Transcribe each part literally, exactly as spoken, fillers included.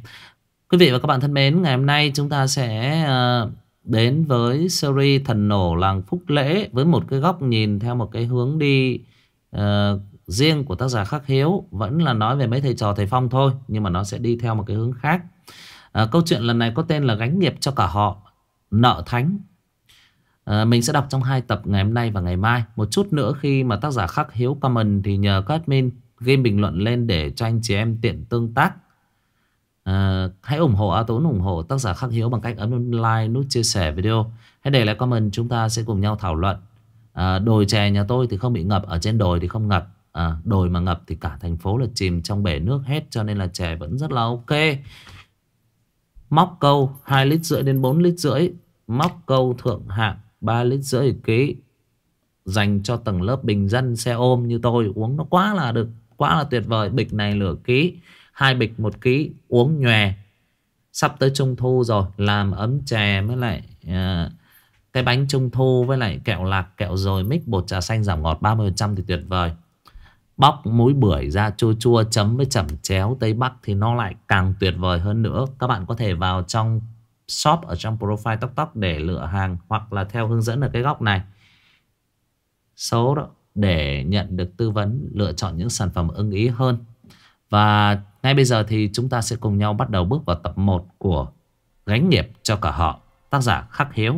Quý vị và các bạn thân mến, ngày hôm nay chúng ta sẽ ờ, đến với series Thần Nổ Làng Phúc Lễ với một cái góc nhìn theo một cái hướng đi ờ, riêng của tác giả Khắc Hiếu. Vẫn là nói về mấy thầy trò thầy Phong thôi, nhưng mà nó sẽ đi theo một cái hướng khác. Ờ, câu chuyện lần này có tên là Gánh Nghiệp Cho Cả Họ, Nợ Thánh. Ờ, mình sẽ đọc trong hai tập ngày hôm nay và ngày mai. Một chút nữa khi mà tác giả Khắc Hiếu comment thì nhờ các admin ghi bình luận lên để cho anh chị em tiện tương tác. À, hãy ủng hộ A Tốn, ủng hộ tác giả Khắc Hiếu bằng cách ấn like, nút chia sẻ video. Hãy để lại comment, chúng ta sẽ cùng nhau thảo luận. à, Đồi chè nhà tôi thì không bị ngập, ở trên đồi thì không ngập. à, Đồi mà ngập thì cả thành phố là chìm trong bể nước hết, cho nên là chè vẫn rất là ok. Móc câu hai lít rưỡi đến bốn lít rưỡi. Móc câu thượng hạng ba lít rưỡi ký, dành cho tầng lớp bình dân xe ôm như tôi uống nó quá là được, quá là tuyệt vời. Bịch này nửa ký, hai bịch một ký, uống nhòe. Sắp tới trung thu rồi, làm ấm chè với lại uh, cái bánh trung thu với lại kẹo lạc, kẹo rồi mix bột trà xanh giảm ngọt ba mươi phần trăm thì tuyệt vời. Bóc múi bưởi ra chua chua chấm với chẩm chéo Tây Bắc thì nó lại càng tuyệt vời hơn nữa. Các bạn có thể vào trong shop ở trong profile Tóc Tóc để lựa hàng, hoặc là theo hướng dẫn ở cái góc này số đó để nhận được tư vấn lựa chọn những sản phẩm ưng ý hơn. Và ngay bây giờ thì chúng ta sẽ cùng nhau bắt đầu bước vào tập một của Gánh Nghiệp Cho Cả Họ, tác giả Khắc Hiếu.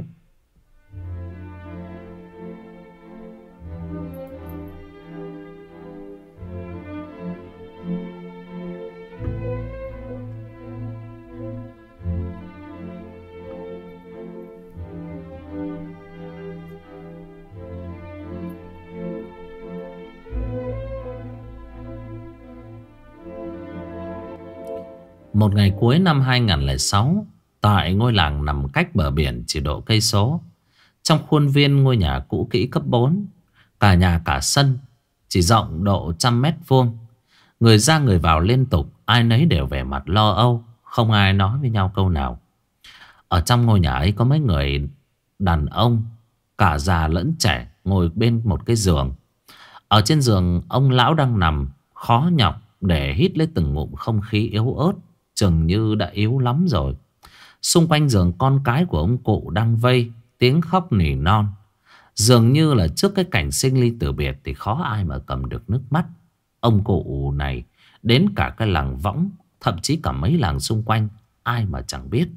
Một ngày cuối năm hai nghìn không trăm lẻ sáu, tại ngôi làng nằm cách bờ biển chỉ độ cây số, trong khuôn viên ngôi nhà cũ kỹ cấp bốn, cả nhà cả sân chỉ rộng độ trăm mét vuông. Người ra người vào liên tục, ai nấy đều vẻ mặt lo âu, không ai nói với nhau câu nào. Ở trong ngôi nhà ấy có mấy người đàn ông, cả già lẫn trẻ, ngồi bên một cái giường. Ở trên giường, ông lão đang nằm khó nhọc để hít lấy từng ngụm không khí yếu ớt, chừng như đã yếu lắm rồi. Xung quanh giường, con cái của ông cụ đang vây, tiếng khóc nỉ non. Dường như là trước cái cảnh sinh ly tử biệt thì khó ai mà cầm được nước mắt. Ông cụ này đến cả cái làng Võng, thậm chí cả mấy làng xung quanh, ai mà chẳng biết.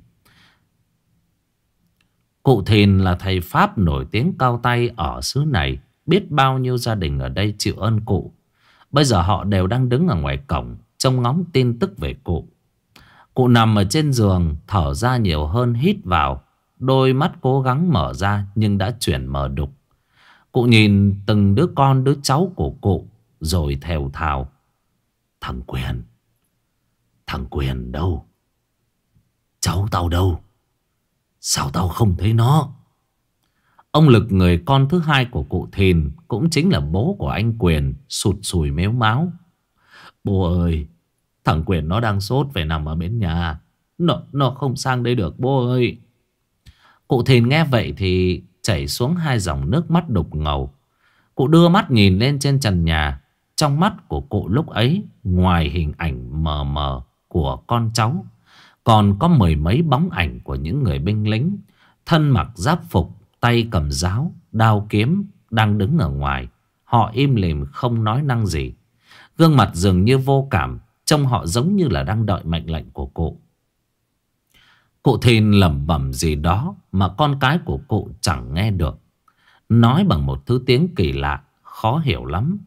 Cụ Thìn là thầy Pháp nổi tiếng cao tay ở xứ này. Biết bao nhiêu gia đình ở đây chịu ơn cụ. Bây giờ họ đều đang đứng ở ngoài cổng trông ngóng tin tức về cụ. Cụ nằm ở trên giường, thở ra nhiều hơn hít vào. Đôi mắt cố gắng mở ra nhưng đã chuyển mờ đục. Cụ nhìn từng đứa con đứa cháu của cụ, rồi thều thào: Thằng Quyền, thằng Quyền đâu? Cháu tao đâu? Sao tao không thấy nó? Ông Lực, người con thứ hai của cụ Thìn, cũng chính là bố của anh Quyền, sụt sùi mếu máo: Bố ơi, thằng Quyền nó đang sốt phải nằm ở bên nhà. Nó, nó không sang đây được bố ơi. Cụ Thìn nghe vậy thì chảy xuống hai dòng nước mắt đục ngầu. Cụ đưa mắt nhìn lên trên trần nhà. Trong mắt của cụ lúc ấy, ngoài hình ảnh mờ mờ của con cháu, còn có mười mấy bóng ảnh của những người binh lính, thân mặc giáp phục, tay cầm giáo, đao kiếm, đang đứng ở ngoài. Họ im lìm không nói năng gì, gương mặt dường như vô cảm, trông họ giống như là đang đợi mệnh lệnh của cụ. Cụ Thìn lẩm bẩm gì đó mà con cái của cụ chẳng nghe được, nói bằng một thứ tiếng kỳ lạ, khó hiểu lắm.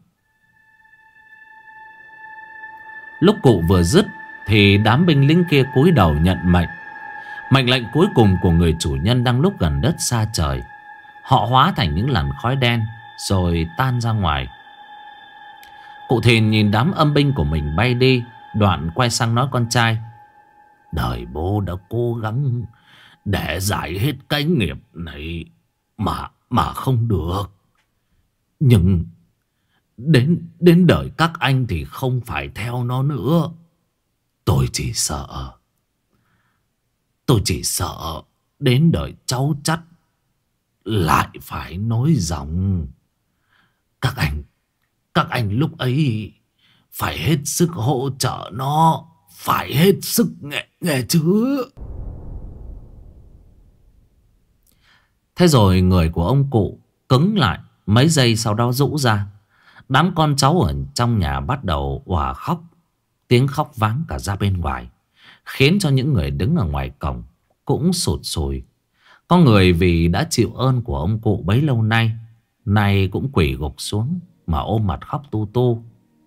Lúc cụ vừa dứt thì đám binh lính kia cúi đầu nhận mệnh. Mệnh lệnh cuối cùng của người chủ nhân đang lúc gần đất xa trời. Họ hóa thành những làn khói đen rồi tan ra ngoài. Cụ Thìn nhìn đám âm binh của mình bay đi, đoạn quay sang nói con trai: Đời bố đã cố gắng để giải hết cái nghiệp này mà mà không được. Nhưng đến đến đời các anh thì không phải theo nó nữa. Tôi chỉ sợ Tôi chỉ sợ đến đời cháu chắt lại phải nối dòng. Các anh Các anh lúc ấy phải hết sức hỗ trợ nó, phải hết sức nghe, nghe chứ. Thế rồi người của ông cụ cứng lại, mấy giây sau đó rũ ra. Đám con cháu ở trong nhà bắt đầu òa khóc. Tiếng khóc váng cả ra bên ngoài, khiến cho những người đứng ở ngoài cổng cũng sụt sùi. Có người vì đã chịu ơn của ông cụ bấy lâu nay, nay cũng quỳ gục xuống mà ôm mặt khóc tu tu.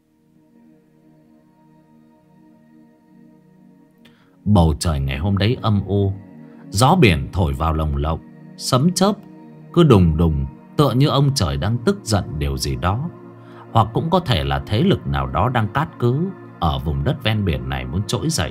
Bầu trời ngày hôm đấy âm u, gió biển thổi vào lồng lộng, sấm chớp cứ đùng đùng, tựa như ông trời đang tức giận điều gì đó. Hoặc cũng có thể là thế lực nào đó đang cát cứ ở vùng đất ven biển này muốn trỗi dậy.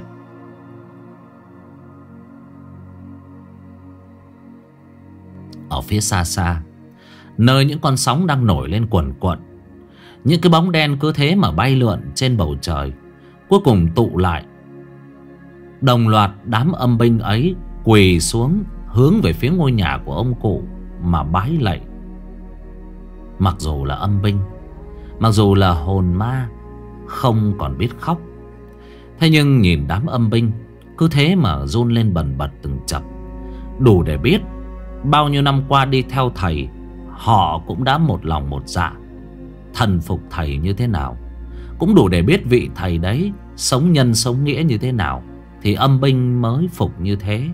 Ở phía xa xa, nơi những con sóng đang nổi lên cuồn cuộn, những cái bóng đen cứ thế mà bay lượn trên bầu trời, cuối cùng tụ lại. Đồng loạt đám âm binh ấy quỳ xuống hướng về phía ngôi nhà của ông cụ mà bái lạy. Mặc dù là âm binh, mặc dù là hồn ma không còn biết khóc, thế nhưng nhìn đám âm binh cứ thế mà run lên bần bật từng chập, đủ để biết bao nhiêu năm qua đi theo thầy, họ cũng đã một lòng một dạ thần phục thầy như thế nào. Cũng đủ để biết vị thầy đấy sống nhân sống nghĩa như thế nào, thì âm binh mới phục như thế.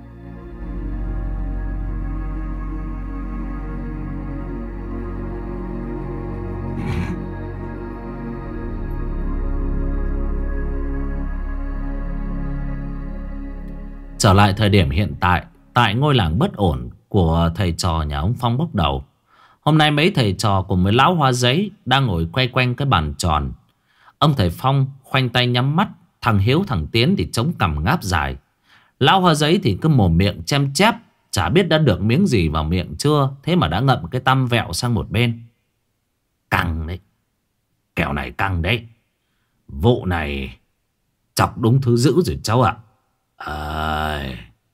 Trở lại thời điểm hiện tại, tại ngôi làng bất ổn của thầy trò nhà ông Phong bốc đầu, hôm nay mấy thầy trò cùng với lão hoa giấy đang ngồi quay quanh cái bàn tròn. Ông thầy Phong khoanh tay nhắm mắt, thằng Hiếu thằng Tiến thì chống cằm ngáp dài. Lão hoa giấy thì cứ mồm miệng chem chép, chả biết đã được miếng gì vào miệng chưa, thế mà đã ngậm cái tăm vẹo sang một bên. Căng đấy, kẹo này căng đấy. Vụ này chọc đúng thứ dữ rồi cháu ạ. À...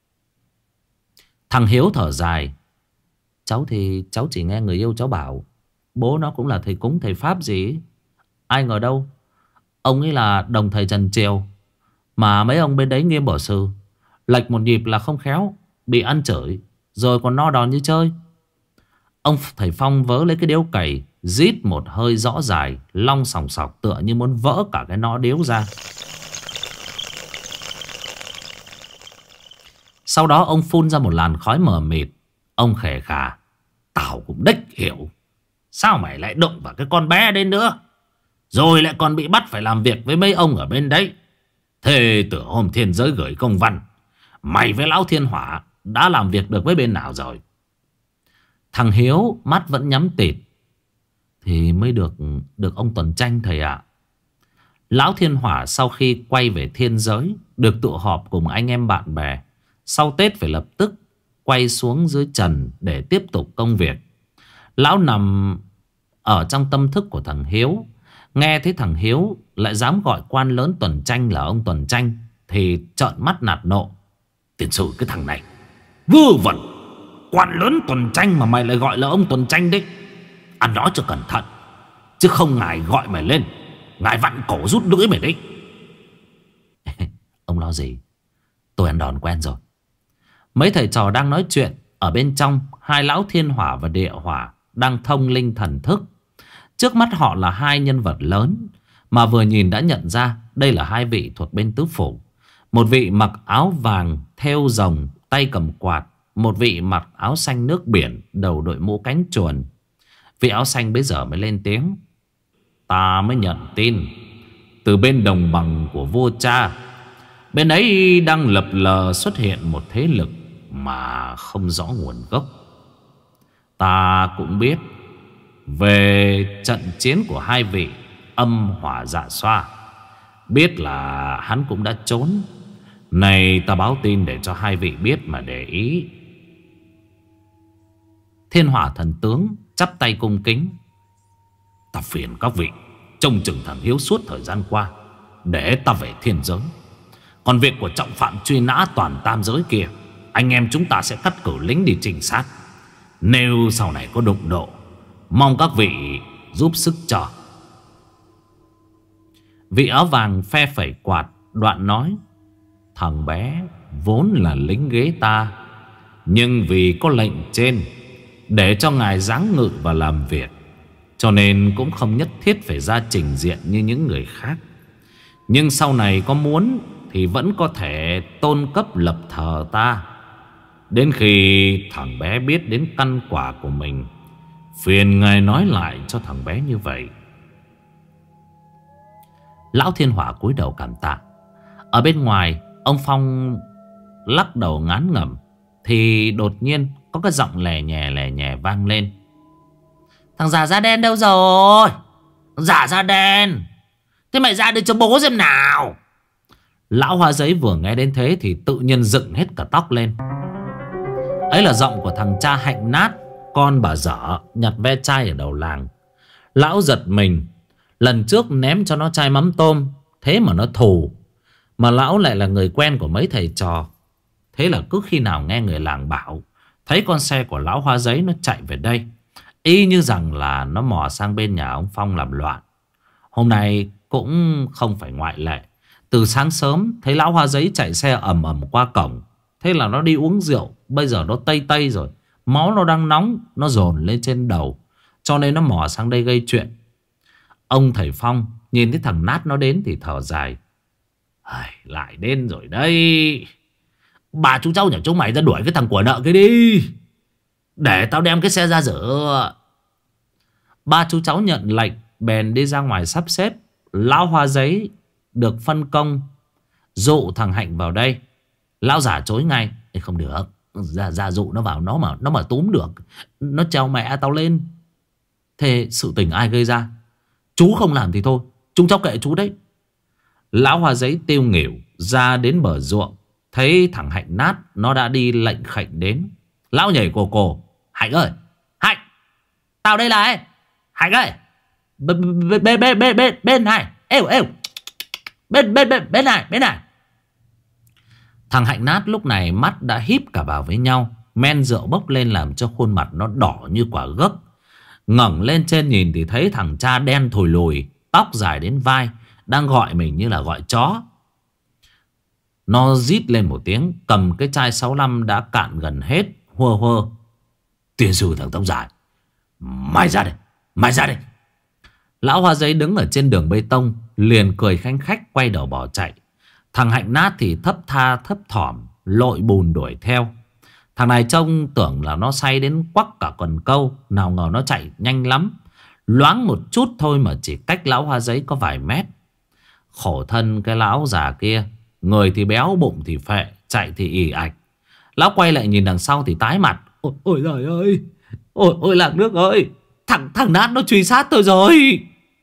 Thằng Hiếu thở dài. Cháu thì cháu chỉ nghe người yêu cháu bảo bố nó cũng là thầy cúng thầy pháp gì. Ai ngờ đâu ông ấy là đồng thầy Trần Triều, mà mấy ông bên đấy nghiêm bỏ sư, lệch một nhịp là không khéo bị ăn chửi, rồi còn no đòn như chơi. Ông thầy Phong vớ lấy cái điếu cày, rít một hơi rõ dài, long sòng sọc tựa như muốn vỡ cả cái nó điếu ra. Sau đó ông phun ra một làn khói mờ mịt. Ông khề khà. Tao cũng đếch hiểu sao mày lại đụng vào cái con bé đấy nữa, rồi lại còn bị bắt phải làm việc với mấy ông ở bên đấy. Thế từ hôm thiên giới gửi công văn, mày với lão thiên hỏa đã làm việc được với bên nào rồi? Thằng Hiếu mắt vẫn nhắm tịt. Thì mới được được ông Tuần Tranh thầy ạ. Lão thiên hỏa sau khi quay về thiên giới, được tụ họp cùng anh em bạn bè, sau Tết phải lập tức quay xuống dưới trần để tiếp tục công việc. Lão nằm ở trong tâm thức của thằng Hiếu. Nghe thấy thằng Hiếu lại dám gọi quan lớn Tuần Tranh là ông Tuần Tranh thì trợn mắt nạt nộ. Tiền sử cái thằng này vớ vẩn, quan lớn Tuần Tranh mà mày lại gọi là ông Tuần Tranh đấy. Ăn nói cho cẩn thận, chứ không ngài gọi mày lên, ngài vặn cổ rút lưỡi mày đấy. Ông lo gì, tôi ăn đòn quen rồi. Mấy thầy trò đang nói chuyện. Ở bên trong, hai lão thiên hỏa và địa hỏa đang thông linh thần thức. Trước mắt họ là hai nhân vật lớn mà vừa nhìn đã nhận ra đây là hai vị thuộc bên tứ phủ. Một vị mặc áo vàng thêu rồng, tay cầm quạt. Một vị mặc áo xanh nước biển, đầu đội mũ cánh chuồn. Vị áo xanh bây giờ mới lên tiếng. Ta mới nhận tin từ bên đồng bằng của vua cha, bên ấy đang lập lờ xuất hiện một thế lực mà không rõ nguồn gốc. Ta cũng biết về trận chiến của hai vị âm hỏa dạ xoa, biết là hắn cũng đã trốn. Này ta báo tin để cho hai vị biết mà để ý. Thiên hỏa thần tướng chắp tay cung kính. Ta phiền các vị trông chừng thằng Hiếu suốt thời gian qua, để ta về thiên giới. Còn việc của trọng phạm truy nã toàn tam giới kia, anh em chúng ta sẽ cắt cử lính đi trinh sát. Nếu sau này có đụng độ, mong các vị giúp sức cho. Vị áo vàng phe phẩy quạt, Đoạn nói: thằng bé vốn là lính ghế ta, nhưng vì có lệnh trên để cho ngài giáng ngự và làm việc, cho nên cũng không nhất thiết phải ra trình diện như những người khác. Nhưng sau này có muốn thì vẫn có thể tôn cấp lập thờ ta. Đến khi thằng bé biết đến căn quả của mình, phiền ngài nói lại cho thằng bé như vậy. Lão Thiên Hỏa cúi đầu cảm tạ. Ở bên ngoài, ông Phong lắc đầu ngán ngẩm, thì đột nhiên có cái giọng lè nhè lè nhè vang lên: thằng già da đen đâu rồi? Giả da đen, thế mày ra đây cho bố xem nào. Lão Hoa Giấy vừa nghe đến thế thì tự nhiên dựng hết cả tóc lên. Ấy là giọng của thằng cha Hạnh Nát, con bà dở nhặt ve chai ở đầu làng. Lão giật mình. Lần trước ném cho nó chai mắm tôm, thế mà nó thù. Mà lão lại là người quen của mấy thầy trò. Thế là cứ khi nào nghe người làng bảo, thấy con xe của lão Hoa Giấy nó chạy về đây, y như rằng là nó mò sang bên nhà ông Phong làm loạn. Hôm nay cũng không phải ngoại lệ. Từ sáng sớm thấy lão Hoa Giấy chạy xe ầm ầm qua cổng. Thế là nó đi uống rượu. Bây giờ nó tây tây rồi, máu nó đang nóng, nó dồn lên trên đầu, cho nên nó mò sang đây gây chuyện. Ông thầy Phong nhìn thấy thằng Nát nó đến thì thở dài: lại đến rồi đây. Bà chú cháu nhà chúng mày ra đuổi cái thằng của nợ cái đi, để tao đem cái xe ra rửa. Ba chú cháu nhận lệnh bèn đi ra ngoài sắp xếp. Lão Hoa Giấy được phân công dụ thằng Hạnh vào đây. Lão giả chối ngay: không được, ra, ra dụ nó vào, nó mà nó mà túm được, nó treo mẹ tao lên. Thế sự tình ai gây ra? Chú không làm thì thôi, chúng cháu kệ chú đấy. Lão Hoa Giấy tiêu nghỉu ra đến bờ ruộng, thấy thằng Hạnh Nát nó đã đi lệnh khệnh đến. Lão nhảy cổ cổ: Hạnh ơi, Hạnh, tao đây này. Hạnh ơi, bên bên bên bên bên bên này, êu êu, bên bên bên bên này, bên này. Thằng Hạnh Nát lúc này mắt đã híp cả vào với nhau. Men rượu bốc lên làm cho khuôn mặt nó đỏ như quả gấc. Ngẩng lên trên nhìn thì thấy thằng cha đen thùi lùi, tóc dài đến vai, đang gọi mình như là gọi chó. Nó rít lên một tiếng, cầm cái chai sáu lăm đã cạn gần hết, hua hua: Tiên sư thằng tóc dài, mày ra đây, mày ra đây. Lão Hoa Giấy đứng ở trên đường bê tông liền cười khanh khách quay đầu bỏ chạy. Thằng Hạnh Nát thì thấp tha thấp thỏm lội bùn đuổi theo. Thằng này trông tưởng là nó say đến quắc cả cần câu, nào ngờ nó chạy nhanh lắm. Loáng một chút thôi mà chỉ cách lão Hoa Giấy có vài mét. Khổ thân cái lão già kia, người thì béo bụng thì phệ, chạy thì ì ạch. Lão quay lại nhìn đằng sau thì tái mặt: Ôi, ôi trời ơi, ôi, ôi làng nước ơi, Thằng thằng Nát nó truy sát tôi rồi.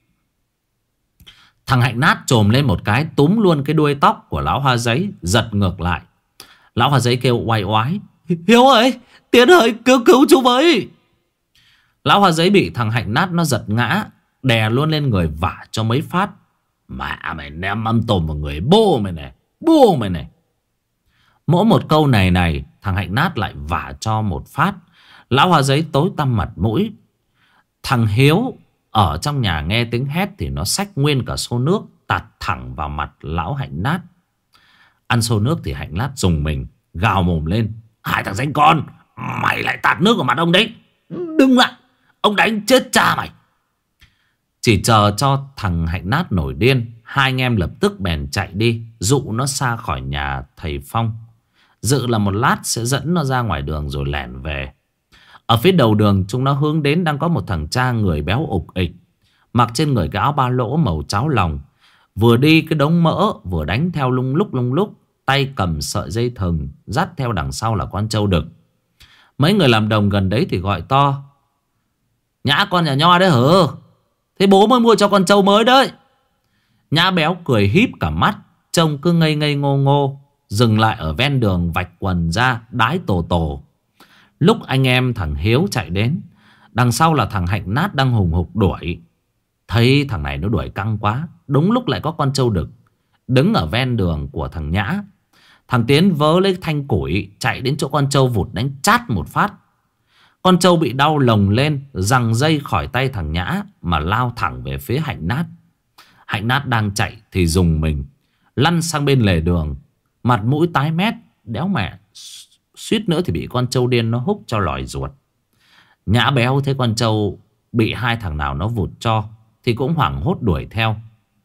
Thằng Hạnh Nát trồm lên một cái, túm luôn cái đuôi tóc của lão Hoa Giấy, giật ngược lại. Lão Hoa Giấy kêu oai oái: Hiếu ơi, Tiến ơi, cứu cứu chú với. Lão Hoa Giấy bị thằng Hạnh Nát nó giật ngã, đè luôn lên người vả cho mấy phát. Mẹ mày ném mâm tôm vào người bố mày này, bố mày này. Mỗi một câu này này thằng Hạnh Nát lại vả cho một phát. Lão Hoa Giấy tối tăm mặt mũi. Thằng Hiếu ở trong nhà nghe tiếng hét thì nó xách nguyên cả xô nước tạt thẳng vào mặt lão Hạnh Nát. Ăn xô nước thì Hạnh Nát dùng mình, gào mồm lên: Hai thằng danh con, mày lại tạt nước vào mặt ông đấy, đừng lại, ông đánh chết cha mày. Chỉ chờ cho thằng Hạnh Nát nổi điên, hai anh em lập tức bèn chạy đi, dụ nó xa khỏi nhà thầy Phong. Dự là một lát sẽ dẫn nó ra ngoài đường rồi lẻn về. Ở phía đầu đường chúng nó hướng đến đang có một thằng cha người béo ục ịch, mặc trên người cái áo ba lỗ màu cháo lòng. Vừa đi cái đống mỡ, vừa đánh theo lung lúc lung lúc, tay cầm sợi dây thừng, dắt theo đằng sau là con trâu đực. Mấy người làm đồng gần đấy thì gọi to: Nhã con nhà Nho đấy hử? Thế bố mới mua cho con trâu mới đấy. Nhã béo cười híp cả mắt, trông cứ ngây ngây ngô ngô, dừng lại ở ven đường vạch quần ra đái tổ tổ. Lúc anh em thằng Hiếu chạy đến, đằng sau là thằng Hạnh Nát đang hùng hục đuổi. Thấy thằng này nó đuổi căng quá, đúng lúc lại có con trâu đực đứng ở ven đường của thằng Nhã. Thằng Tiến vớ lấy thanh củi chạy đến chỗ con trâu vụt đánh chát một phát. Con trâu bị đau lồng lên, giằng dây khỏi tay thằng Nhã mà lao thẳng về phía Hạnh Nát. Hạnh Nát đang chạy thì dùng mình, lăn sang bên lề đường, mặt mũi tái mét. Đéo mẹ, suýt nữa thì bị con trâu điên nó húc cho lòi ruột. Nhã Béo thấy con trâu bị hai thằng nào nó vụt cho thì cũng hoảng hốt đuổi theo.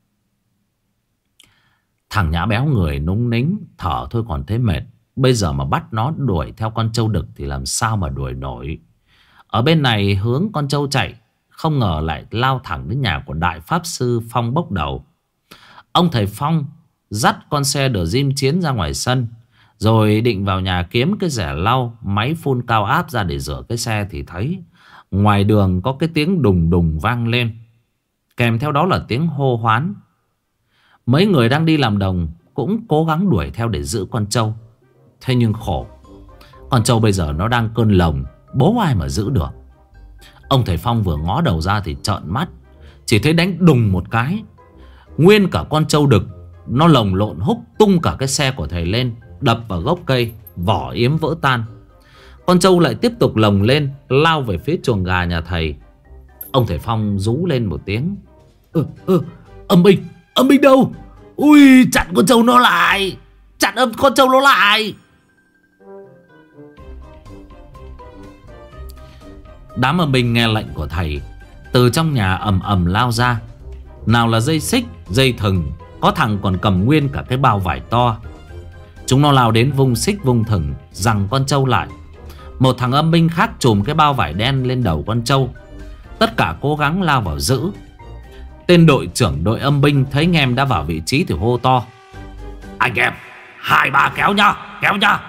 Thằng Nhã Béo người núng nính, thở thôi còn thấy mệt. Bây giờ mà bắt nó đuổi theo con trâu đực thì làm sao mà đuổi nổi. Ở bên này hướng con trâu chạy, không ngờ lại lao thẳng đến nhà của Đại Pháp Sư Phong bốc đầu. Ông thầy Phong dắt con xe đờ diêm chiến ra ngoài sân, rồi định vào nhà kiếm cái rẻ lau, máy phun cao áp ra để rửa cái xe, thì thấy ngoài đường có cái tiếng đùng đùng vang lên, kèm theo đó là tiếng hô hoán. Mấy người đang đi làm đồng cũng cố gắng đuổi theo để giữ con trâu. Thế nhưng khổ, con trâu bây giờ nó đang cơn lồng, bố ai mà giữ được. Ông thầy Phong vừa ngó đầu ra thì trợn mắt, chỉ thấy đánh đùng một cái, nguyên cả con trâu đực nó lồng lộn húc tung cả cái xe của thầy lên, đập vào gốc cây, vỏ yếm vỡ tan. Con trâu lại tiếp tục lồng lên, lao về phía chuồng gà nhà thầy. Ông thầy Phong rú lên một tiếng: Ừ, ừ, âm binh, âm binh đâu? Ui, chặn con trâu nó lại, chặn âm con trâu nó lại. Đám âm binh nghe lệnh của thầy từ trong nhà ầm ầm lao ra. Nào là dây xích, dây thừng, có thằng còn cầm nguyên cả cái bao vải to. Chúng nó lao đến vung xích vung thừng, giằng con trâu lại. Một thằng âm binh khác chùm cái bao vải đen lên đầu con trâu. Tất cả cố gắng lao vào giữ. Tên đội trưởng đội âm binh thấy anh em đã vào vị trí thì hô to: Anh em, hai ba kéo nhá, kéo nhá.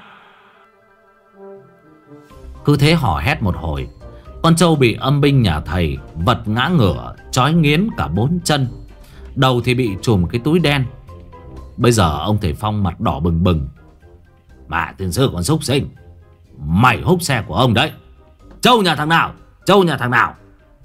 Cứ thế hò hét một hồi, con trâu bị âm binh nhà thầy vật ngã ngửa, trói nghiến cả bốn chân. Đầu thì bị trùm cái túi đen. Bây giờ ông thầy Phong mặt đỏ bừng bừng: Mà tiền sư còn xúc sinh, mày húc xe của ông đấy. Trâu nhà thằng nào, trâu nhà thằng nào.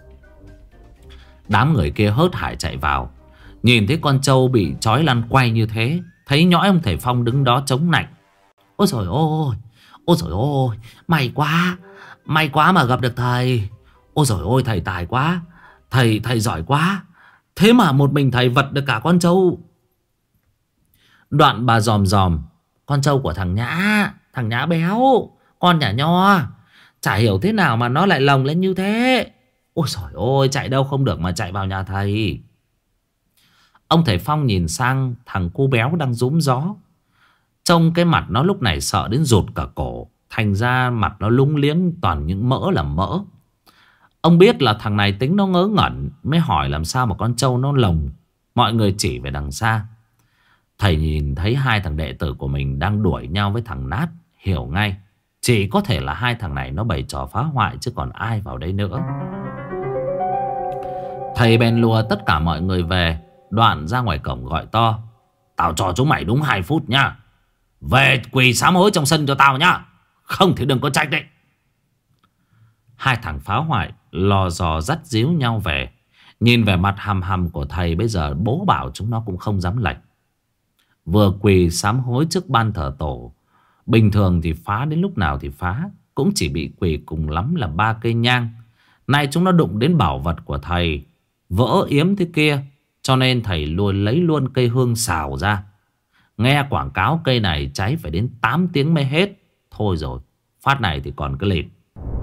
Đám người kia hớt hải chạy vào, nhìn thấy con trâu bị trói lăn quay như thế, thấy nhõi ông thầy Phong đứng đó chống nạnh. Ôi trời ơi, ôi trời ơi, may quá, may quá mà gặp được thầy. Ôi trời ơi, thầy tài quá, thầy thầy giỏi quá. Thế mà một mình thầy vật được cả con trâu. Đoạn bà dòm dòm con trâu của thằng Nhã, thằng Nhã Béo, con nhà Nho. Chả hiểu thế nào mà nó lại lồng lên như thế. Ôi trời ơi, chạy đâu không được mà chạy vào nhà thầy. Ông thầy Phong nhìn sang thằng cu béo đang rúm gió. Trông cái mặt nó lúc này sợ đến rụt cả cổ, thành ra mặt nó lúng liếng toàn những mỡ là mỡ. Ông biết là thằng này tính nó ngớ ngẩn, mới hỏi làm sao mà con trâu nó lồng. Mọi người chỉ về đằng xa. Thầy nhìn thấy hai thằng đệ tử của mình đang đuổi nhau với thằng Nát, hiểu ngay chỉ có thể là hai thằng này nó bày trò phá hoại, chứ còn ai vào đây nữa. Thầy bèn lùa tất cả mọi người về. Đoạn ra ngoài cổng gọi to: Tao cho chúng mày đúng hai phút nhá, về quỳ sám hối trong sân cho tao nhá, không thì đừng có trách đấy. Hai thằng phá hoại lò dò dắt díu nhau về. Nhìn về mặt hầm hầm của thầy, bây giờ bố bảo chúng nó cũng không dám lệch. Vừa quỳ sám hối trước ban thờ tổ. Bình thường thì phá đến lúc nào thì phá, cũng chỉ bị quỳ cùng lắm là ba cây nhang. Nay chúng nó đụng đến bảo vật của thầy, vỡ yếm thế kia, cho nên thầy luôn lấy luôn cây hương xào ra. Nghe quảng cáo cây này cháy phải đến tám tiếng mới hết. Thôi rồi, phát này thì còn cái lịt.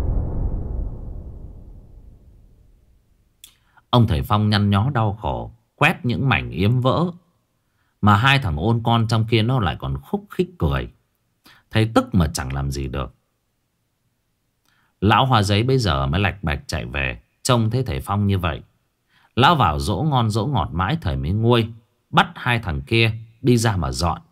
Ông thầy Phong nhăn nhó đau khổ, quét những mảnh yếm vỡ. Mà hai thằng ôn con trong kia nó lại còn khúc khích cười. Thầy tức mà chẳng làm gì được. Lão Hoa Giấy bây giờ mới lạch bạch chạy về. Trông thấy thầy Phong như vậy, lão vào dỗ ngon dỗ ngọt mãi thầy mới nguôi. Bắt hai thằng kia đi ra mà dọn.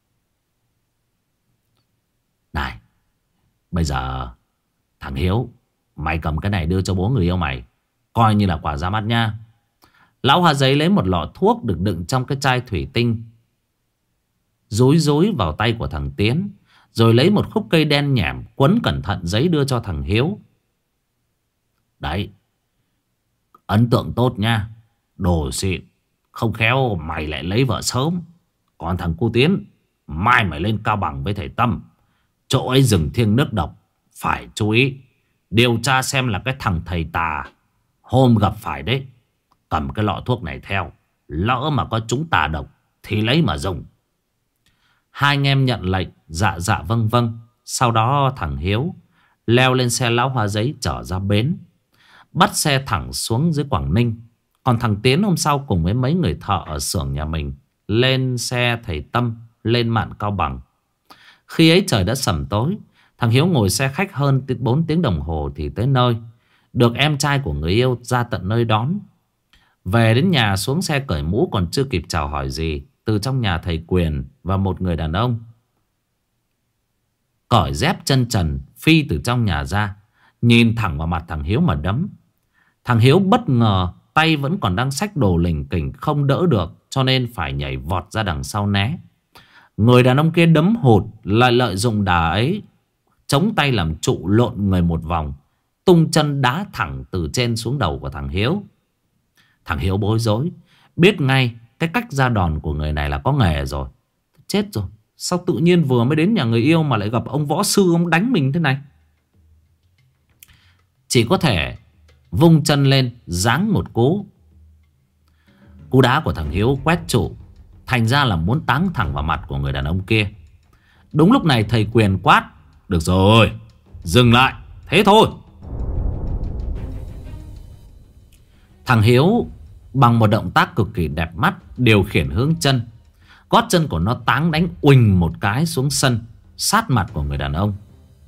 Này, bây giờ thằng Hiếu, mày cầm cái này đưa cho bố người yêu mày, coi như là quà ra mắt nha. Lão Hoa Giấy lấy một lọ thuốc được đựng trong cái chai thủy tinh, rúi rúi vào tay của thằng Tiến. Rồi lấy một khúc cây đen nhẻm quấn cẩn thận giấy đưa cho thằng Hiếu. Đấy, ấn tượng tốt nha, đồ xịn, không khéo mày lại lấy vợ sớm. Còn thằng cu Tiến, mai mày lên Cao Bằng với thầy Tâm, chỗ ấy rừng thiêng nước độc, phải chú ý điều tra xem là cái thằng thầy tà hôm gặp phải đấy. Cầm cái lọ thuốc này theo, lỡ mà có chúng tà độc thì lấy mà dùng. Hai anh em nhận lệnh, dạ dạ vâng vâng. Sau đó thằng Hiếu leo lên xe lão Hoa Giấy trở ra bến, bắt xe thẳng xuống dưới Quảng Ninh. Còn thằng Tiến hôm sau cùng với mấy người thợ ở xưởng nhà mình lên xe thầy Tâm lên mạn Cao Bằng. Khi ấy trời đã sẩm tối. Thằng Hiếu ngồi xe khách hơn bốn tiếng đồng hồ thì tới nơi. Được em trai của người yêu ra tận nơi đón. Về đến nhà xuống xe cởi mũ còn chưa kịp chào hỏi gì, từ trong nhà thầy Quyền và một người đàn ông cởi dép chân trần phi từ trong nhà ra, nhìn thẳng vào mặt thằng Hiếu mà đấm. Thằng Hiếu bất ngờ, tay vẫn còn đang xách đồ lỉnh kỉnh không đỡ được, cho nên phải nhảy vọt ra đằng sau né. Người đàn ông kia đấm hụt, lại lợi dụng đà ấy chống tay làm trụ lộn người một vòng, tung chân đá thẳng từ trên xuống đầu của thằng Hiếu. Thằng Hiếu bối rối, biết ngay cái cách ra đòn của người này là có nghề rồi. Chết rồi, sao tự nhiên vừa mới đến nhà người yêu mà lại gặp ông võ sư ông đánh mình thế này. Chỉ có thể vung chân lên giáng một cú. Cú đá của thằng Hiếu quét trụ, thành ra là muốn táng thẳng vào mặt của người đàn ông kia. Đúng lúc này thầy Quyền quát: được rồi, dừng lại, thế thôi. Thằng Hiếu bằng một động tác cực kỳ đẹp mắt điều khiển hướng chân. Gót chân của nó táng đánh uỳnh một cái xuống sân, sát mặt của người đàn ông.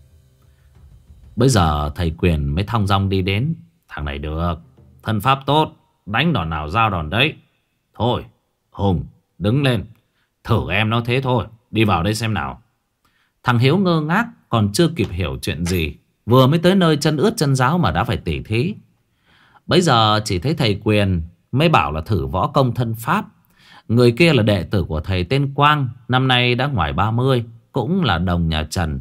Bây giờ thầy Quyền mới thong dong đi đến. Thằng này được, thân pháp tốt, đánh đòn nào giao đòn đấy. Thôi Hùng, đứng lên, thử em nó thế thôi, đi vào đây xem nào. Thằng Hiếu ngơ ngác, còn chưa kịp hiểu chuyện gì, vừa mới tới nơi chân ướt chân ráo mà đã phải tỉ thí. Bây giờ chỉ thấy thầy Quyền mới bảo là thử võ công thân pháp. Người kia là đệ tử của thầy tên Quang, năm nay đã ngoài ba mươi, cũng là đồng nhà Trần.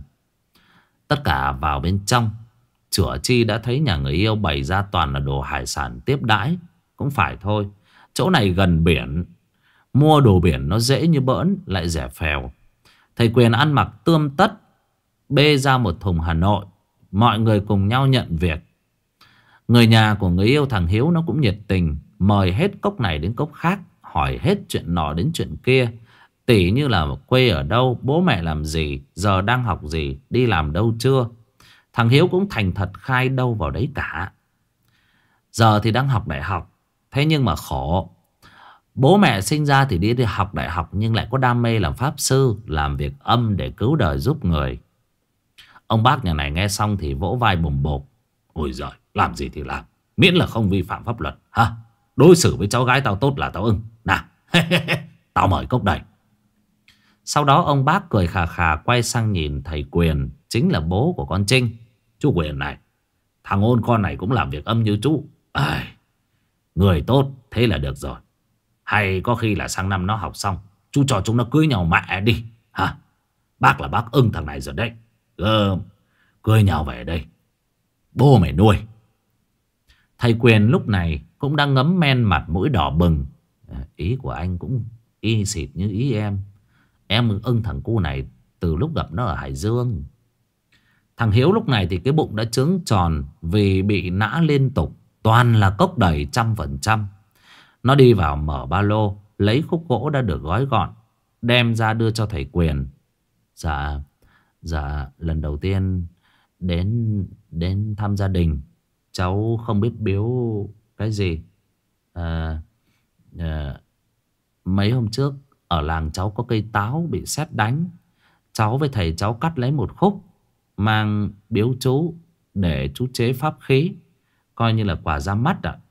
Tất cả vào bên trong, chửa chi đã thấy nhà người yêu bày ra toàn là đồ hải sản tiếp đãi. Cũng phải thôi, chỗ này gần biển, mua đồ biển nó dễ như bỡn lại rẻ phèo. Thầy Quyền ăn mặc tươm tất, bê ra một thùng Hà Nội. Mọi người cùng nhau nhận việc. Người nhà của người yêu thằng Hiếu nó cũng nhiệt tình, mời hết cốc này đến cốc khác, hỏi hết chuyện nọ đến chuyện kia. Tỉ như là quê ở đâu, bố mẹ làm gì, giờ đang học gì, đi làm đâu chưa. Thằng Hiếu cũng thành thật khai đâu vào đấy cả. Giờ thì đang học đại học, thế nhưng mà khổ. Bố mẹ sinh ra thì đi, đi học đại học nhưng lại có đam mê làm pháp sư, làm việc âm để cứu đời giúp người. Ông bác nhà này nghe xong thì vỗ vai bồm bộp: ôi giời, làm gì thì làm, miễn là không vi phạm pháp luật ha. Đối xử với cháu gái tao tốt là tao ưng. Nào, tao mời cốc đầy. Sau đó ông bác cười khà khà quay sang nhìn thầy Quyền, chính là bố của con Trinh. Chú Quyền này, thằng ôn con này cũng làm việc âm như chú. À, người tốt thế là được rồi. Hay có khi là sang năm nó học xong, chú cho chúng nó cưới nhau mẹ đi hả? Bác là bác ưng thằng này rồi đấy. Ờ, cưới nhau về đây, bố mày nuôi. Thầy Quyền lúc này cũng đang ngấm men, mặt mũi đỏ bừng. Ý của anh cũng y xịt như ý em. Em ưng thằng cu này từ lúc gặp nó ở Hải Dương. Thằng Hiếu lúc này thì cái bụng đã trướng tròn vì bị nã liên tục, toàn là cốc đầy trăm phần trăm. Nó đi vào mở ba lô, lấy khúc gỗ đã được gói gọn, đem ra đưa cho thầy Quyền. Dạ, dạ lần đầu tiên đến đến thăm gia đình, cháu không biết biếu cái gì. à, à, Mấy hôm trước ở làng cháu có cây táo bị sét đánh. Cháu với thầy cháu cắt lấy một khúc, mang biếu chú để chú chế pháp khí, coi như là quà ra mắt ạ.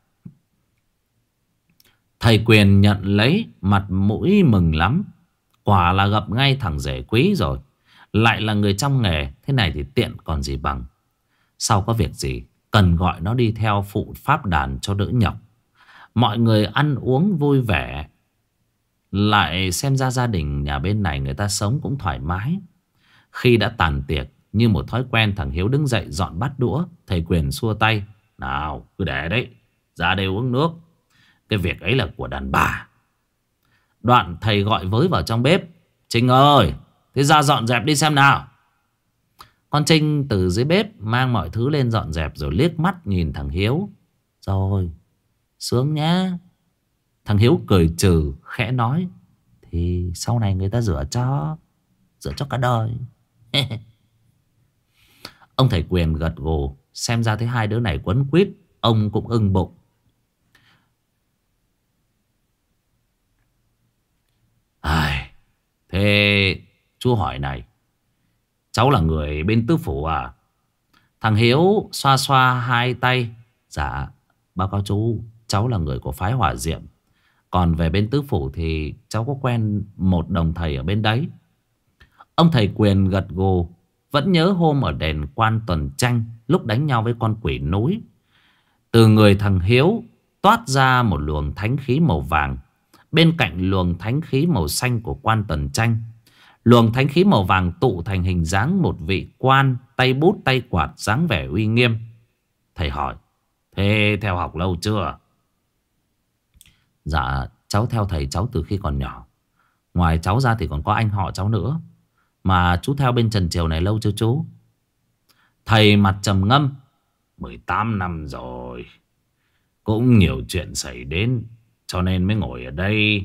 Thầy Quyền nhận lấy, mặt mũi mừng lắm. Quả là gặp ngay thằng rể quý rồi, lại là người trong nghề, thế này thì tiện còn gì bằng. Sau có việc gì cần gọi nó đi theo phụ pháp đàn cho đỡ nhọc. Mọi người ăn uống vui vẻ. Lại xem ra gia đình nhà bên này người ta sống cũng thoải mái. Khi đã tàn tiệc, như một thói quen thằng Hiếu đứng dậy dọn bát đũa. Thầy Quyền xua tay: nào cứ để đấy, ra đây uống nước, cái việc ấy là của đàn bà. Đoạn thầy gọi với vào trong bếp: Trinh ơi, thế ra dọn dẹp đi xem nào. Con Trinh từ dưới bếp mang mọi thứ lên dọn dẹp, rồi liếc mắt nhìn thằng Hiếu: rồi, sướng nhá. Thằng Hiếu cười trừ khẽ nói: thì sau này người ta rửa cho. Rửa cho cả đời. Ông thầy Quyền gật gù. Xem ra thấy hai đứa này quấn quýt, ông cũng ưng bụng. Ai, thế chú hỏi này, cháu là người bên Tứ Phủ à? Thằng Hiếu xoa xoa hai tay. Dạ báo cáo chú, cháu là người của phái Hỏa Diệm. Còn về bên Tứ Phủ thì cháu có quen một đồng thầy ở bên đấy. Ông thầy Quyền gật gù. Vẫn nhớ hôm ở đền Quan Tuần Tranh, lúc đánh nhau với con quỷ núi, từ người thằng Hiếu toát ra một luồng thánh khí màu vàng. Bên cạnh luồng thánh khí màu xanh của Quan Tuần Tranh, luồng thánh khí màu vàng tụ thành hình dáng một vị quan, tay bút tay quạt, dáng vẻ uy nghiêm. Thầy hỏi, thế theo học lâu chưa? Dạ cháu theo thầy cháu từ khi còn nhỏ. Ngoài cháu ra thì còn có anh họ cháu nữa. Mà chú theo bên Trần Triều này lâu chưa chú? Thầy mặt trầm ngâm. mười tám năm rồi. Cũng nhiều chuyện xảy đến, cho nên mới ngồi ở đây.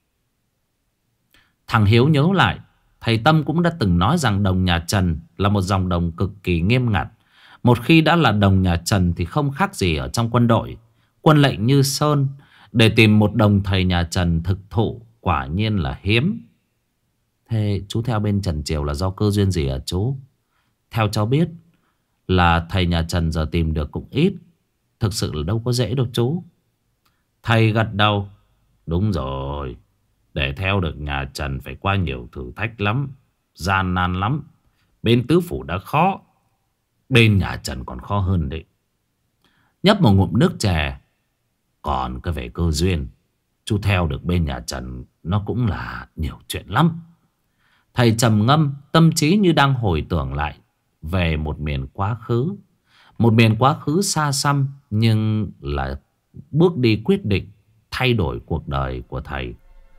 Thằng Hiếu nhớ lại, thầy Tâm cũng đã từng nói rằng đồng nhà Trần là một dòng đồng cực kỳ nghiêm ngặt. Một khi đã là đồng nhà Trần thì không khác gì ở trong quân đội. Quân lệnh như sơn. Để tìm một đồng thầy nhà Trần thực thụ quả nhiên là hiếm. Thế chú theo bên Trần Triều là do cơ duyên gì hả chú? Theo cháu biết là thầy nhà Trần giờ tìm được cũng ít. Thực sự là đâu có dễ đâu chú. Thầy gật đầu. Đúng rồi. Để theo được nhà Trần phải qua nhiều thử thách lắm, gian nan lắm. Bên Tứ Phủ đã khó, bên nhà Trần còn khó hơn đấy. Nhấp một ngụm nước chè. Còn cái về cơ duyên, chú theo được bên nhà Trần nó cũng là nhiều chuyện lắm. Thầy trầm ngâm, tâm trí như đang hồi tưởng lại về một miền quá khứ. Một miền quá khứ xa xăm, nhưng là bước đi quyết định thay đổi cuộc đời của thầy.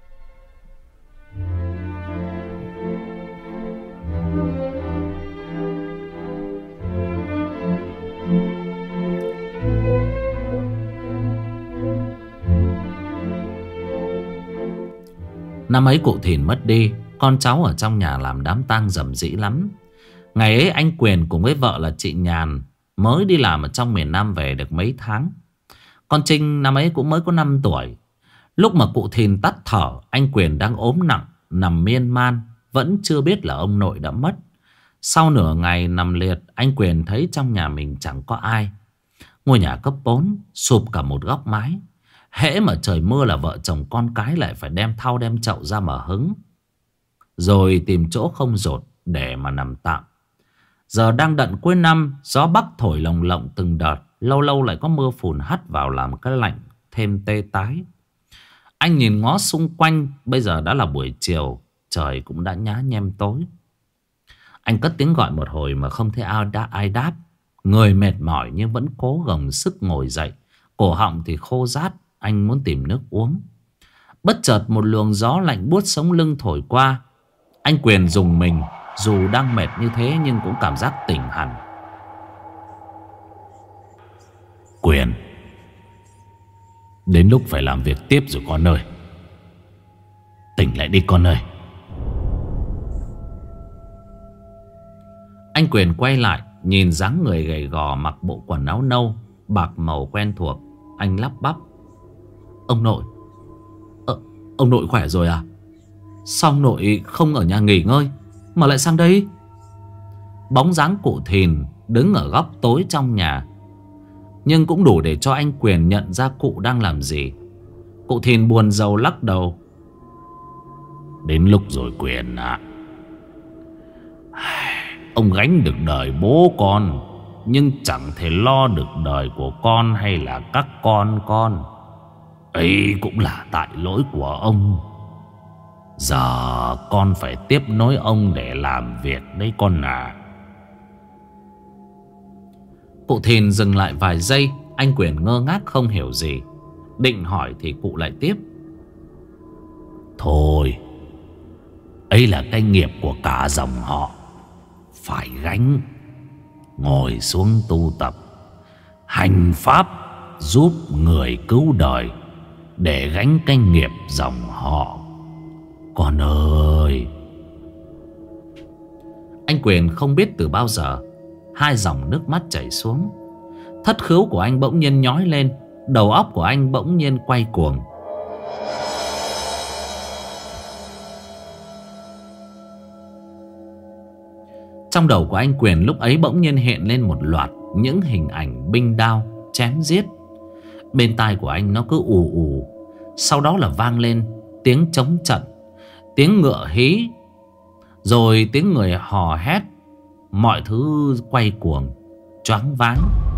Năm ấy cụ Thìn mất đi, con cháu ở trong nhà làm đám tang rầm rĩ lắm. Ngày ấy anh Quyền cùng với vợ là chị Nhàn mới đi làm ở trong miền Nam về được mấy tháng. Con Trinh năm ấy cũng mới có năm tuổi. Lúc mà cụ Thìn tắt thở, anh Quyền đang ốm nặng, nằm miên man, vẫn chưa biết là ông nội đã mất. Sau nửa ngày nằm liệt, anh Quyền thấy trong nhà mình chẳng có ai. Ngôi nhà cấp bốn, sụp cả một góc mái. Hễ mà trời mưa là vợ chồng con cái lại phải đem thau đem chậu ra mà hứng, rồi tìm chỗ không dột để mà nằm tạm. Giờ đang đận cuối năm, gió bắc thổi lồng lộng từng đợt. Lâu lâu lại có mưa phùn hắt vào làm cái lạnh thêm tê tái. Anh nhìn ngó xung quanh. Bây giờ đã là buổi chiều, trời cũng đã nhá nhem tối. Anh cất tiếng gọi một hồi mà không thấy ai, đã, ai đáp. Người mệt mỏi nhưng vẫn cố gồng sức ngồi dậy. Cổ họng thì khô rát. Anh muốn tìm nước uống. Bất chợt một luồng gió lạnh buốt sống lưng thổi qua. Anh Quyền rùng mình. Dù đang mệt như thế nhưng cũng cảm giác tỉnh hẳn. Quyền, đến lúc phải làm việc tiếp rồi con ơi. Tỉnh lại đi con ơi. Anh Quyền quay lại, nhìn dáng người gầy gò mặc bộ quần áo nâu bạc màu quen thuộc. Anh lắp bắp. Ông nội, ờ, ông nội khỏe rồi à? Sao ông nội không ở nhà nghỉ ngơi mà lại sang đây? Bóng dáng cụ Thìn đứng ở góc tối trong nhà, nhưng cũng đủ để cho anh Quyền nhận ra cụ đang làm gì. Cụ Thìn buồn rầu lắc đầu. Đến lúc rồi Quyền ạ. Ông gánh được đời bố con, nhưng chẳng thể lo được đời của con hay là các con con. Ấy cũng là tại lỗi của ông. Giờ con phải tiếp nối ông để làm việc đấy con à. Cụ Thìn dừng lại vài giây. Anh Quyền ngơ ngác không hiểu gì. Định hỏi thì cụ lại tiếp. Thôi, ấy là cái nghiệp của cả dòng họ, phải gánh. Ngồi xuống tu tập, hành pháp, giúp người cứu đời, để gánh cái nghiệp dòng họ. Con ơi. Anh Quyền không biết từ bao giờ hai dòng nước mắt chảy xuống. Thất khứu của anh bỗng nhiên nhói lên. Đầu óc của anh bỗng nhiên quay cuồng. Trong đầu của anh Quyền lúc ấy bỗng nhiên hiện lên một loạt những hình ảnh binh đao chém giết. Bên tai của anh nó cứ ù ù. Sau đó là vang lên tiếng trống trận, tiếng ngựa hí, rồi tiếng người hò hét. Mọi thứ quay cuồng, choáng váng.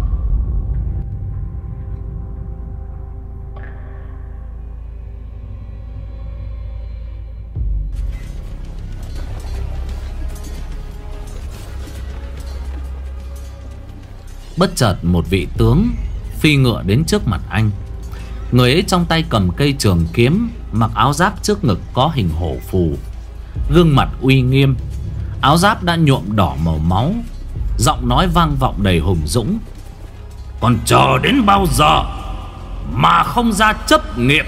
Bất chợt một vị tướng phi ngựa đến trước mặt anh. Người ấy trong tay cầm cây trường kiếm, mặc áo giáp trước ngực có hình hổ phù, gương mặt uy nghiêm. Áo giáp đã nhuộm đỏ màu máu. Giọng nói vang vọng đầy hùng dũng. Còn chờ đến bao giờ mà không ra chấp nghiệm?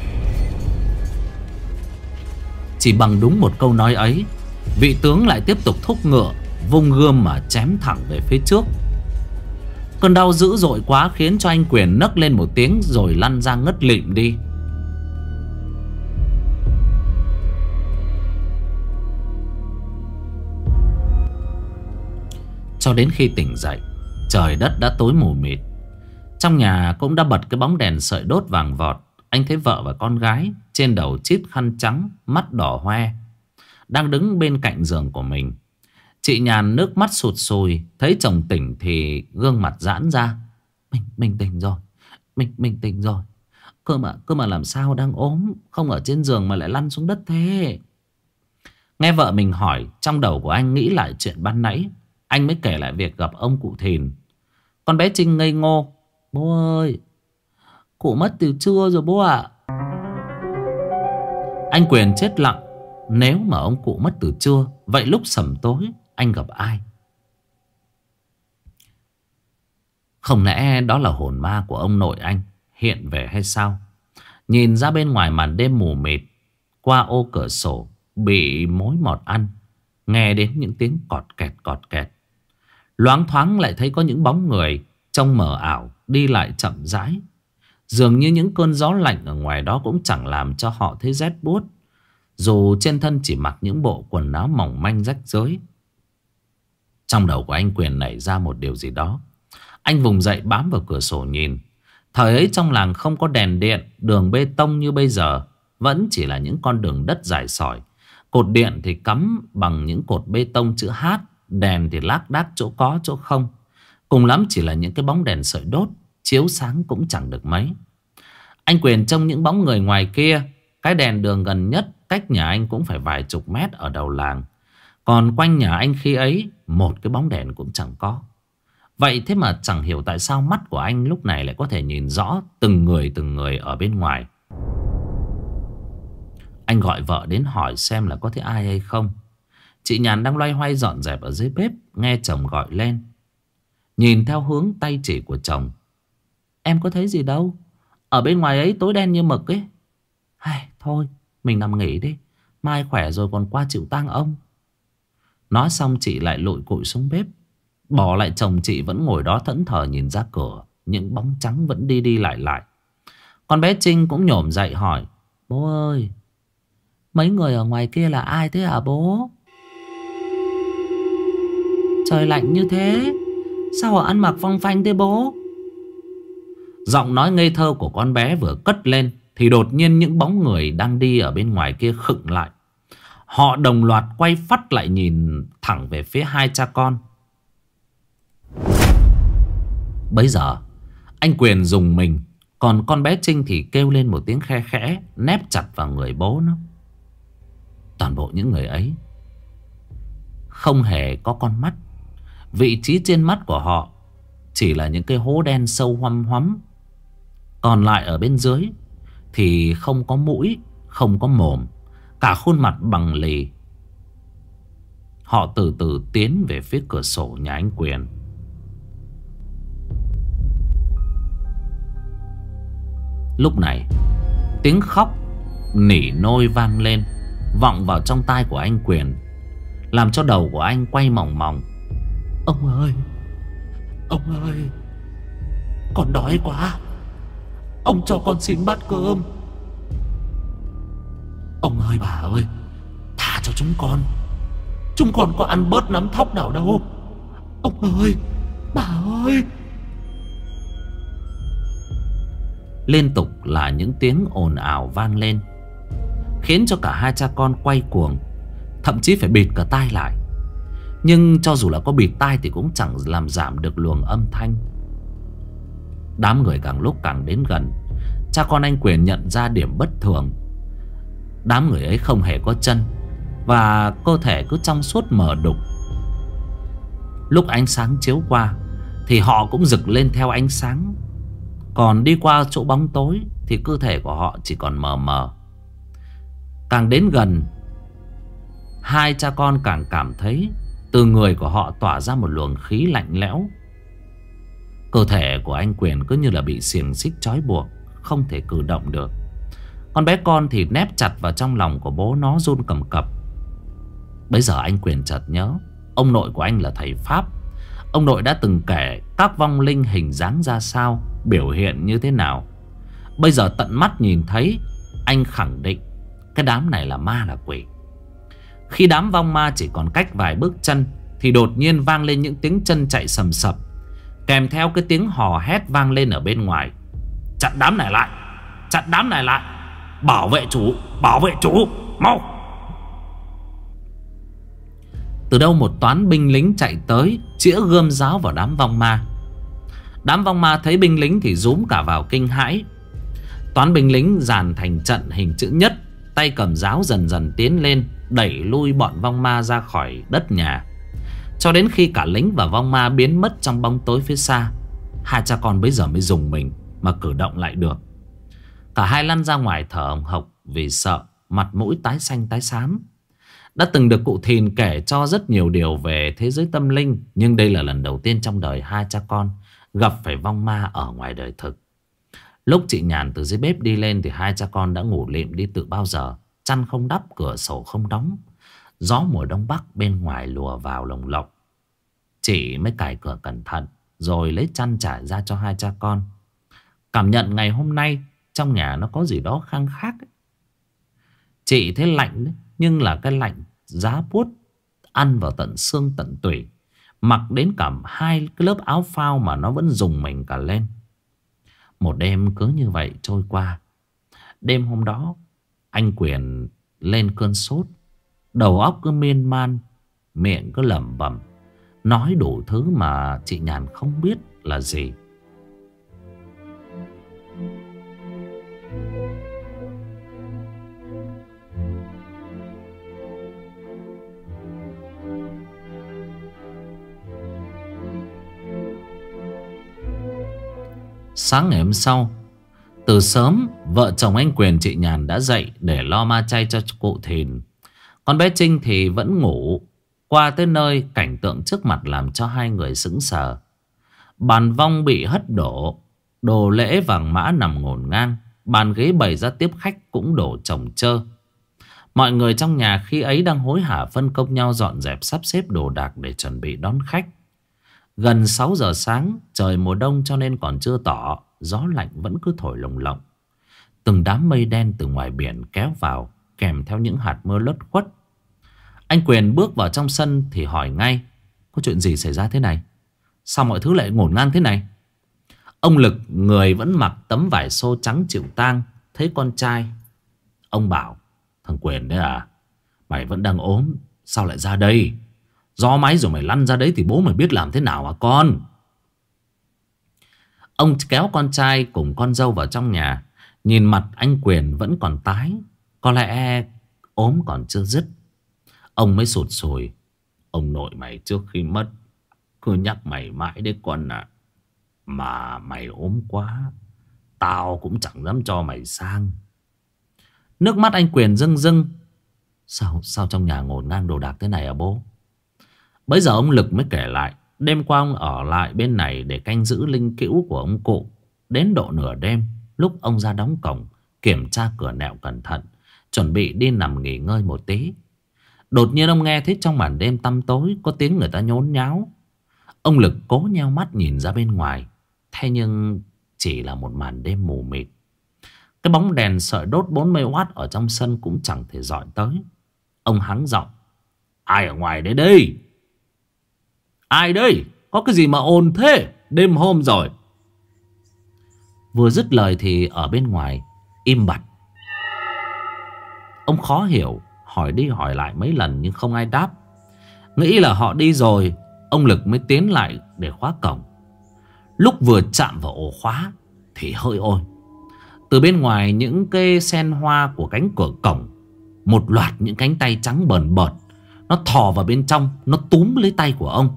Chỉ bằng đúng một câu nói ấy, vị tướng lại tiếp tục thúc ngựa, vung gươm mà chém thẳng về phía trước. Cơn đau dữ dội quá khiến cho anh Quyền nấc lên một tiếng rồi lăn ra ngất lịm đi. Cho đến khi tỉnh dậy, trời đất đã tối mù mịt. Trong nhà cũng đã bật cái bóng đèn sợi đốt vàng vọt. Anh thấy vợ và con gái trên đầu chít khăn trắng, mắt đỏ hoe, đang đứng bên cạnh giường của mình. Chị Nhàn nước mắt sụt sùi. Thấy chồng tỉnh thì gương mặt giãn ra. Mình mình tỉnh rồi. Mình mình tỉnh rồi. Cơ mà cơ mà làm sao đang ốm, không ở trên giường mà lại lăn xuống đất thế? Nghe vợ mình hỏi, trong đầu của anh nghĩ lại chuyện ban nãy. Anh mới kể lại việc gặp ông cụ Thìn. Con bé Trinh ngây ngô. Bố ơi, cụ mất từ trưa rồi bố ạ. Anh Quyền chết lặng. Nếu mà ông cụ mất từ trưa, vậy lúc sẩm tối anh gặp ai? Không lẽ đó là hồn ma của ông nội anh hiện về hay sao? Nhìn ra bên ngoài màn đêm mù mịt, qua ô cửa sổ bị mối mọt ăn, nghe đến những tiếng cọt kẹt cọt kẹt. Loáng thoáng lại thấy có những bóng người trông mờ ảo đi lại chậm rãi. Dường như những cơn gió lạnh ở ngoài đó cũng chẳng làm cho họ thấy rét buốt, dù trên thân chỉ mặc những bộ quần áo mỏng manh rách rưới. Trong đầu của anh Quyền nảy ra một điều gì đó. Anh vùng dậy bám vào cửa sổ nhìn. Thời ấy trong làng không có đèn điện, đường bê tông như bây giờ. Vẫn chỉ là những con đường đất dài sỏi. Cột điện thì cắm bằng những cột bê tông chữ H. Đèn thì lác đác chỗ có chỗ không. Cùng lắm chỉ là những cái bóng đèn sợi đốt, chiếu sáng cũng chẳng được mấy. Anh Quyền trông những bóng người ngoài kia. Cái đèn đường gần nhất cách nhà anh cũng phải vài chục mét ở đầu làng. Còn quanh nhà anh khi ấy một cái bóng đèn cũng chẳng có. Vậy thế mà chẳng hiểu tại sao mắt của anh lúc này lại có thể nhìn rõ từng người từng người ở bên ngoài. Anh gọi vợ đến hỏi xem là có thấy ai hay không. Chị Nhàn đang loay hoay dọn dẹp ở dưới bếp, nghe chồng gọi lên. Nhìn theo hướng tay chỉ của chồng. Em có thấy gì đâu, ở bên ngoài ấy tối đen như mực ấy. Hay, thôi mình nằm nghỉ đi, mai khỏe rồi còn qua chịu tang ông. Nói xong chị lại lội cội xuống bếp, bỏ lại chồng chị vẫn ngồi đó thẫn thờ nhìn ra cửa. Những bóng trắng vẫn đi đi lại lại. Con bé Trinh cũng nhổm dậy hỏi. Bố ơi, mấy người ở ngoài kia là ai thế hả bố? Trời lạnh như thế, sao họ ăn mặc phong phanh thế bố? Giọng nói ngây thơ của con bé vừa cất lên thì đột nhiên những bóng người đang đi ở bên ngoài kia khựng lại. Họ đồng loạt quay phắt lại nhìn thẳng về phía hai cha con. Bấy giờ anh Quyền rùng mình, còn con bé Trinh thì kêu lên một tiếng khe khẽ, nép chặt vào người bố nó. Toàn bộ những người ấy không hề có con mắt. Vị trí trên mắt của họ chỉ là những cái hố đen sâu hoăm hoắm. Còn lại ở bên dưới thì không có mũi, không có mồm, cả khuôn mặt bằng lì. Họ từ từ tiến về phía cửa sổ nhà anh Quyền. Lúc này tiếng khóc nỉ nôi vang lên. vọng vào trong tai của anh Quyền, làm cho đầu của anh quay mòng mòng. Ông ơi, ông ơi, con đói quá, ông cho con xin bát cơm. Ông ơi, bà ơi, thả cho chúng con, chúng con có ăn bớt nắm thóc nào đâu. Ông ơi, bà ơi. Liên tục là những tiếng ồn ào vang lên, khiến cho cả hai cha con quay cuồng, thậm chí phải bịt cả tai lại. Nhưng cho dù là có bịt tai thì cũng chẳng làm giảm được luồng âm thanh. Đám người càng lúc càng đến gần. Cha con anh Quyền nhận ra điểm bất thường. Đám người ấy không hề có chân, và cơ thể cứ trong suốt mờ đục. Lúc ánh sáng chiếu qua thì họ cũng rực lên theo ánh sáng, còn đi qua chỗ bóng tối thì cơ thể của họ chỉ còn mờ mờ. Càng đến gần, hai cha con càng cảm thấy từ người của họ tỏa ra một luồng khí lạnh lẽo. Cơ thể của anh Quyền cứ như là bị xiềng xích trói buộc, không thể cử động được. Con bé con thì nép chặt vào trong lòng của bố nó, run cầm cập. Bây giờ anh Quyền chợt nhớ ông nội của anh là thầy Pháp. Ông nội đã từng kể các vong linh hình dáng ra sao, biểu hiện như thế nào. Bây giờ tận mắt nhìn thấy, anh khẳng định cái đám này là ma là quỷ. Khi đám vong ma chỉ còn cách vài bước chân thì đột nhiên vang lên những tiếng chân chạy sầm sập, kèm theo cái tiếng hò hét vang lên ở bên ngoài. Chặn đám này lại, chặn đám này lại, bảo vệ chủ, bảo vệ chủ, mau. Từ đâu một toán binh lính chạy tới, chĩa gươm giáo vào đám vong ma. Đám vong ma thấy binh lính thì rúm cả vào kinh hãi. Toán binh lính dàn thành trận hình chữ nhất, tay cầm giáo dần dần tiến lên, đẩy lui bọn vong ma ra khỏi đất nhà. Cho đến khi cả lính và vong ma biến mất trong bóng tối phía xa, hai cha con bây giờ mới dùng mình mà cử động lại được. Cả hai lăn ra ngoài thở hồng hộc vì sợ, mặt mũi tái xanh tái xám. Đã từng được cụ Thìn kể cho rất nhiều điều về thế giới tâm linh, nhưng đây là lần đầu tiên trong đời hai cha con gặp phải vong ma ở ngoài đời thực. Lúc chị Nhàn từ dưới bếp đi lên thì hai cha con đã ngủ lịm đi từ bao giờ. Chăn không đắp, cửa sổ không đóng, gió mùa đông bắc bên ngoài lùa vào lồng lộng. Chị mới cài cửa cẩn thận, rồi lấy chăn trải ra cho hai cha con. Cảm nhận ngày hôm nay trong nhà nó có gì đó khăng khác ấy. Chị thấy lạnh đấy, nhưng là cái lạnh giá buốt, ăn vào tận xương tận tủy. Mặc đến cả hai cái lớp áo phao mà nó vẫn rùng mình cả lên. Một đêm cứ như vậy trôi qua. Đêm hôm đó anh Quyền lên cơn sốt, đầu óc cứ miên man, miệng cứ lẩm bẩm, nói đủ thứ mà chị Nhàn không biết là gì. Sáng ngày hôm sau, từ sớm, vợ chồng anh Quyền chị Nhàn đã dậy để lo ma chay cho cụ Thìn. Con bé Trinh thì vẫn ngủ. Qua tới nơi, cảnh tượng trước mặt làm cho hai người sững sờ. Bàn vong bị hất đổ, đồ lễ vàng mã nằm ngổn ngang, bàn ghế bày ra tiếp khách cũng đổ chồng chơ. Mọi người trong nhà khi ấy đang hối hả phân công nhau dọn dẹp sắp xếp đồ đạc để chuẩn bị đón khách. Gần sáu giờ sáng, trời mùa đông cho nên còn chưa tỏ, gió lạnh vẫn cứ thổi lồng lộng. Từng đám mây đen từ ngoài biển kéo vào, kèm theo những hạt mưa lất khuất. Anh Quyền bước vào trong sân thì hỏi ngay: có chuyện gì xảy ra thế này? Sao mọi thứ lại ngổn ngang thế này? Ông Lực, người vẫn mặc tấm vải xô trắng chịu tang, thấy con trai. Ông bảo: thằng Quyền đấy à, mày vẫn đang ốm, sao lại ra đây? Gió máy rồi mày lăn ra đấy thì bố mày biết làm thế nào hả con? Ông kéo con trai cùng con dâu vào trong nhà. Nhìn mặt anh Quyền vẫn còn tái, có lẽ ốm còn chưa dứt. Ông mới sụt sùi: ông nội mày trước khi mất cứ nhắc mày mãi đấy con ạ. À. Mà mày ốm quá, tao cũng chẳng dám cho mày sang. Nước mắt anh Quyền rưng rưng. Sao, sao trong nhà ngổn ngang đồ đạc thế này à bố? Bây giờ ông Lực mới kể lại. Đêm qua ông ở lại bên này để canh giữ linh cữu của ông cụ. Đến độ nửa đêm, lúc ông ra đóng cổng kiểm tra cửa nẹo cẩn thận chuẩn bị đi nằm nghỉ ngơi một tí. Đột nhiên ông nghe thấy trong màn đêm tăm tối có tiếng người ta nhốn nháo. Ông Lực cố nheo mắt nhìn ra bên ngoài. Thế nhưng chỉ là một màn đêm mù mịt. Cái bóng đèn sợi đốt bốn mươi oát ở trong sân cũng chẳng thể dọi tới. Ông hắng giọng: ai ở ngoài đấy đây? Ai đây? Có cái gì mà ồn thế? Đêm hôm rồi. Vừa dứt lời thì ở bên ngoài im bặt. Ông khó hiểu, hỏi đi hỏi lại mấy lần nhưng không ai đáp. Nghĩ là họ đi rồi, ông Lực mới tiến lại để khóa cổng. Lúc vừa chạm vào ổ khóa thì hỡi ôi, từ bên ngoài những cây sen hoa của cánh cửa cổng, một loạt những cánh tay trắng bờn bợt, nó thò vào bên trong, nó túm lấy tay của ông.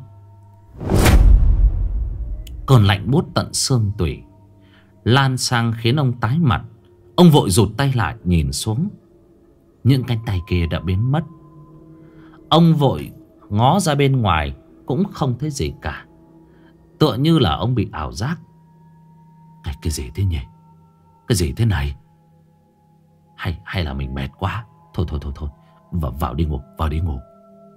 Cơn lạnh buốt tận xương tủy lan sang khiến ông tái mặt. Ông vội rụt tay lại nhìn xuống. Những cánh tay kia đã biến mất. Ông vội ngó ra bên ngoài cũng không thấy gì cả. Tựa như là ông bị ảo giác. Cái, cái gì thế nhỉ? Cái gì thế này? Hay hay là mình mệt quá? Thôi thôi thôi thôi vào, vào đi ngủ, vào đi ngủ.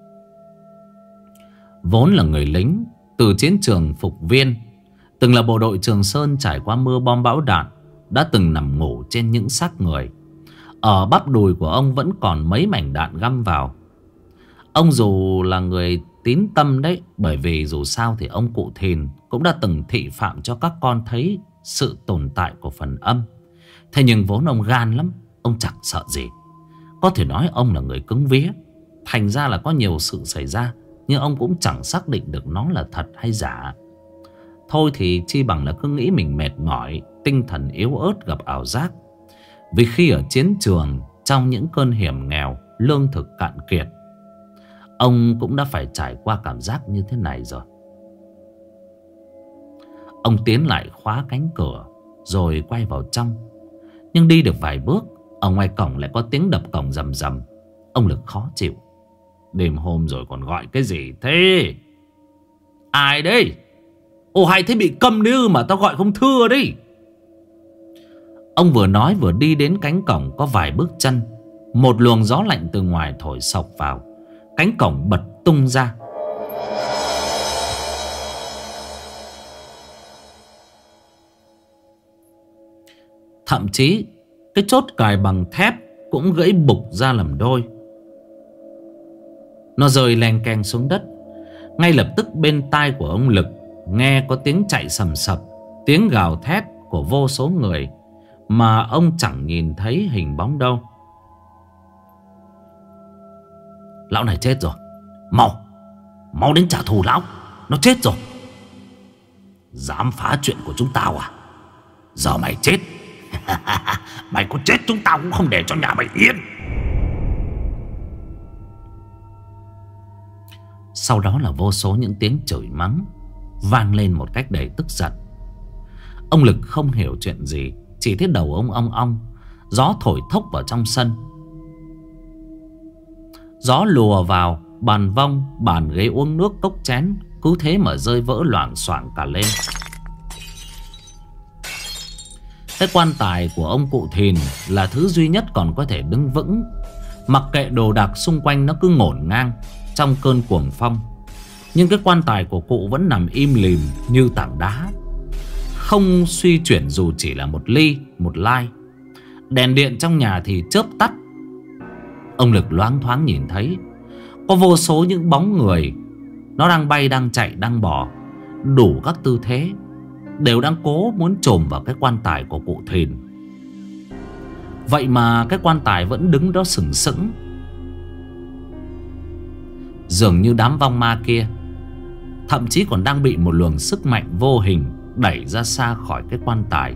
Vốn là người lính từ chiến trường phục viên, từng là bộ đội Trường Sơn trải qua mưa bom bão đạn, đã từng nằm ngủ trên những xác người. Ở bắp đùi của ông vẫn còn mấy mảnh đạn găm vào. Ông dù là người tín tâm đấy, bởi vì dù sao thì ông cụ Thìn cũng đã từng thị phạm cho các con thấy sự tồn tại của phần âm. Thế nhưng vốn ông gan lắm, ông chẳng sợ gì. Có thể nói ông là người cứng vía. Thành ra là có nhiều sự xảy ra, nhưng ông cũng chẳng xác định được nó là thật hay giả. Thôi thì chi bằng là cứ nghĩ mình mệt mỏi, tinh thần yếu ớt gặp ảo giác. Vì khi ở chiến trường, trong những cơn hiểm nghèo, lương thực cạn kiệt, ông cũng đã phải trải qua cảm giác như thế này rồi. Ông tiến lại khóa cánh cửa rồi quay vào trong. Nhưng đi được vài bước, ở ngoài cổng lại có tiếng đập cổng rầm rầm. Ông Lực khó chịu. Đêm hôm rồi còn gọi cái gì thế? Ai đấy? Ồ, hay thế bị câm đi mà tao gọi không thưa đấy. Ông vừa nói vừa đi đến cánh cổng có vài bước chân. Một luồng gió lạnh từ ngoài thổi sộc vào. Cánh cổng bật tung ra. Thậm chí cái chốt cài bằng thép cũng gãy bục ra làm đôi. Nó rơi leng keng xuống đất. Ngay lập tức bên tai của ông Lực nghe có tiếng chạy sầm sập, tiếng gào thét của vô số người mà ông chẳng nhìn thấy hình bóng đâu. Lão này chết rồi. Mau, mau đến trả thù lão. Nó chết rồi. Dám phá chuyện của chúng tao à? Giờ mày chết. Mày có chết chúng tao cũng không để cho nhà mày yên. Sau đó là vô số những tiếng chửi mắng vang lên một cách đầy tức giận. Ông Lực không hiểu chuyện gì, chỉ thấy đầu ông ong ong. Gió thổi thốc vào trong sân. Gió lùa vào bàn vong, bàn ghế uống nước, cốc chén cứ thế mà rơi vỡ loảng xoảng cả lên. Cái quan tài của ông cụ Thìn là thứ duy nhất còn có thể đứng vững. Mặc kệ đồ đạc xung quanh nó cứ ngổn ngang trong cơn cuồng phong, nhưng cái quan tài của cụ vẫn nằm im lìm như tảng đá, không suy chuyển dù chỉ là một ly, một lai. Đèn điện trong nhà thì chớp tắt. Ông Lực loáng thoáng nhìn thấy có vô số những bóng người. Nó đang bay, đang chạy, đang bò, đủ các tư thế, đều đang cố muốn chồm vào cái quan tài của cụ Thìn. Vậy mà cái quan tài vẫn đứng đó sừng sững. Dường như đám vong ma kia thậm chí còn đang bị một luồng sức mạnh vô hình đẩy ra xa khỏi cái quan tài.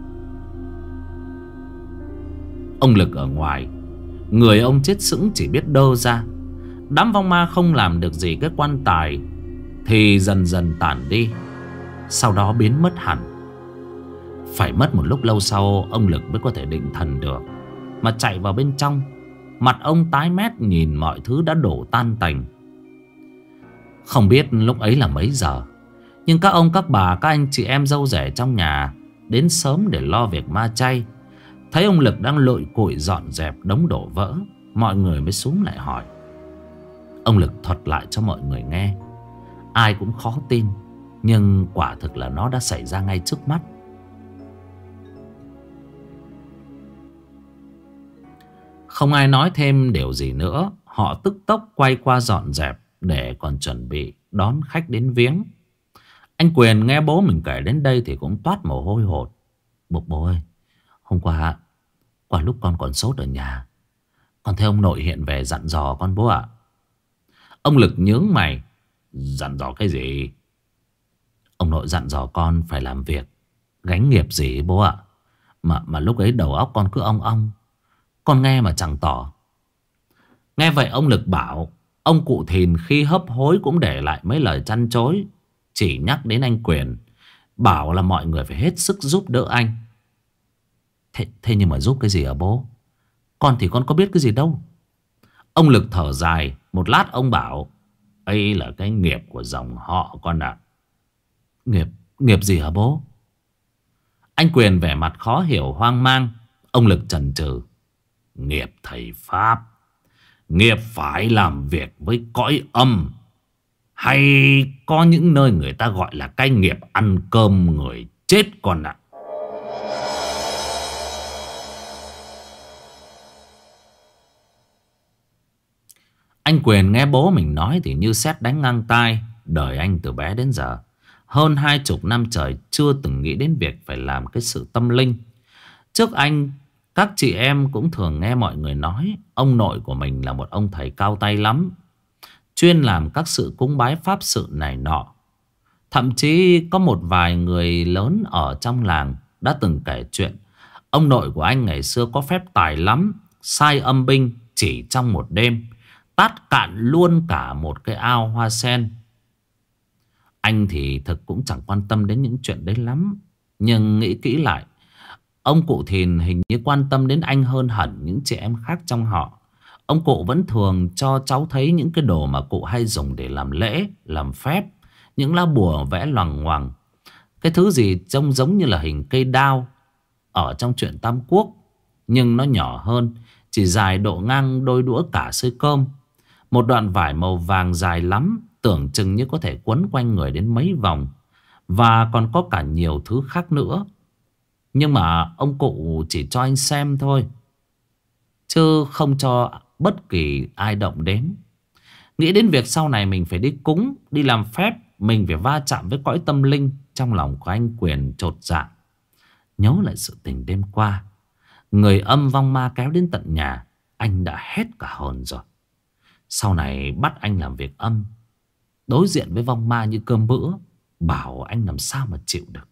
Ông Lực ở ngoài, người ông chết sững chỉ biết đơ ra. Đám vong ma không làm được gì cái quan tài thì dần dần tản đi, sau đó biến mất hẳn. Phải mất một lúc lâu sau ông Lực mới có thể định thần được. Mà chạy vào bên trong, mặt ông tái mét nhìn mọi thứ đã đổ tan tành. Không biết lúc ấy là mấy giờ, nhưng các ông các bà, các anh chị em dâu rể trong nhà đến sớm để lo việc ma chay. Thấy ông Lực đang lội cội dọn dẹp đống đổ vỡ, mọi người mới xúm lại hỏi. Ông Lực thuật lại cho mọi người nghe. Ai cũng khó tin, nhưng quả thực là nó đã xảy ra ngay trước mắt. Không ai nói thêm điều gì nữa. Họ tức tốc quay qua dọn dẹp để còn chuẩn bị đón khách đến viếng. Anh Quyền nghe bố mình kể đến đây thì cũng toát mồ hôi hột. Bố, bố ơi, hôm qua Qua lúc con còn sốt ở nhà, con thấy ông nội hiện về dặn dò con bố ạ. Ông Lực nhướng mày. Dặn dò cái gì? Ông nội dặn dò con phải làm việc, gánh nghiệp gì bố ạ. Mà mà lúc ấy đầu óc con cứ ong ong, con nghe mà chẳng tỏ. Nghe vậy ông Lực bảo. Ông cụ Thìn khi hấp hối cũng để lại mấy lời trăn trối, chỉ nhắc đến anh Quyền, bảo là mọi người phải hết sức giúp đỡ anh. Thế, thế nhưng mà giúp cái gì hả bố? Con thì con có biết cái gì đâu. Ông Lực thở dài. Một lát ông bảo. Đây là cái nghiệp của dòng họ con ạ. Nghiệp, nghiệp gì hả bố? Anh Quyền vẻ mặt khó hiểu hoang mang. Ông Lực chần chừ. Nghiệp thầy Pháp. Nghiệp phải làm việc với cõi âm. Hay có những nơi người ta gọi là cái nghiệp ăn cơm người chết con ạ. Anh Quyền nghe bố mình nói thì như sét đánh ngang tai. Đời anh từ bé đến giờ, hơn hai chục năm trời chưa từng nghĩ đến việc phải làm cái sự tâm linh. Trước anh, các chị em cũng thường nghe mọi người nói ông nội của mình là một ông thầy cao tay lắm, chuyên làm các sự cúng bái pháp sự này nọ. Thậm chí có một vài người lớn ở trong làng đã từng kể chuyện ông nội của anh ngày xưa có phép tài lắm, sai âm binh chỉ trong một đêm tát cạn luôn cả một cái ao hoa sen. Anh thì thực cũng chẳng quan tâm đến những chuyện đấy lắm, nhưng nghĩ kỹ lại, ông cụ Thìn hình như quan tâm đến anh hơn hẳn những chị em khác trong họ. Ông cụ vẫn thường cho cháu thấy những cái đồ mà cụ hay dùng để làm lễ, làm phép. Những lá bùa vẽ loằng ngoằng, cái thứ gì trông giống như là hình cây đao ở trong truyện Tam Quốc, nhưng nó nhỏ hơn, chỉ dài độ ngang đôi đũa cả sơi cơm. Một đoạn vải màu vàng dài lắm, tưởng chừng như có thể quấn quanh người đến mấy vòng. Và còn có cả nhiều thứ khác nữa. Nhưng mà ông cụ chỉ cho anh xem thôi, chứ không cho bất kỳ ai động đến. Nghĩ đến việc sau này mình phải đi cúng, đi làm phép, mình phải va chạm với cõi tâm linh, trong lòng của anh Quyền chột dạ. Nhớ lại sự tình đêm qua, người âm vong ma kéo đến tận nhà, anh đã hết cả hồn rồi. Sau này bắt anh làm việc âm, đối diện với vong ma như cơm bữa, bảo anh làm sao mà chịu được.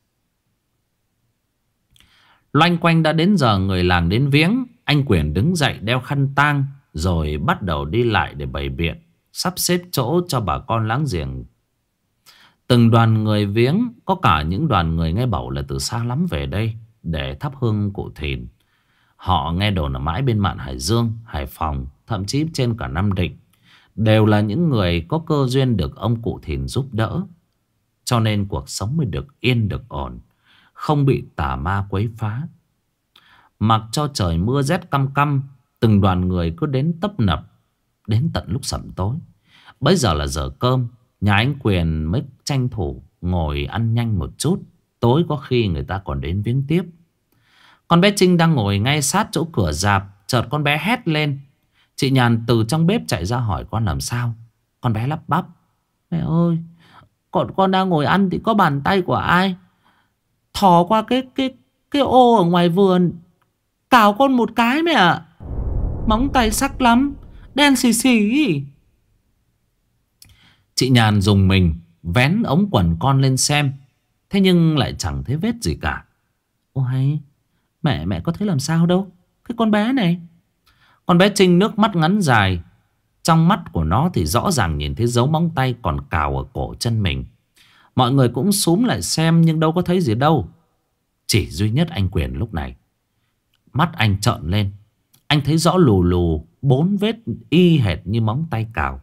Loanh quanh đã đến giờ người làng đến viếng. Anh Quyền đứng dậy đeo khăn tang, rồi bắt đầu đi lại để bày biện, sắp xếp chỗ cho bà con láng giềng. Từng đoàn người viếng, có cả những đoàn người nghe bảo là từ xa lắm về đây để thắp hương cụ Thìn. Họ nghe đồn ở mãi bên mạn Hải Dương, Hải Phòng, thậm chí trên cả Nam Định, đều là những người có cơ duyên được ông cụ Thìn giúp đỡ. Cho nên cuộc sống mới được yên được ổn, không bị tà ma quấy phá. Mặc cho trời mưa rét căm căm, từng đoàn người cứ đến tấp nập, đến tận lúc sẩm tối. Bây giờ là giờ cơm, nhà anh Quyền mới tranh thủ ngồi ăn nhanh một chút. Tối có khi người ta còn đến viếng tiếp. Con bé Trinh đang ngồi ngay sát chỗ cửa rạp, chợt con bé hét lên. Chị Nhàn từ trong bếp chạy ra hỏi con làm sao. Con bé lắp bắp: Mẹ ơi, con, con đang ngồi ăn thì có bàn tay của ai thò qua cái, cái, cái ô ở ngoài vườn, cào con một cái mẹ ạ. Móng tay sắc lắm, đen xì xì. Chị Nhàn dùng mình vén ống quần con lên xem, thế nhưng lại chẳng thấy vết gì cả. Ô hay, mẹ mẹ có thấy làm sao đâu cái con bé này. Con bé Trinh nước mắt ngắn dài, trong mắt của nó thì rõ ràng nhìn thấy dấu móng tay còn cào ở cổ chân mình. Mọi người cũng xúm lại xem nhưng đâu có thấy gì đâu. Chỉ duy nhất anh Quyền lúc này, mắt anh trợn lên. Anh thấy rõ lù lù bốn vết y hệt như móng tay cào.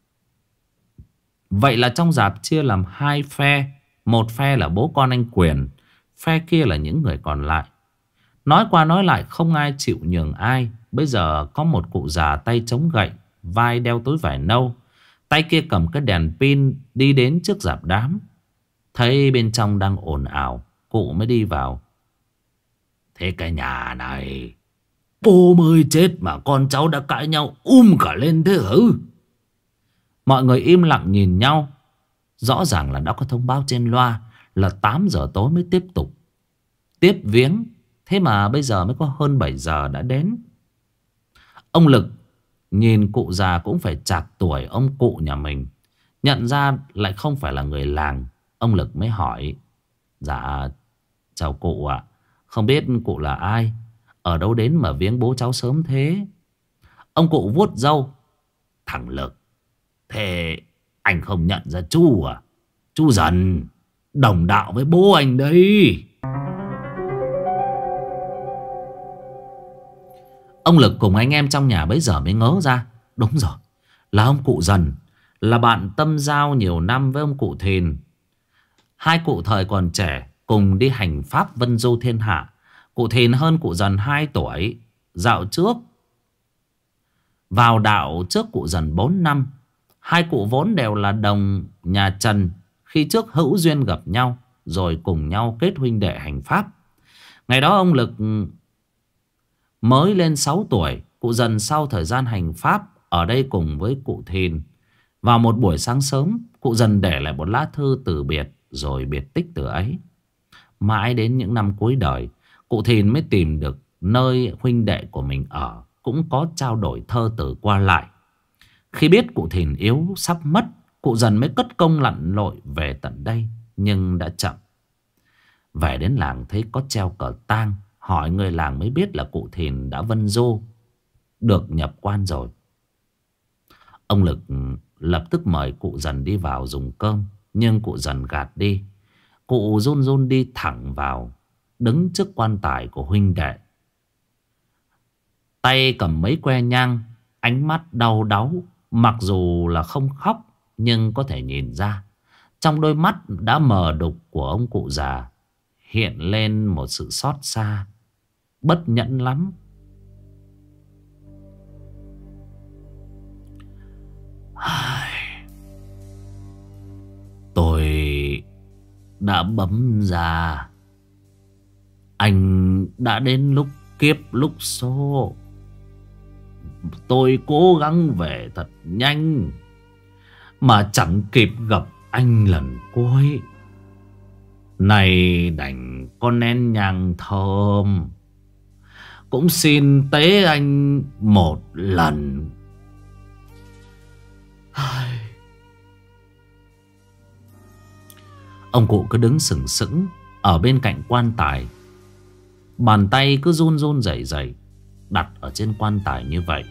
Vậy là trong rạp chia làm hai phe. Một phe là bố con anh Quyền, phe kia là những người còn lại. Nói qua nói lại không ai chịu nhường ai. Bây giờ có một cụ già tay chống gậy, vai đeo túi vải nâu, tay kia cầm cái đèn pin đi đến trước rạp đám. Thấy bên trong đang ồn ào, cụ mới đi vào. Thế cái nhà này, bố mới chết mà con cháu đã cãi nhau um cả lên thế hử? Mọi người im lặng nhìn nhau. Rõ ràng là đã có thông báo trên loa là tám giờ tối mới tiếp tục tiếp viếng. Thế mà bây giờ mới có hơn bảy giờ đã đến. Ông Lực nhìn cụ già cũng phải chạc tuổi ông cụ nhà mình, nhận ra lại không phải là người làng. Ông Lực mới hỏi: Dạ chào cụ ạ, không biết cụ là ai, ở đâu đến mà viếng bố cháu sớm thế? Ông cụ vuốt râu: Thằng Lực, thế anh không nhận ra chú à? Chú Dần, đồng đạo với bố anh đây. Ông Lực cùng anh em trong nhà bấy giờ mới ngớ ra. Đúng rồi, là ông cụ Dần, là bạn tâm giao nhiều năm với ông cụ Thìn. Hai cụ thời còn trẻ cùng đi hành pháp vân du thiên hạ. Cụ Thìn hơn cụ Dần hai tuổi. Dạo trước vào đạo trước cụ Dần bốn năm. Hai cụ vốn đều là đồng nhà Trần. Khi trước hữu duyên gặp nhau, rồi cùng nhau kết huynh đệ hành pháp. Ngày đó ông Lực mới lên sáu tuổi. Cụ Dần sau thời gian hành pháp ở đây cùng với cụ Thìn. Vào một buổi sáng sớm, cụ Dần để lại một lá thư từ biệt, rồi biệt tích từ ấy. Mãi đến những năm cuối đời, cụ Thìn mới tìm được nơi huynh đệ của mình ở, cũng có trao đổi thơ từ qua lại. Khi biết cụ Thìn yếu sắp mất, cụ Dần mới cất công lặn lội về tận đây. Nhưng đã chậm. Về đến làng thấy có treo cờ tang, hỏi người làng mới biết là cụ Thìn đã vân du, được nhập quan rồi. Ông Lực lập tức mời cụ Dần đi vào dùng cơm, nhưng cụ Dần gạt đi. Cụ run run đi thẳng vào, đứng trước quan tài của huynh đệ, tay cầm mấy que nhang, ánh mắt đau đáu. Mặc dù là không khóc, nhưng có thể nhìn ra trong đôi mắt đã mờ đục của ông cụ già hiện lên một sự xót xa, bất nhẫn lắm. Tôi đã bấm ra, anh đã đến lúc kiếp lúc số. Tôi cố gắng về thật nhanh, mà chẳng kịp gặp anh lần cuối. Này đành có nén nhang thơm, cũng xin tế anh một lần. Ông cụ cứ đứng sừng sững ở bên cạnh quan tài, bàn tay cứ run run rẩy rẩy đặt ở trên quan tài như vậy.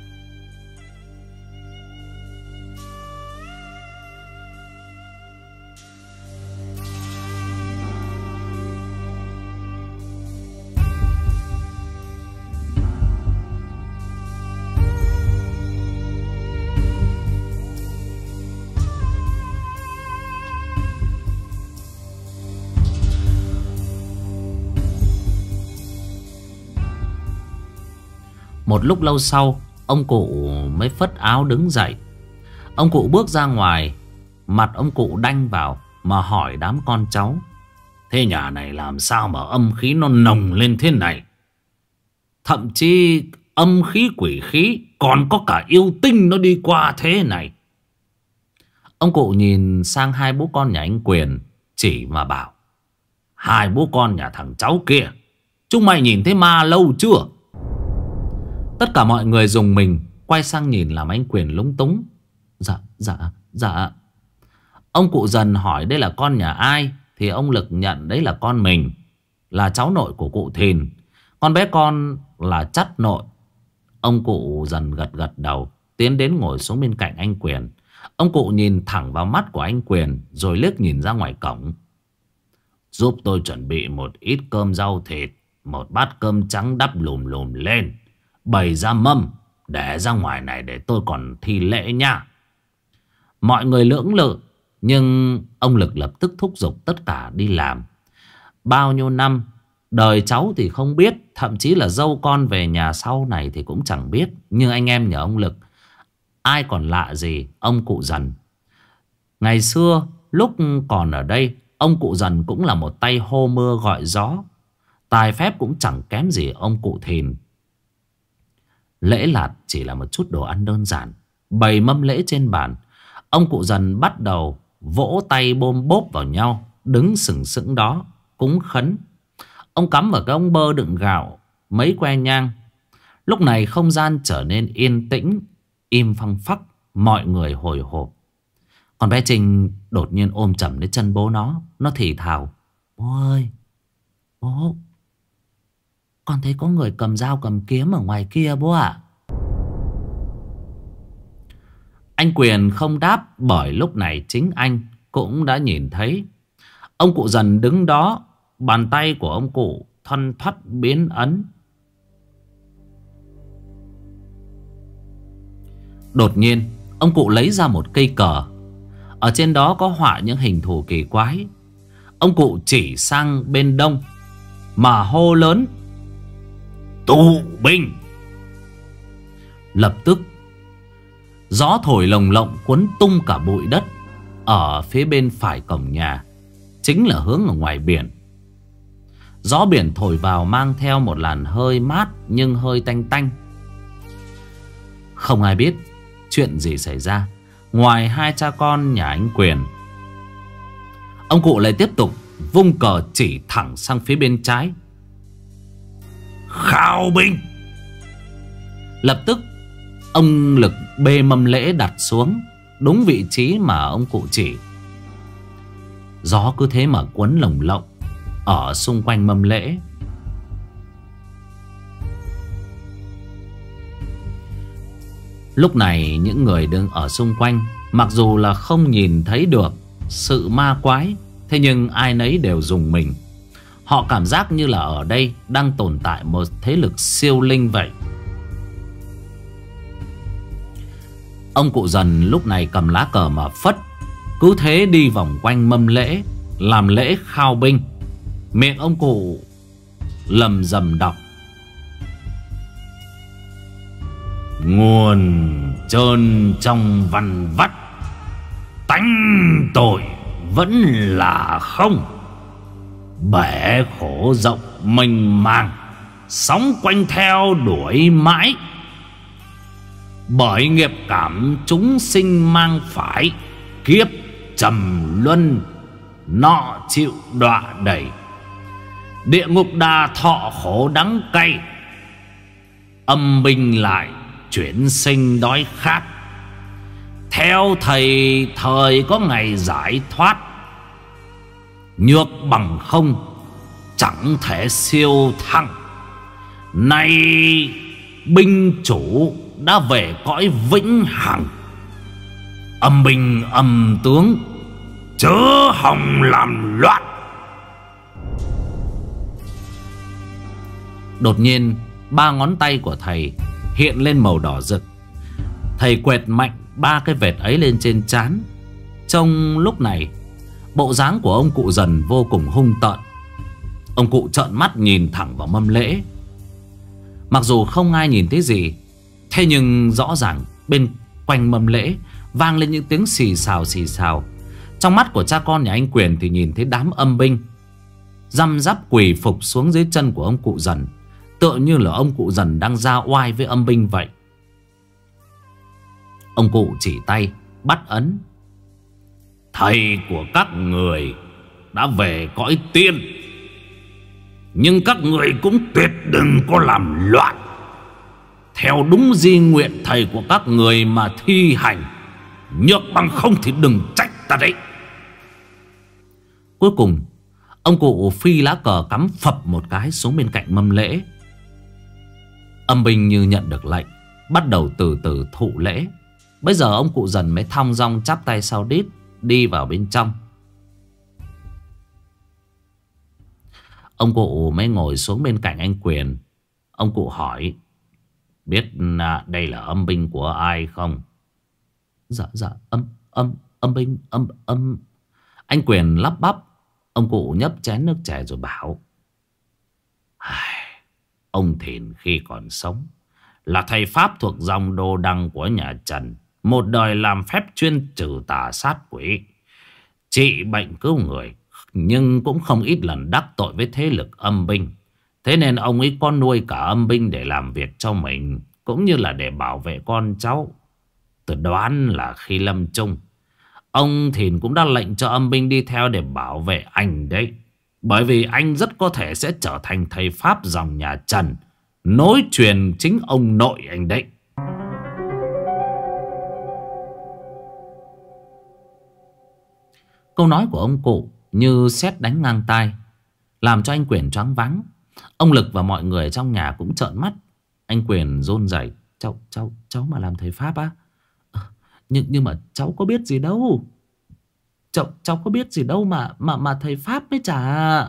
Một lúc lâu sau, ông cụ mới phất áo đứng dậy. Ông cụ bước ra ngoài, mặt ông cụ đanh vào mà hỏi đám con cháu: Thế nhà này làm sao mà âm khí nó nồng lên thế này? Thậm chí âm khí quỷ khí, còn có cả yêu tinh nó đi qua thế này. Ông cụ nhìn sang hai bố con nhà anh Quyền, chỉ mà bảo: Hai bố con nhà thằng cháu kia, chúng mày nhìn thấy ma lâu chưa? Tất cả mọi người dùng mình quay sang nhìn, làm anh Quyền lúng túng. Dạ, dạ, dạ. Ông cụ Dần hỏi đây là con nhà ai, thì ông Lực nhận đấy là con mình, là cháu nội của cụ Thìn. Con bé con là chắt nội. Ông cụ Dần gật gật đầu, tiến đến ngồi xuống bên cạnh anh Quyền. Ông cụ nhìn thẳng vào mắt của anh Quyền, rồi liếc nhìn ra ngoài cổng. Giúp tôi chuẩn bị một ít cơm rau thịt, một bát cơm trắng đắp lùm lùm lên, bày ra mâm, để ra ngoài này để tôi còn thi lễ nha. Mọi người lưỡng lự, nhưng ông Lực lập tức thúc giục tất cả đi làm. Bao nhiêu năm Đời cháu thì không biết, thậm chí là dâu con về nhà sau này thì cũng chẳng biết. Nhưng anh em nhà ông Lực ai còn lạ gì ông cụ Dần. Ngày xưa lúc còn ở đây, ông cụ Dần cũng là một tay hô mưa gọi gió, tài phép cũng chẳng kém gì ông cụ Thìn. Lễ lạt chỉ là một chút đồ ăn đơn giản, bày mâm lễ trên bàn. Ông cụ Dần bắt đầu vỗ tay bôm bốp vào nhau, đứng sừng sững đó cúng khấn. Ông cắm vào cái ống bơ đựng gạo mấy que nhang. Lúc này không gian trở nên yên tĩnh, im phăng phắc, mọi người hồi hộp. Còn bé Trinh đột nhiên ôm chầm lấy chân bố nó. Nó thì thào: "Bố ơi, bố, con thấy có người cầm dao cầm kiếm ở ngoài kia bố ạ." Anh Quyền không đáp, bởi lúc này chính anh cũng đã nhìn thấy. Ông cụ Dần đứng đó, bàn tay của ông cụ thoăn thoắt biến ấn. Đột nhiên ông cụ lấy ra một cây cờ, ở trên đó có họa những hình thù kỳ quái. Ông cụ chỉ sang bên đông mà hô lớn: "Tụ binh!" Lập tức gió thổi lồng lộng cuốn tung cả bụi đất. Ở phía bên phải cổng nhà, chính là hướng ở ngoài biển. Gió biển thổi vào mang theo một làn hơi mát nhưng hơi tanh tanh. Không ai biết chuyện gì xảy ra ngoài hai cha con nhà anh Quyền. Ông cụ lại tiếp tục vung cờ chỉ thẳng sang phía bên trái: "Khao binh!" Lập tức ông Lực bê mâm lễ đặt xuống đúng vị trí mà ông cụ chỉ. Gió cứ thế mà cuốn lồng lộng ở xung quanh mâm lễ. Lúc này những người đứng ở xung quanh, mặc dù là không nhìn thấy được sự ma quái, thế nhưng ai nấy đều rùng mình. Họ cảm giác như là ở đây đang tồn tại một thế lực siêu linh vậy. Ông cụ Dần lúc này cầm lá cờ mà phất, cứ thế đi vòng quanh mâm lễ, làm lễ khao binh. Miệng ông cụ lầm rầm đọc: "Nguồn trơn trong văn vắt, tánh tội vẫn là không. Bể khổ rộng mênh mang, sóng quanh theo đuổi mãi. Bởi nghiệp cảm chúng sinh mang phải, kiếp trầm luân nọ chịu đọa đầy. Địa ngục đà thọ khổ đắng cay, âm binh lại chuyển sinh đói khát. Theo thầy thời có ngày giải thoát, nhược bằng không chẳng thể siêu thăng. Nay binh chủ đã về cõi vĩnh hằng, âm binh âm tướng chớ hòng làm loạn." Đột nhiên ba ngón tay của thầy hiện lên màu đỏ rực. Thầy quẹt mạnh ba cái vệt ấy lên trên trán. Trong lúc này, bộ dáng của ông cụ Dần vô cùng hung tợn. Ông cụ trợn mắt nhìn thẳng vào mâm lễ. Mặc dù không ai nhìn thấy gì, thế nhưng rõ ràng bên quanh mâm lễ vang lên những tiếng xì xào xì xào. Trong mắt của cha con nhà anh Quyền thì nhìn thấy đám âm binh răm rắp quỳ phục xuống dưới chân của ông cụ Dần, tựa như là ông cụ Dần đang ra oai với âm binh vậy. Ông cụ chỉ tay bắt ấn: "Thầy của các người đã về cõi tiên, nhưng các người cũng tuyệt đừng có làm loạn. Theo đúng di nguyện thầy của các người mà thi hành, nhược bằng không thì đừng trách ta đấy." Cuối cùng ông cụ phi lá cờ cắm phập một cái xuống bên cạnh mâm lễ. Âm binh như nhận được lệnh, bắt đầu từ từ thụ lễ. Bây giờ ông cụ Dần mới thong dong chắp tay sau đít đi vào bên trong. Ông cụ mới ngồi xuống bên cạnh anh Quyền. Ông cụ hỏi: "Biết đây là âm binh của ai không?" "Dạ dạ âm âm âm binh âm âm." Anh Quyền lắp bắp. Ông cụ nhấp chén nước chè rồi bảo: Ông Thìn khi còn sống là thầy Pháp thuộc dòng Đồ Đằng của nhà Trần, một đời làm phép chuyên trừ tà sát quỷ, trị bệnh cứu người, nhưng cũng không ít lần đắc tội với thế lực âm binh. Thế nên ông ấy có nuôi cả âm binh để làm việc cho mình, cũng như là để bảo vệ con cháu. Tôi đoán là khi lâm chung, ông Thìn cũng đã lệnh cho âm binh đi theo để bảo vệ anh đấy. Bởi vì anh rất có thể sẽ trở thành thầy Pháp dòng nhà Trần, nối truyền chính ông nội anh đấy. Câu nói của ông cụ như sét đánh ngang tai, làm cho anh Quyền choáng váng. Ông Lực và mọi người trong nhà cũng trợn mắt. Anh Quyền run rẩy: Cháu, cháu, cháu mà làm thầy Pháp á? Ờ, nhưng, nhưng mà cháu có biết gì đâu. Cháu, cháu có biết gì đâu mà, mà, mà thầy Pháp mới chả.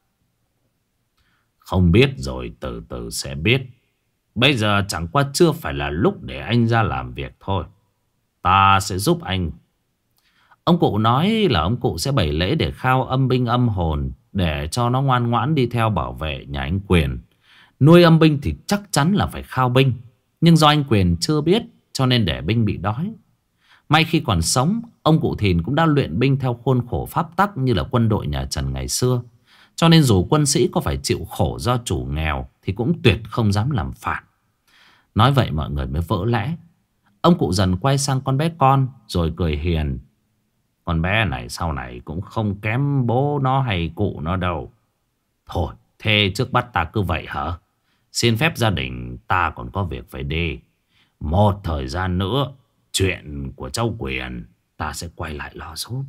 Không biết rồi từ từ sẽ biết. Bây giờ chẳng qua chưa phải là lúc để anh ra làm việc thôi. Ta sẽ giúp anh. Ông cụ nói là ông cụ sẽ bày lễ để khao âm binh âm hồn, để cho nó ngoan ngoãn đi theo bảo vệ nhà anh Quyền. Nuôi âm binh thì chắc chắn là phải khao binh, nhưng do anh Quyền chưa biết cho nên để binh bị đói. May khi còn sống, ông cụ Thìn cũng đã luyện binh theo khuôn khổ pháp tắc như là quân đội nhà Trần ngày xưa. Cho nên dù quân sĩ có phải chịu khổ do chủ nghèo thì cũng tuyệt không dám làm phản. Nói vậy mọi người mới vỡ lẽ. Ông cụ dần quay sang con bé con rồi cười hiền: Con bé này sau này cũng không kém bố nó hay cụ nó đâu. Thôi, thế trước bắt ta cứ vậy hả? Xin phép gia đình, ta còn có việc phải đi. Một thời gian nữa, chuyện của cháu Quyền ta sẽ quay lại lo giúp.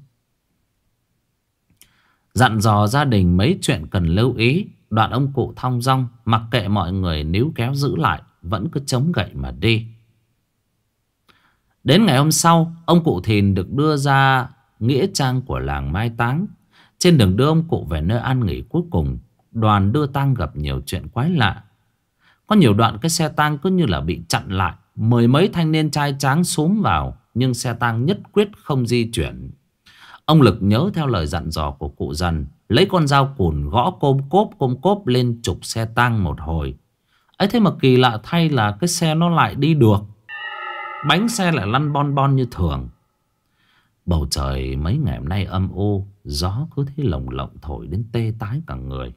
Dặn dò gia đình mấy chuyện cần lưu ý, đoạn ông cụ thong dong, mặc kệ mọi người níu kéo giữ lại, vẫn cứ chống gậy mà đi. Đến ngày hôm sau, ông cụ Thìn được đưa ra nghĩa trang của làng mai táng. Trên đường đưa ông cụ về nơi an nghỉ cuối cùng, đoàn đưa tang gặp nhiều chuyện quái lạ. Có nhiều đoạn cái xe tang cứ như là bị chặn lại, mười mấy thanh niên trai tráng xúm vào, nhưng xe tang nhất quyết không di chuyển. Ông Lực nhớ theo lời dặn dò của cụ dần, lấy con dao cùn gõ côm cốp côm cốp lên trục xe tang một hồi. Ấy thế mà kỳ lạ thay là cái xe nó lại đi được, bánh xe lại lăn bon bon như thường. Bầu trời mấy ngày hôm nay âm u, gió cứ thế lồng lộng thổi đến tê tái cả người.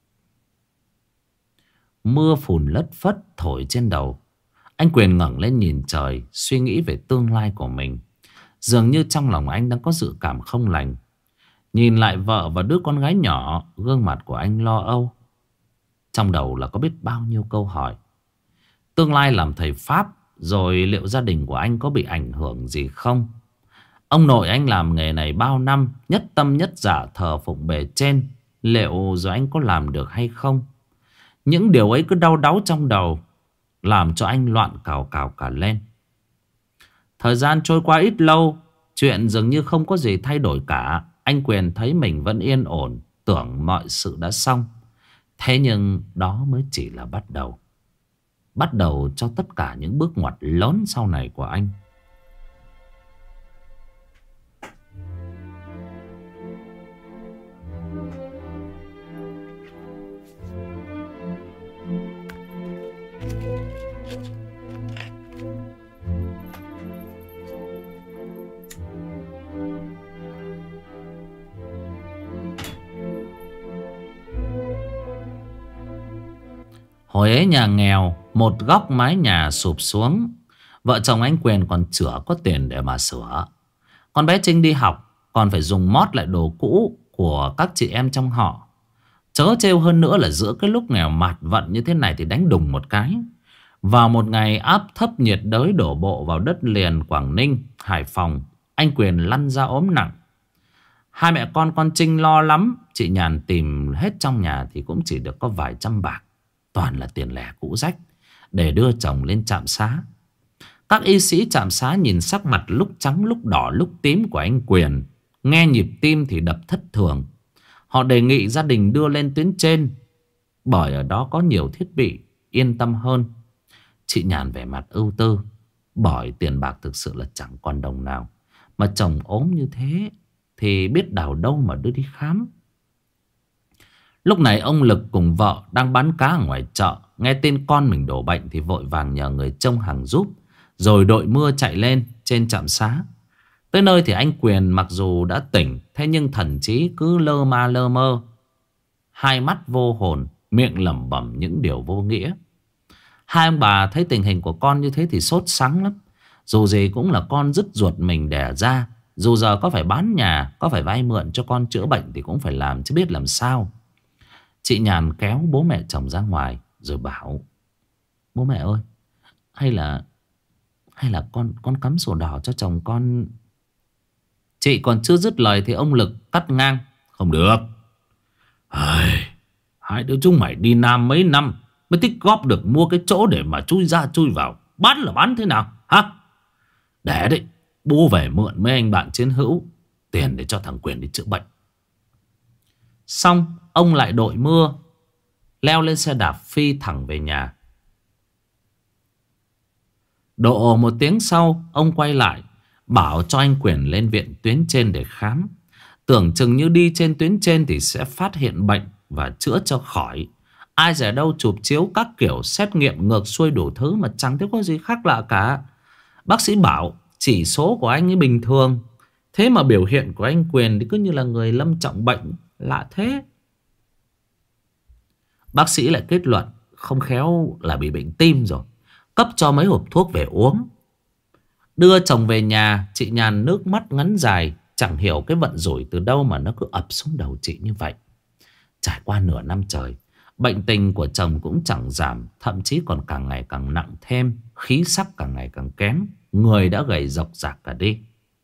Mưa phùn lất phất thổi trên đầu. Anh Quyền ngẩng lên nhìn trời, suy nghĩ về tương lai của mình. Dường như trong lòng anh đang có dự cảm không lành. Nhìn lại vợ và đứa con gái nhỏ, gương mặt của anh lo âu. Trong đầu là có biết bao nhiêu câu hỏi. Tương lai làm thầy Pháp, rồi liệu gia đình của anh có bị ảnh hưởng gì không? Ông nội anh làm nghề này bao năm, nhất tâm nhất dạ thờ phụng bề trên, liệu rồi anh có làm được hay không? Những điều ấy cứ đau đáu trong đầu, làm cho anh loạn cào cào cả lên. Thời gian trôi qua ít lâu, chuyện dường như không có gì thay đổi cả. Anh Quyền thấy mình vẫn yên ổn, tưởng mọi sự đã xong. Thế nhưng đó mới chỉ là bắt đầu. Bắt đầu cho tất cả những bước ngoặt lớn sau này của anh. Hồi ấy nhà nghèo, một góc mái nhà sụp xuống. Vợ chồng anh Quyền còn chửa có tiền để mà sửa. Con bé Trinh đi học, còn phải dùng mót lại đồ cũ của các chị em trong họ. Chớ trêu hơn nữa là giữa cái lúc nghèo mạt vận như thế này thì đánh đùng một cái. Vào một ngày áp thấp nhiệt đới đổ bộ vào đất liền Quảng Ninh, Hải Phòng, anh Quyền lăn ra ốm nặng. Hai mẹ con con Trinh lo lắm. Chị Nhàn tìm hết trong nhà thì cũng chỉ được có vài trăm bạc, toàn là tiền lẻ cũ rách, để đưa chồng lên trạm xá. Các y sĩ trạm xá nhìn sắc mặt lúc trắng lúc đỏ lúc tím của anh Quyền, nghe nhịp tim thì đập thất thường. Họ đề nghị gia đình đưa lên tuyến trên, bởi ở đó có nhiều thiết bị, yên tâm hơn. Chị Nhàn vẻ mặt ưu tư, bởi tiền bạc thực sự là chẳng còn đồng nào. Mà chồng ốm như thế thì biết đào đâu mà đưa đi khám. Lúc này ông Lực cùng vợ đang bán cá ở ngoài chợ, nghe tin con mình đổ bệnh thì vội vàng nhờ người trông hàng giúp, rồi đội mưa chạy lên trên trạm xá. Tới nơi thì anh Quyền mặc dù đã tỉnh, thế nhưng thần trí cứ lơ ma lơ mơ, hai mắt vô hồn, miệng lẩm bẩm những điều vô nghĩa. Hai ông bà thấy tình hình của con như thế thì sốt sắng lắm. Dù gì cũng là con dứt ruột mình đẻ ra, dù giờ có phải bán nhà, có phải vay mượn cho con chữa bệnh thì cũng phải làm, chứ biết làm sao. Chị Nhàn kéo bố mẹ chồng ra ngoài rồi bảo: bố mẹ ơi, hay là Hay là con con cắm sổ đỏ cho chồng con. Chị còn chưa dứt lời thì ông Lực cắt ngang: không được. Ai, hai đứa chúng mày đi Nam mấy năm mới tích góp được mua cái chỗ để mà chui ra chui vào. Bán là bán thế nào hả? Để đấy, bố về mượn mấy anh bạn chiến hữu tiền để cho thằng Quyền đi chữa bệnh. Xong ông lại đội mưa, leo lên xe đạp phi thẳng về nhà. Độ một tiếng sau, ông quay lại bảo cho anh Quyền lên viện tuyến trên để khám. Tưởng chừng như đi trên tuyến trên thì sẽ phát hiện bệnh và chữa cho khỏi. Ai dè đâu chụp chiếu các kiểu, xét nghiệm ngược xuôi đủ thứ mà chẳng thấy có gì khác lạ cả. Bác sĩ bảo chỉ số của anh ấy bình thường, thế mà biểu hiện của anh Quyền thì cứ như là người lâm trọng bệnh. Lạ thế. Bác sĩ lại kết luận không khéo là bị bệnh tim rồi, cấp cho mấy hộp thuốc về uống. Đưa chồng về nhà, chị Nhàn nước mắt ngắn dài, chẳng hiểu cái vận rủi từ đâu mà nó cứ ập xuống đầu chị như vậy. Trải qua nửa năm trời, bệnh tình của chồng cũng chẳng giảm, thậm chí còn càng ngày càng nặng thêm, khí sắc càng ngày càng kém, người đã gầy rộc rạc cả đi.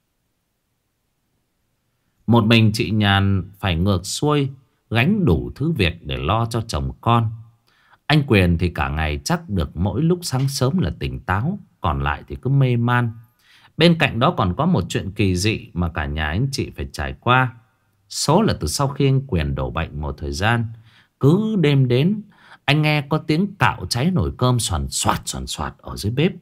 Một mình chị Nhàn phải ngược xuôi gánh đủ thứ việc để lo cho chồng con. Anh Quyền thì cả ngày chắc được mỗi lúc sáng sớm là tỉnh táo, còn lại thì cứ mê man. Bên cạnh đó còn có một chuyện kỳ dị mà cả nhà anh chị phải trải qua. Số là từ sau khi anh Quyền đổ bệnh một thời gian, cứ đêm đến anh nghe có tiếng cạo cháy nồi cơm xoàn xoạt xoàn xoạt ở dưới bếp.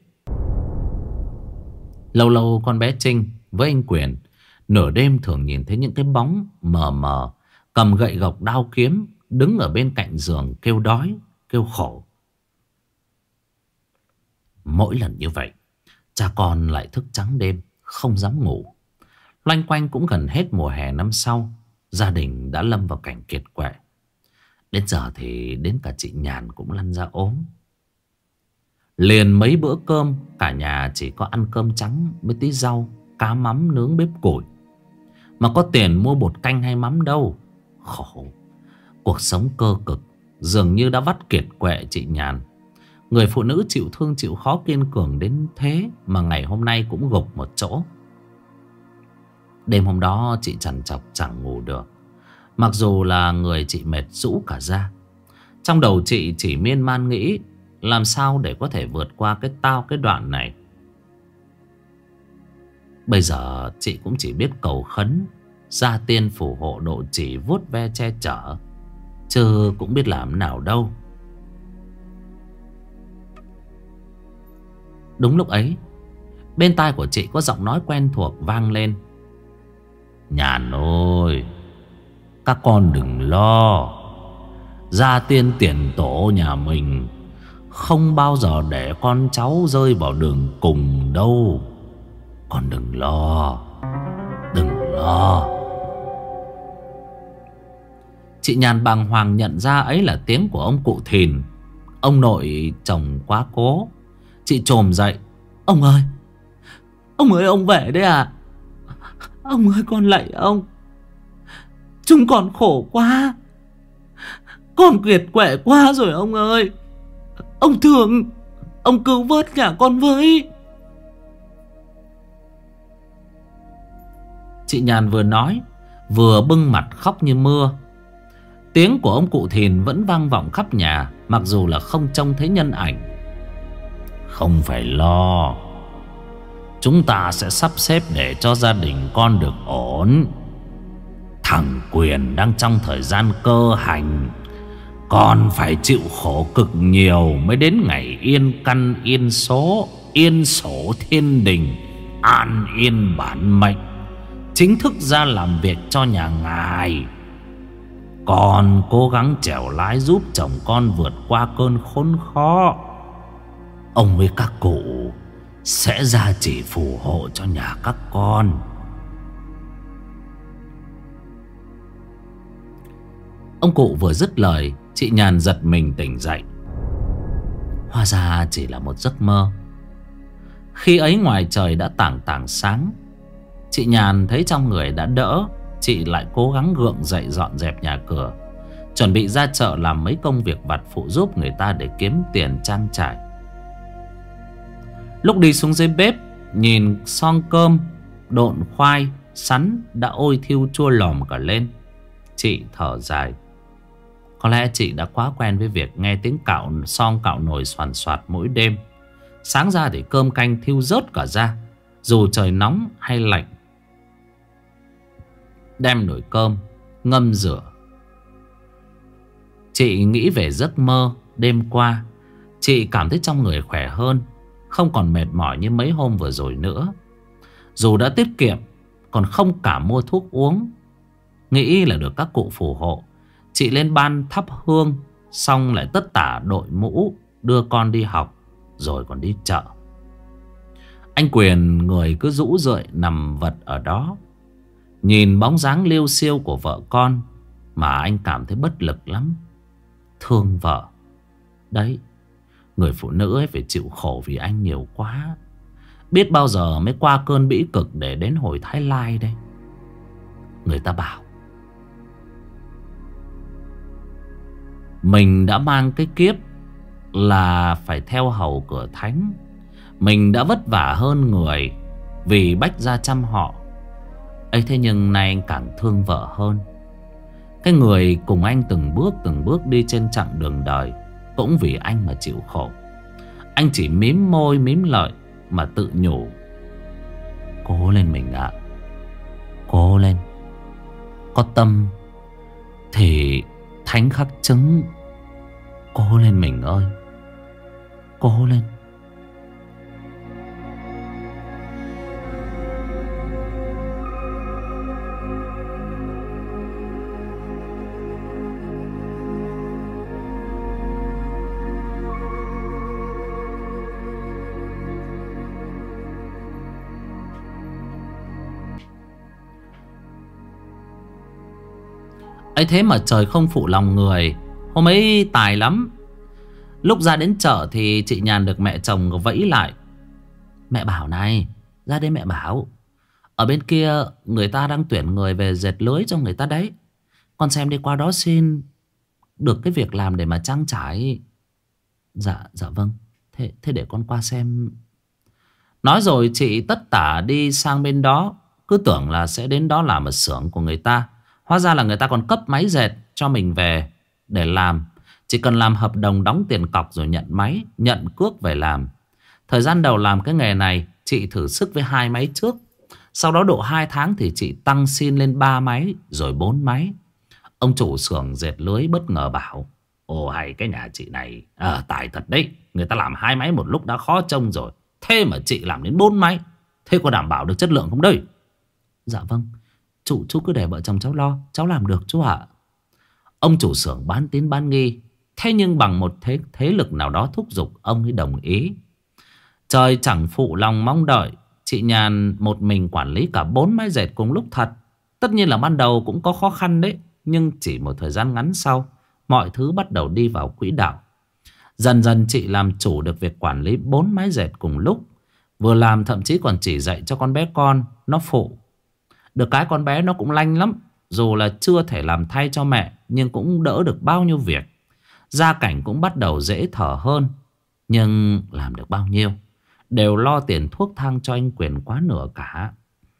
Lâu lâu con bé Trinh với anh Quyền nửa đêm thường nhìn thấy những cái bóng mờ mờ cầm gậy gộc đao kiếm đứng ở bên cạnh giường kêu đói, kêu khổ. Mỗi lần như vậy, cha con lại thức trắng đêm, không dám ngủ. Loanh quanh cũng gần hết mùa hè năm sau, gia đình đã lâm vào cảnh kiệt quệ. Đến giờ thì đến cả chị Nhàn cũng lăn ra ốm. Liền mấy bữa cơm, cả nhà chỉ có ăn cơm trắng với tí rau, cá mắm nướng bếp củi. Mà có tiền mua bột canh hay mắm đâu. Khổ. Cuộc sống cơ cực dường như đã vắt kiệt quệ chị Nhàn. Người phụ nữ chịu thương chịu khó kiên cường đến thế mà ngày hôm nay cũng gục một chỗ. Đêm hôm đó chị trằn trọc chẳng ngủ được, mặc dù là người chị mệt rũ cả da. Trong đầu chị chỉ miên man nghĩ làm sao để có thể vượt qua cái tao cái đoạn này. Bây giờ chị cũng chỉ biết cầu khấn gia tiên phù hộ độ chỉ vuốt ve che chở, chứ cũng biết làm nào đâu. Đúng lúc ấy, bên tai của chị có giọng nói quen thuộc vang lên: Nhàn ơi, các con đừng lo, gia tiên tiền tổ nhà mình không bao giờ để con cháu rơi vào đường cùng đâu. Con đừng lo, đừng lo. Chị Nhàn bàng hoàng nhận ra ấy là tiếng của ông cụ Thìn, ông nội chồng quá cố. Chị chồm dậy: Ông ơi, ông ơi, ông về đấy à? Ông ơi, con lạy ông, chúng con khổ quá, con kiệt quệ quá rồi ông ơi. Ông thương, ông cứu vớt nhà con với. Chị Nhàn vừa nói vừa bưng mặt khóc như mưa. Tiếng của ông cụ Thìn vẫn vang vọng khắp nhà, mặc dù là không trông thấy nhân ảnh. Không phải lo, chúng ta sẽ sắp xếp để cho gia đình con được ổn. Thằng Quyền đang trong thời gian cơ hành, con phải chịu khổ cực nhiều mới đến ngày yên căn yên số, yên sổ thiên đình, an yên bản mệnh, chính thức ra làm việc cho nhà ngài. Con cố gắng chèo lái giúp chồng con vượt qua cơn khốn khó. Ông với các cụ sẽ gia trì phù hộ cho nhà các con. Ông cụ vừa dứt lời, chị Nhàn giật mình tỉnh dậy. Hóa ra chỉ là một giấc mơ. Khi ấy ngoài trời đã tảng tảng sáng. Chị Nhàn thấy trong người đã đỡ. Chị lại cố gắng gượng dậy dọn dẹp nhà cửa, chuẩn bị ra chợ làm mấy công việc vặt phụ giúp người ta để kiếm tiền trang trải. Lúc đi xuống dưới bếp, nhìn son cơm, độn khoai, sắn đã ôi thiêu chua lòm cả lên, chị thở dài. Có lẽ chị đã quá quen với việc nghe tiếng cạo son cạo nồi xoàn xoạt mỗi đêm. Sáng ra thì cơm canh thiêu rớt cả ra, dù trời nóng hay lạnh. Đem nồi cơm ngâm rửa. Chị nghĩ về giấc mơ đêm qua. Chị cảm thấy trong người khỏe hơn, không còn mệt mỏi như mấy hôm vừa rồi nữa. Dù đã tiết kiệm, còn không cả mua thuốc uống. Nghĩ là được các cụ phù hộ, chị lên ban thắp hương, xong lại tất tả đội mũ, đưa con đi học, rồi còn đi chợ. Anh Quyền người cứ rũ rượi nằm vật ở đó, nhìn bóng dáng liêu xiêu của vợ con mà anh cảm thấy bất lực lắm. Thương vợ. Đấy, người phụ nữ ấy phải chịu khổ vì anh nhiều quá. Biết bao giờ mới qua cơn bĩ cực để đến hồi Thái Lai đây. Người ta bảo mình đã mang cái kiếp là phải theo hầu cửa thánh. Mình đã vất vả hơn người vì bách gia chăm họ ấy, thế nhưng nay anh càng thương vợ hơn. Cái người cùng anh từng bước từng bước đi trên chặng đường đời cũng vì anh mà chịu khổ. Anh chỉ mím môi mím lợi mà tự nhủ: cố lên mình ạ, cố lên. Có tâm thì thánh khắc chứng. Cố lên mình ơi, cố lên. ấy thế mà trời không phụ lòng người. Hôm ấy tài lắm. Lúc ra đến chợ thì chị Nhàn được mẹ chồng vẫy lại. Mẹ bảo này, ra đây mẹ bảo, ở bên kia người ta đang tuyển người về dệt lưới cho người ta đấy. Con xem đi qua đó xin được cái việc làm để mà trang trải. Dạ, dạ vâng. Thế, thế để con qua xem. Nói rồi chị tất tả đi sang bên đó. Cứ tưởng là sẽ đến đó làm ở xưởng của người ta. Hóa ra là người ta còn cấp máy dệt cho mình về để làm. Chỉ cần làm hợp đồng đóng tiền cọc rồi nhận máy, nhận cước về làm. Thời gian đầu làm cái nghề này, chị thử sức với hai máy trước. Sau đó độ hai tháng thì chị tăng xin lên ba máy, rồi bốn máy. Ông chủ xưởng dệt lưới bất ngờ bảo: ồ hay cái nhà chị này à, tài thật đấy. Người ta làm hai máy một lúc đã khó trông rồi, thế mà chị làm đến bốn máy. Thế có đảm bảo được chất lượng không đây? Dạ vâng, Chú, chú cứ để vợ chồng cháu lo, cháu làm được chú ạ. Ông chủ xưởng bán tín bán nghi. Thế nhưng bằng một thế, thế lực nào đó thúc giục, ông ấy đồng ý. Trời chẳng phụ lòng mong đợi. Chị Nhàn một mình quản lý cả bốn máy dệt cùng lúc thật. Tất nhiên là ban đầu cũng có khó khăn đấy, nhưng chỉ một thời gian ngắn sau, mọi thứ bắt đầu đi vào quỹ đạo. Dần dần chị làm chủ được việc quản lý bốn máy dệt cùng lúc. Vừa làm thậm chí còn chỉ dạy cho con bé con nó phụ. Được cái con bé nó cũng lanh lắm. Dù là chưa thể làm thay cho mẹ, nhưng cũng đỡ được bao nhiêu việc. Gia cảnh cũng bắt đầu dễ thở hơn. Nhưng làm được bao nhiêu đều lo tiền thuốc thang cho anh Quyền quá nửa cả.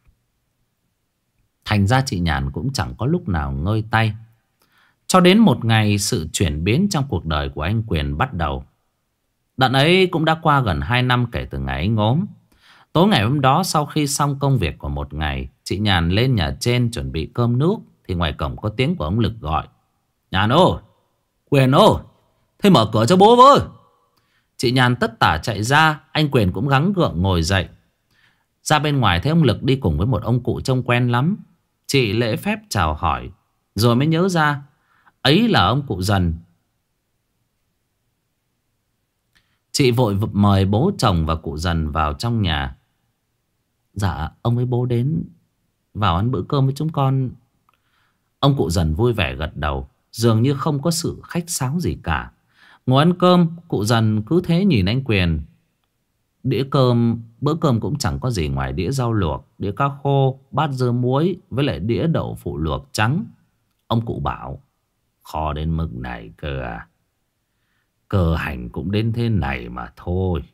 Thành ra chị Nhàn cũng chẳng có lúc nào ngơi tay. Cho đến một ngày, sự chuyển biến trong cuộc đời của anh Quyền bắt đầu. Đợt ấy cũng đã qua gần hai năm kể từ ngày anh ốm. Tối ngày hôm đó, sau khi xong công việc của một ngày, chị Nhàn lên nhà trên chuẩn bị cơm nước, thì ngoài cổng có tiếng của ông Lực gọi: Nhàn ơi, Quyền ơi, thế mở cửa cho bố với. Chị Nhàn tất tả chạy ra. Anh Quyền cũng gắng gượng ngồi dậy. Ra bên ngoài thấy ông Lực đi cùng với một ông cụ trông quen lắm. Chị lễ phép chào hỏi, rồi mới nhớ ra Ấy là ông cụ Dần. Chị vội mời bố chồng và cụ Dần vào trong nhà. Dạ ông ấy bố đến vào ăn bữa cơm với chúng con. Ông cụ Dần vui vẻ gật đầu, dường như không có sự khách sáo gì cả. Ngồi ăn cơm, cụ Dần cứ thế nhìn anh Quyền. Đĩa cơm, bữa cơm cũng chẳng có gì ngoài đĩa rau luộc, đĩa cá khô, bát dưa muối với lại đĩa đậu phụ luộc trắng. Ông cụ bảo: khó đến mức này cơ à? Cơ hành cũng đến thế này mà thôi.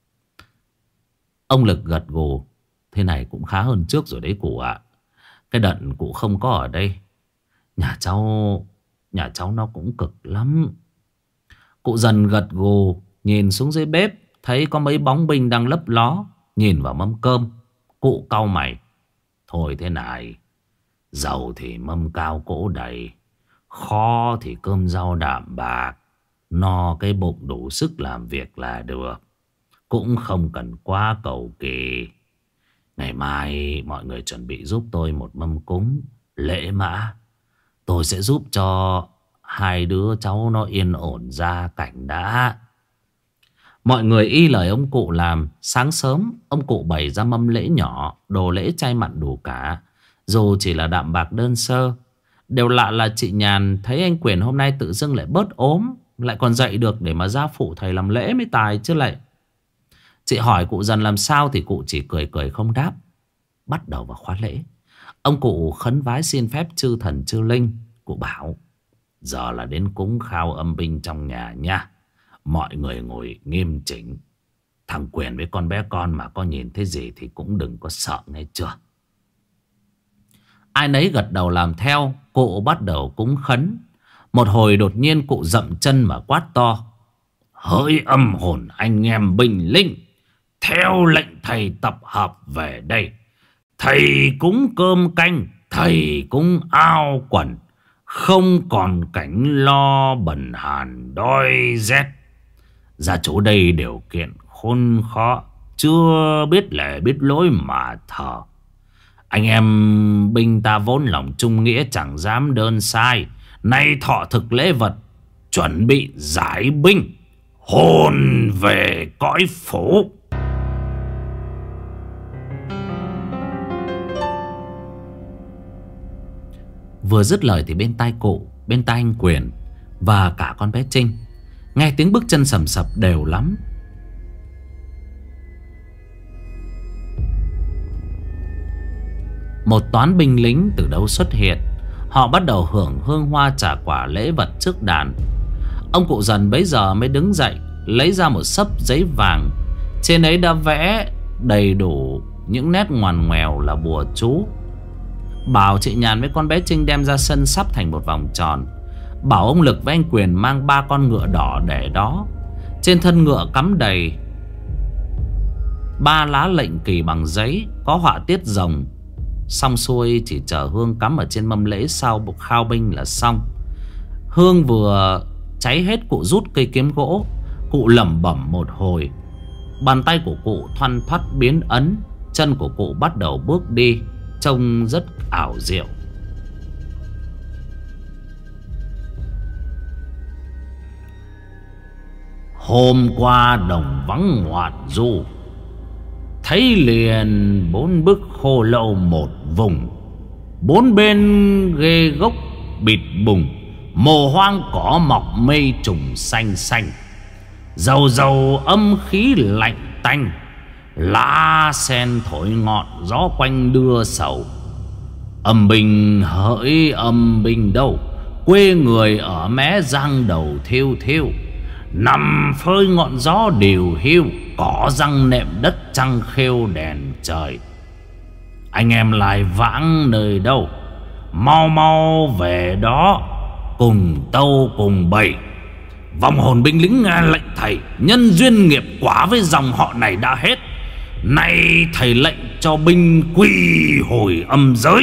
Ông Lực gật gù: thế này cũng khá hơn trước rồi đấy cụ ạ. Cái đợt cụ không có ở đây, Nhà cháu Nhà cháu nó cũng cực lắm. Cụ Dần gật gù, nhìn xuống dưới bếp, thấy có mấy bóng binh đang lấp ló. Nhìn vào mâm cơm, cụ cau mày: thôi thế này, giàu thì mâm cao cỗ đầy, kho thì cơm rau đạm bạc, no cái bụng đủ sức làm việc là được, cũng không cần quá cầu kỳ. Ngày mai mọi người chuẩn bị giúp tôi một mâm cúng lễ mã. Tôi sẽ giúp cho hai đứa cháu nó yên ổn gia cảnh đã. Mọi người y lời ông cụ làm. Sáng sớm ông cụ bày ra mâm lễ nhỏ, đồ lễ chay mặn đủ cả, dù chỉ là đạm bạc đơn sơ. Điều lạ là chị Nhàn thấy anh Quyền hôm nay tự dưng lại bớt ốm, lại còn dậy được để mà ra phụ thầy làm lễ mới tài chứ lại. Chị hỏi cụ Dần làm sao thì cụ chỉ cười cười không đáp. Bắt đầu vào khóa lễ, ông cụ khấn vái xin phép chư thần chư linh. Cụ bảo: giờ là đến cúng khao âm binh trong nhà nha. Mọi người ngồi nghiêm chỉnh. Thằng Quyền với con bé con mà có nhìn thấy gì thì cũng đừng có sợ nghe chưa. Ai nấy gật đầu làm theo. Cụ bắt đầu cúng khấn. Một hồi đột nhiên cụ dậm chân mà quát to: hỡi âm hồn anh em binh linh, theo lệnh thầy tập hợp về đây. Thầy cúng cơm canh, thầy cúng ao quần, không còn cảnh lo bần hàn đói rét. Gia chủ đây điều kiện khốn khó, chưa biết lễ biết lỗi mà thờ. Anh em binh ta vốn lòng trung nghĩa, chẳng dám đơn sai. Nay thọ thực lễ vật, chuẩn bị giải binh, hồn về cõi phủ. Vừa dứt lời thì bên tai cụ, bên tai anh Quyền và cả con bé Trinh nghe tiếng bước chân sầm sập đều lắm. Một toán binh lính từ đâu xuất hiện. Họ bắt đầu hưởng hương hoa trà quả lễ vật trước đàn. Ông cụ Dần bấy giờ mới đứng dậy, lấy ra một xấp giấy vàng. Trên ấy đã vẽ đầy đủ những nét ngoằn ngoèo là bùa chú. Bảo chị Nhàn với con bé Trinh đem ra sân sắp thành một vòng tròn. Bảo ông Lực với anh Quyền mang ba con ngựa đỏ để đó. Trên thân ngựa cắm đầy ba lá lệnh kỳ bằng giấy, có họa tiết rồng. Xong xuôi chỉ chờ hương cắm ở trên mâm lễ sau bục khao binh là xong. Hương vừa cháy hết, cụ rút cây kiếm gỗ. Cụ lẩm bẩm một hồi. Bàn tay của cụ thoăn thoắt biến ấn. Chân của cụ bắt đầu bước đi, trông rất ảo diệu. Hôm qua đồng vắng ngoạn du, thấy liền bốn bức khô lâu một vùng. Bốn bên ghê gốc bịt bùng, mồ hoang cỏ mọc mây trùng xanh xanh. Dầu dầu âm khí lạnh tanh, lá sen thổi ngọn gió quanh đưa sầu. Âm binh hỡi âm binh đâu, quê người ở mé giang đầu thiêu thiêu. Nằm phơi ngọn gió điều hiu, cỏ răng nệm đất trăng khêu đèn trời. Anh em lại vãng nơi đâu, mau mau về đó, cùng tâu cùng bầy. Vòng hồn binh lính nghe lệnh thầy, nhân duyên nghiệp quả với dòng họ này đã hết. Nay thầy lệnh cho binh quy hồi âm giới.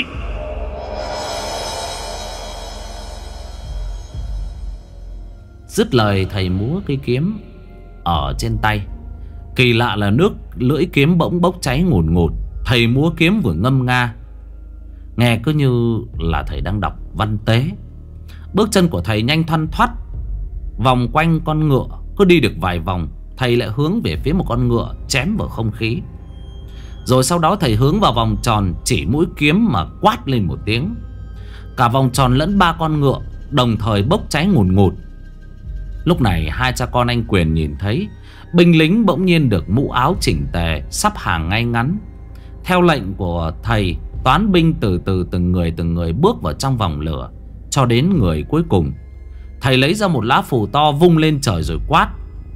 Dứt lời thầy múa cây kiếm ở trên tay. Kỳ lạ là nước lưỡi kiếm bỗng bốc cháy ngùn ngụt. Thầy múa kiếm vừa ngâm nga, nghe cứ như là thầy đang đọc văn tế. Bước chân của thầy nhanh thoăn thoắt, vòng quanh con ngựa. Cứ đi được vài vòng, thầy lại hướng về phía một con ngựa, chém vào không khí. Rồi sau đó thầy hướng vào vòng tròn, chỉ mũi kiếm mà quát lên một tiếng. Cả vòng tròn lẫn ba con ngựa đồng thời bốc cháy ngùn ngụt. Lúc này hai cha con anh Quyền nhìn thấy binh lính bỗng nhiên được mũ áo chỉnh tề, sắp hàng ngay ngắn. Theo lệnh của thầy, toán binh từ từ từng người từng người bước vào trong vòng lửa, cho đến người cuối cùng. Thầy lấy ra một lá phù to vung lên trời rồi quát: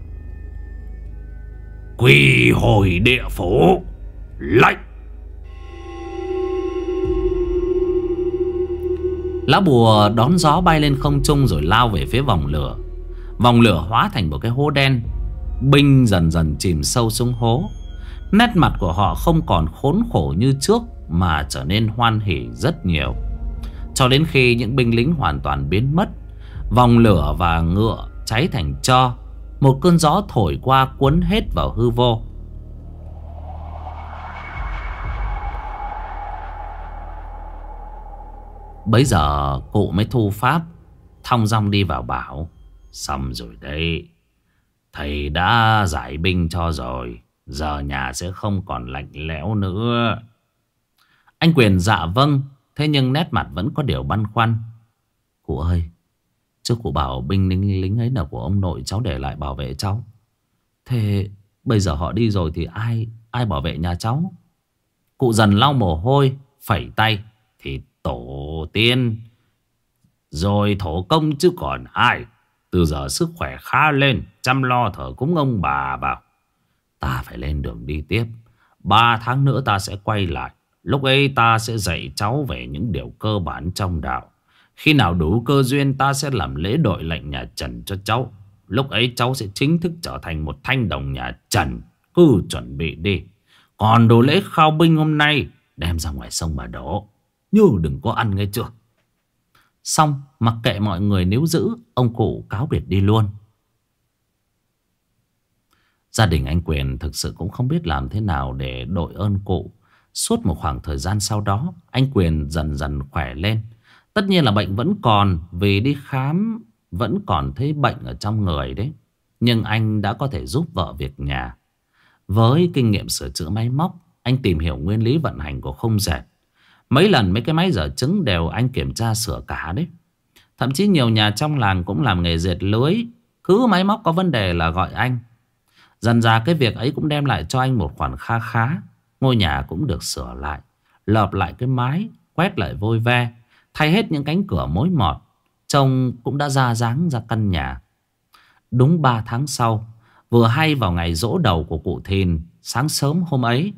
Quỳ hồi địa phủ, lệnh! Lá bùa đón gió bay lên không trung rồi lao về phía vòng lửa. Vòng lửa hóa thành một cái hố đen. Binh dần dần chìm sâu xuống hố. Nét mặt của họ không còn khốn khổ như trước, mà trở nên hoan hỉ rất nhiều. Cho đến khi những binh lính hoàn toàn biến mất, vòng lửa và ngựa cháy thành tro. Một cơn gió thổi qua cuốn hết vào hư vô. Bấy giờ cụ mới thu pháp, thong dong đi vào bảo: Xong rồi đấy, thầy đã giải binh cho rồi, giờ nhà sẽ không còn lạnh lẽo nữa. Anh Quyền dạ vâng. Thế nhưng nét mặt vẫn có điều băn khoăn. Cụ ơi, chứ cụ bảo binh lính, lính ấy là của ông nội cháu để lại bảo vệ cháu. Thế bây giờ họ đi rồi thì ai ai bảo vệ nhà cháu? Cụ dần lau mồ hôi, phẩy tay: Thì tổ tiên rồi thổ công chứ còn ai. Từ giờ sức khỏe khá lên, chăm lo thờ cúng ông bà vào. Ta phải lên đường đi tiếp. Ba tháng nữa ta sẽ quay lại. Lúc ấy ta sẽ dạy cháu về những điều cơ bản trong đạo. Khi nào đủ cơ duyên, ta sẽ làm lễ đội lệnh nhà Trần cho cháu. Lúc ấy cháu sẽ chính thức trở thành một thanh đồng nhà Trần. Cứ chuẩn bị đi. Còn đồ lễ khao binh hôm nay đem ra ngoài sông mà đổ, như đừng có ăn nghe chưa. Xong mặc kệ mọi người níu giữ, ông cụ cáo biệt đi luôn. Gia đình anh Quyền thực sự cũng không biết làm thế nào để đội ơn cụ. Suốt một khoảng thời gian sau đó, anh Quyền dần dần khỏe lên. Tất nhiên là bệnh vẫn còn, vì đi khám vẫn còn thấy bệnh ở trong người đấy. Nhưng anh đã có thể giúp vợ việc nhà. Với kinh nghiệm sửa chữa máy móc, anh tìm hiểu nguyên lý vận hành của khung dệt. Mấy lần mấy cái máy giở trứng đều anh kiểm tra sửa cả đấy. Thậm chí nhiều nhà trong làng cũng làm nghề dệt lưới. Cứ máy móc có vấn đề là gọi anh. Dần ra cái việc ấy cũng đem lại cho anh một khoản kha khá. Ngôi nhà cũng được sửa lại, lợp lại cái mái, quét lại vôi ve, thay hết những cánh cửa mối mọt. Trông cũng đã ra dáng ra căn nhà. Đúng ba tháng sau, vừa hay vào ngày giỗ đầu của cụ Thìn, sáng sớm hôm ấy,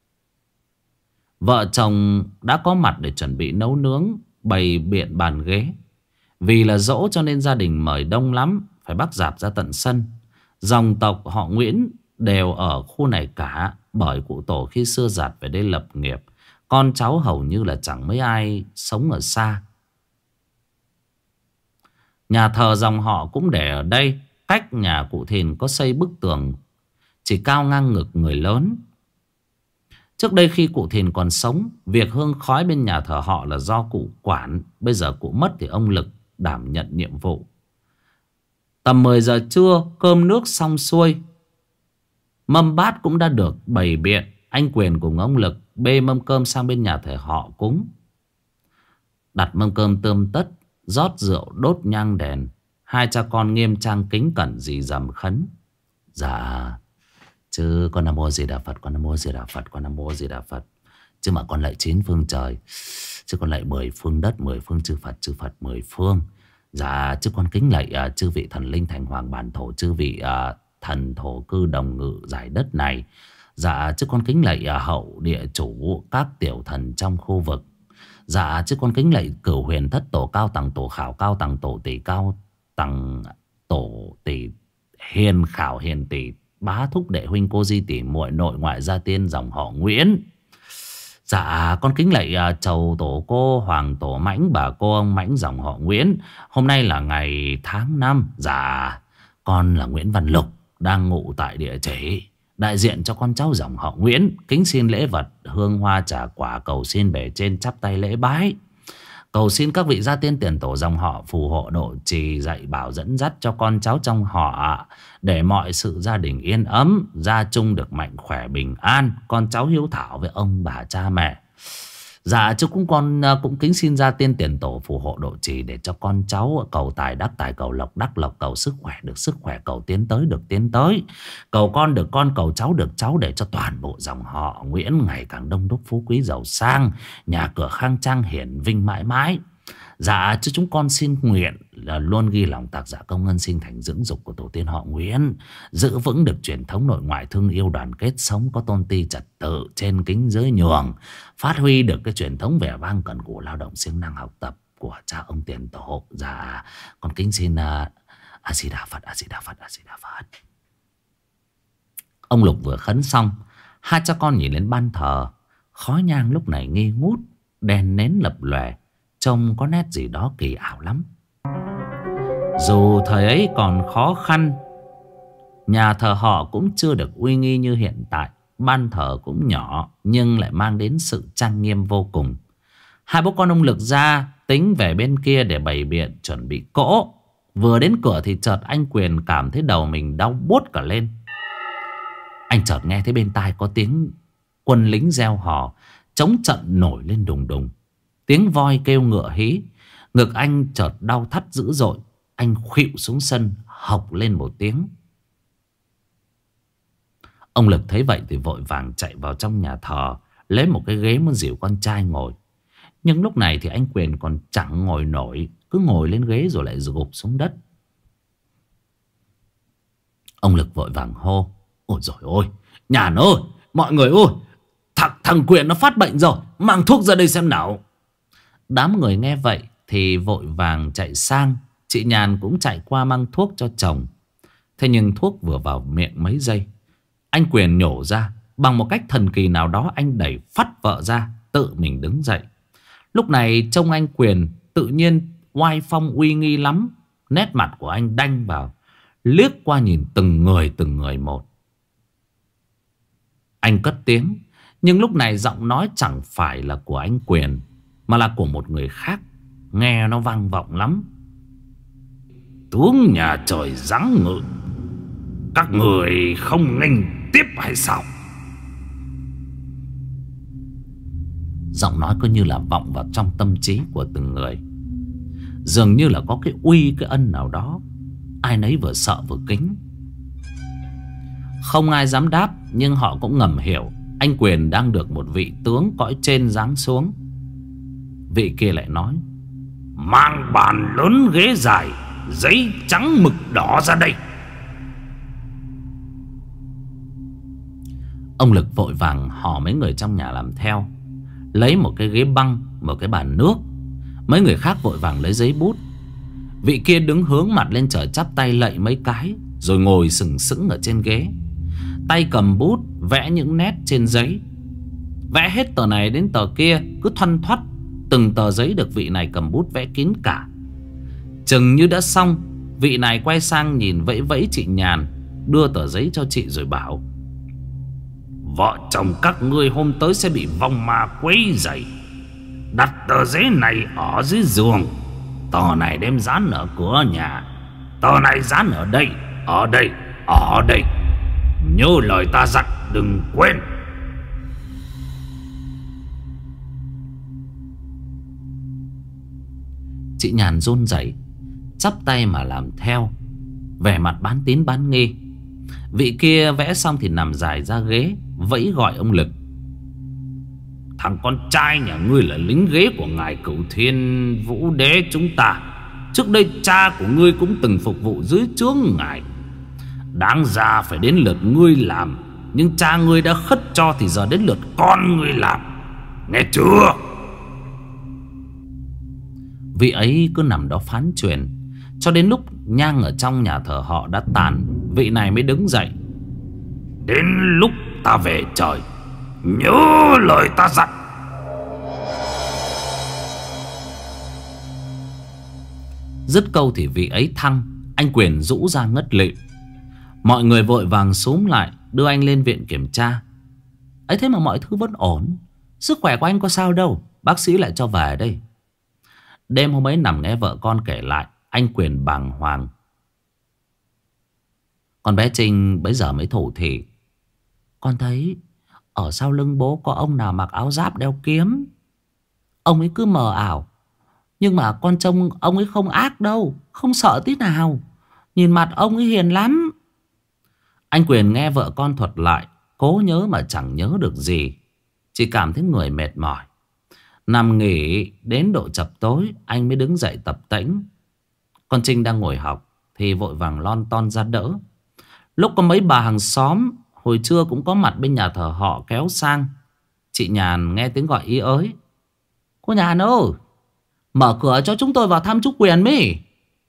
vợ chồng đã có mặt để chuẩn bị nấu nướng, bày biện bàn ghế. Vì là giỗ cho nên gia đình mời đông lắm, phải bắc rạp ra tận sân. Dòng tộc họ Nguyễn đều ở khu này cả, bởi cụ tổ khi xưa dạt về đây lập nghiệp. Con cháu hầu như là chẳng mấy ai sống ở xa. Nhà thờ dòng họ cũng để ở đây. Cách nhà cụ Thìn có xây bức tường chỉ cao ngang ngực người lớn. Trước đây khi cụ Thìn còn sống, việc hương khói bên nhà thờ họ là do cụ quản. Bây giờ cụ mất thì ông Lực đảm nhận nhiệm vụ. Tầm mười giờ trưa, cơm nước xong xuôi, mâm bát cũng đã được bày biện. Anh Quyền cùng ông Lực bê mâm cơm sang bên nhà thờ họ cúng. Đặt mâm cơm tươm tất, rót rượu, đốt nhang đèn. Hai cha con nghiêm trang kính cẩn dì dầm khấn: Dạ chứ con Nam Mô Di Đà Phật, con Nam Mô Di Đà Phật, con Nam Mô Di Đà Phật. Chứ mà con lạy chín phương trời, chứ con lạy mười phương đất, mười phương chư Phật, chư Phật mười phương. Dạ chứ con kính lạy uh, chư vị thần linh thành hoàng bản thổ, chư vị uh, thần thổ cư đồng ngự giải đất này. Dạ chứ con kính lạy uh, hậu địa chủ các tiểu thần trong khu vực. Dạ chứ con kính lạy cửu huyền thất tổ, cao tầng tổ khảo, cao tầng tổ tỷ, cao tầng tổ tỷ, hiền khảo hiền tỷ, bá thúc đệ huynh cô di tỷ muội, nội ngoại gia tiên dòng họ Nguyễn. Dạ con kính lạy uh, chầu tổ cô, hoàng tổ mãnh, bà cô ông mãnh dòng họ Nguyễn. Hôm nay là ngày tháng năm. Dạ con là Nguyễn Văn Lục, đang ngụ tại địa chỉ, đại diện cho con cháu dòng họ Nguyễn. Kính xin lễ vật hương hoa trà quả, cầu xin bề trên chắp tay lễ bái. Cầu xin các vị gia tiên tiền tổ dòng họ phù hộ độ trì dạy bảo dẫn dắt cho con cháu trong họ, để mọi sự gia đình yên ấm, gia chung được mạnh khỏe bình an, con cháu hiếu thảo với ông bà cha mẹ. Dạ chứ cũng con cũng kính xin gia tiên tiền tổ phù hộ độ trì để cho con cháu cầu tài đắc tài, cầu lộc đắc lộc, cầu sức khỏe được sức khỏe, cầu tiến tới được tiến tới, cầu con được con, cầu cháu được cháu, để cho toàn bộ dòng họ Nguyễn ngày càng đông đúc phú quý giàu sang, nhà cửa khang trang hiển vinh mãi mãi. Dạ chứ chúng con xin nguyện là luôn ghi lòng tạc dạ công ân sinh thành dưỡng dục của tổ tiên họ Nguyễn, giữ vững được truyền thống nội ngoại thương yêu đoàn kết, sống có tôn ti trật tự trên kính giới nhường, phát huy được cái truyền thống vẻ vang cần cù lao động siêng năng học tập của cha ông tiền tổ. Dạ con kính xin uh, A Di Đà Phật, A Di Đà Phật, A Di Đà Phật. Ông Lục vừa khấn xong, hai cha con nhìn lên ban thờ. Khói nhang lúc này nghi ngút, đèn nến lập lòe, trông có nét gì đó kỳ ảo lắm. Dù thời ấy còn khó khăn, nhà thờ họ cũng chưa được uy nghi như hiện tại. Ban thờ cũng nhỏ nhưng lại mang đến sự trang nghiêm vô cùng. Hai bố con ông Lực ra tính về bên kia để bày biện chuẩn bị cỗ. Vừa đến cửa thì chợt anh Quyền cảm thấy đầu mình đau buốt cả lên. Anh chợt nghe thấy bên tai có tiếng quân lính reo hò, trống trận nổi lên đùng đùng, tiếng voi kêu ngựa hí. Ngực anh chợt đau thắt dữ dội. Anh khuỵu xuống sân, hộc lên một tiếng. Ông Lực thấy vậy thì vội vàng chạy vào trong nhà thờ, lấy một cái ghế muốn dìu con trai ngồi. Nhưng lúc này thì anh Quyền còn chẳng ngồi nổi, cứ ngồi lên ghế rồi lại gục xuống đất. Ông Lực vội vàng hô: ôi dồi ôi, nhàn ơi, mọi người ơi, thằng, thằng Quyền nó phát bệnh rồi, mang thuốc ra đây xem nào. Đám người nghe vậy thì vội vàng chạy sang. Chị Nhàn cũng chạy qua mang thuốc cho chồng. Thế nhưng thuốc vừa vào miệng mấy giây, anh Quyền nhổ ra. Bằng một cách thần kỳ nào đó, anh đẩy phắt vợ ra, tự mình đứng dậy. Lúc này trông anh Quyền tự nhiên oai phong uy nghi lắm. Nét mặt của anh đanh vào, liếc qua nhìn từng người từng người một. Anh cất tiếng, nhưng lúc này giọng nói chẳng phải là của anh Quyền, mà là của một người khác. Nghe nó vang vọng lắm. Tướng nhà trời giáng ngự, các người không nghênh tiếp hay sao? Giọng nói cứ như là vọng vào trong tâm trí của từng người. Dường như là có cái uy, cái ân nào đó. Ai nấy vừa sợ vừa kính. Không ai dám đáp, nhưng họ cũng ngầm hiểu anh Quyền đang được một vị tướng cõi trên giáng xuống. Vị kia lại nói: mang bàn lớn ghế dài, giấy trắng mực đỏ ra đây. Ông Lực vội vàng hò mấy người trong nhà làm theo, lấy một cái ghế băng, một cái bàn nước. Mấy người khác vội vàng lấy giấy bút. Vị kia đứng hướng mặt lên trời, chắp tay lạy mấy cái, rồi ngồi sừng sững ở trên ghế, tay cầm bút vẽ những nét trên giấy. Vẽ hết tờ này đến tờ kia, cứ thoăn thoắt. Từng tờ giấy được vị này cầm bút vẽ kín cả. Chừng như đã xong, vị này quay sang nhìn vẫy vẫy chị Nhàn, đưa tờ giấy cho chị rồi bảo: vợ chồng các ngươi hôm tới sẽ bị vong ma quấy rầy. Đặt tờ giấy này ở dưới giường, tờ này đem dán ở cửa nhà, tờ này dán ở đây, ở đây, ở đây. Nhớ lời ta dặn, đừng quên. Chị Nhàn run rẩy, chắp tay mà làm theo, vẻ mặt bán tín bán nghi. Vị kia vẽ xong thì nằm dài ra ghế, vẫy gọi ông Lực: thằng con trai nhà ngươi là lính ghế của ngài Cửu Thiên Vũ Đế chúng ta. Trước đây cha của ngươi cũng từng phục vụ dưới trướng ngài. Đáng ra phải đến lượt ngươi làm, nhưng cha ngươi đã khất cho thì giờ đến lượt con ngươi làm. Nghe chưa? Vị ấy cứ nằm đó phán truyền cho đến lúc nhang ở trong nhà thờ họ đã tàn, vị này mới đứng dậy: đến lúc ta về trời, nhớ lời ta dặn. Dứt câu thì vị ấy thăng. Anh Quyền rũ ra ngất lịm. Mọi người vội vàng xúm lại đưa anh lên viện kiểm tra. Ấy thế mà mọi thứ vẫn ổn. Sức khỏe của anh có sao đâu, bác sĩ lại cho về đây. Đêm hôm ấy nằm nghe vợ con kể lại, anh Quyền bàng hoàng. Con bé Trinh bấy giờ mới thủ thỉ. Con thấy ở sau lưng bố có ông nào mặc áo giáp đeo kiếm. Ông ấy cứ mờ ảo, nhưng mà con trông ông ấy không ác đâu, không sợ tí nào. Nhìn mặt ông ấy hiền lắm. Anh Quyền nghe vợ con thuật lại, cố nhớ mà chẳng nhớ được gì, chỉ cảm thấy người mệt mỏi. Nằm nghỉ đến độ chập tối, anh mới đứng dậy tập tễnh. Con Trinh đang ngồi học thì vội vàng lon ton ra đỡ. Lúc có mấy bà hàng xóm hồi trưa cũng có mặt bên nhà thờ họ kéo sang. Chị Nhàn nghe tiếng gọi ý ới. Cô Nhàn ơi, mở cửa cho chúng tôi vào thăm chú Quyền mi.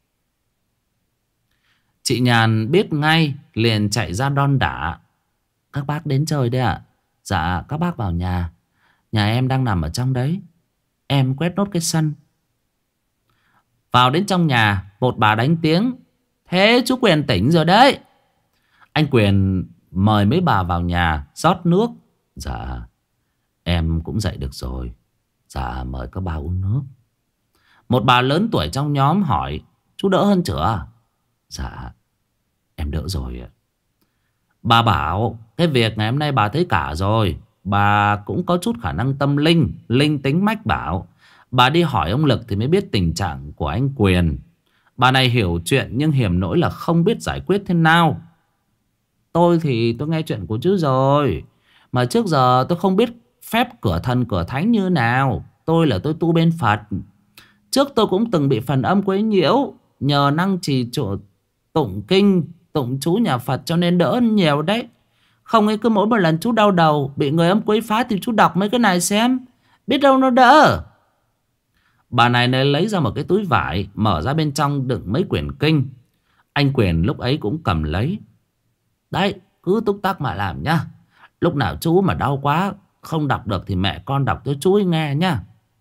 Chị Nhàn biết ngay, liền chạy ra đon đả. Các bác đến chơi đấy ạ? Dạ các bác vào nhà. Nhà em đang nằm ở trong đấy. Em quét nốt cái sân. Vào đến trong nhà, một bà đánh tiếng. Thế chú Quyền tỉnh rồi đấy. Anh Quyền mời mấy bà vào nhà rót nước. Dạ em cũng dậy được rồi. Dạ mời các bà uống nước. Một bà lớn tuổi trong nhóm hỏi. Chú đỡ hơn chưa? Dạ em đỡ rồi ạ. Bà bảo cái việc ngày hôm nay bà thấy cả rồi. Bà cũng có chút khả năng tâm linh, linh tính mách bảo. Bà đi hỏi ông Lực thì mới biết tình trạng của anh Quyền. Bà này hiểu chuyện nhưng hiểm nỗi là không biết giải quyết thế nào. Tôi thì tôi nghe chuyện của chú rồi, mà trước giờ tôi không biết phép cửa thần cửa thánh như nào. Tôi là tôi tu bên Phật. Trước tôi cũng từng bị phần âm quấy nhiễu. Nhờ năng trì trụ tụng kinh, tụng chú nhà Phật cho nên đỡ hơn nhiều đấy. Không ấy cứ mỗi một lần chú đau đầu, bị người âm quấy phá thì chú đọc mấy cái này xem, biết đâu nó đỡ. Bà này này lấy ra một cái túi vải, mở ra bên trong đựng mấy quyển kinh. Anh Quyền lúc ấy cũng cầm lấy. Đấy, cứ túc tắc mà làm nhá. Lúc nào chú mà đau quá không đọc được thì mẹ con đọc cho chú ấy nghe nhá.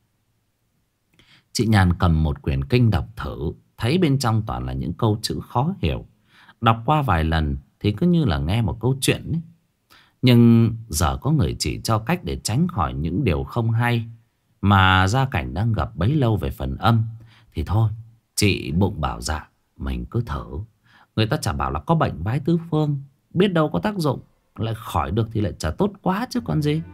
Chị Nhàn cầm một quyển kinh đọc thử. Thấy bên trong toàn là những câu chữ khó hiểu. Đọc qua vài lần thì cứ như là nghe một câu chuyện ấy. Nhưng giờ có người chỉ cho cách để tránh khỏi những điều không hay mà gia cảnh đang gặp bấy lâu về phần âm, thì thôi chị bụng bảo dạ mình cứ thử. Người ta chả bảo là có bệnh vái tứ phương, biết đâu có tác dụng, lại khỏi được thì lại chả tốt quá chứ còn gì.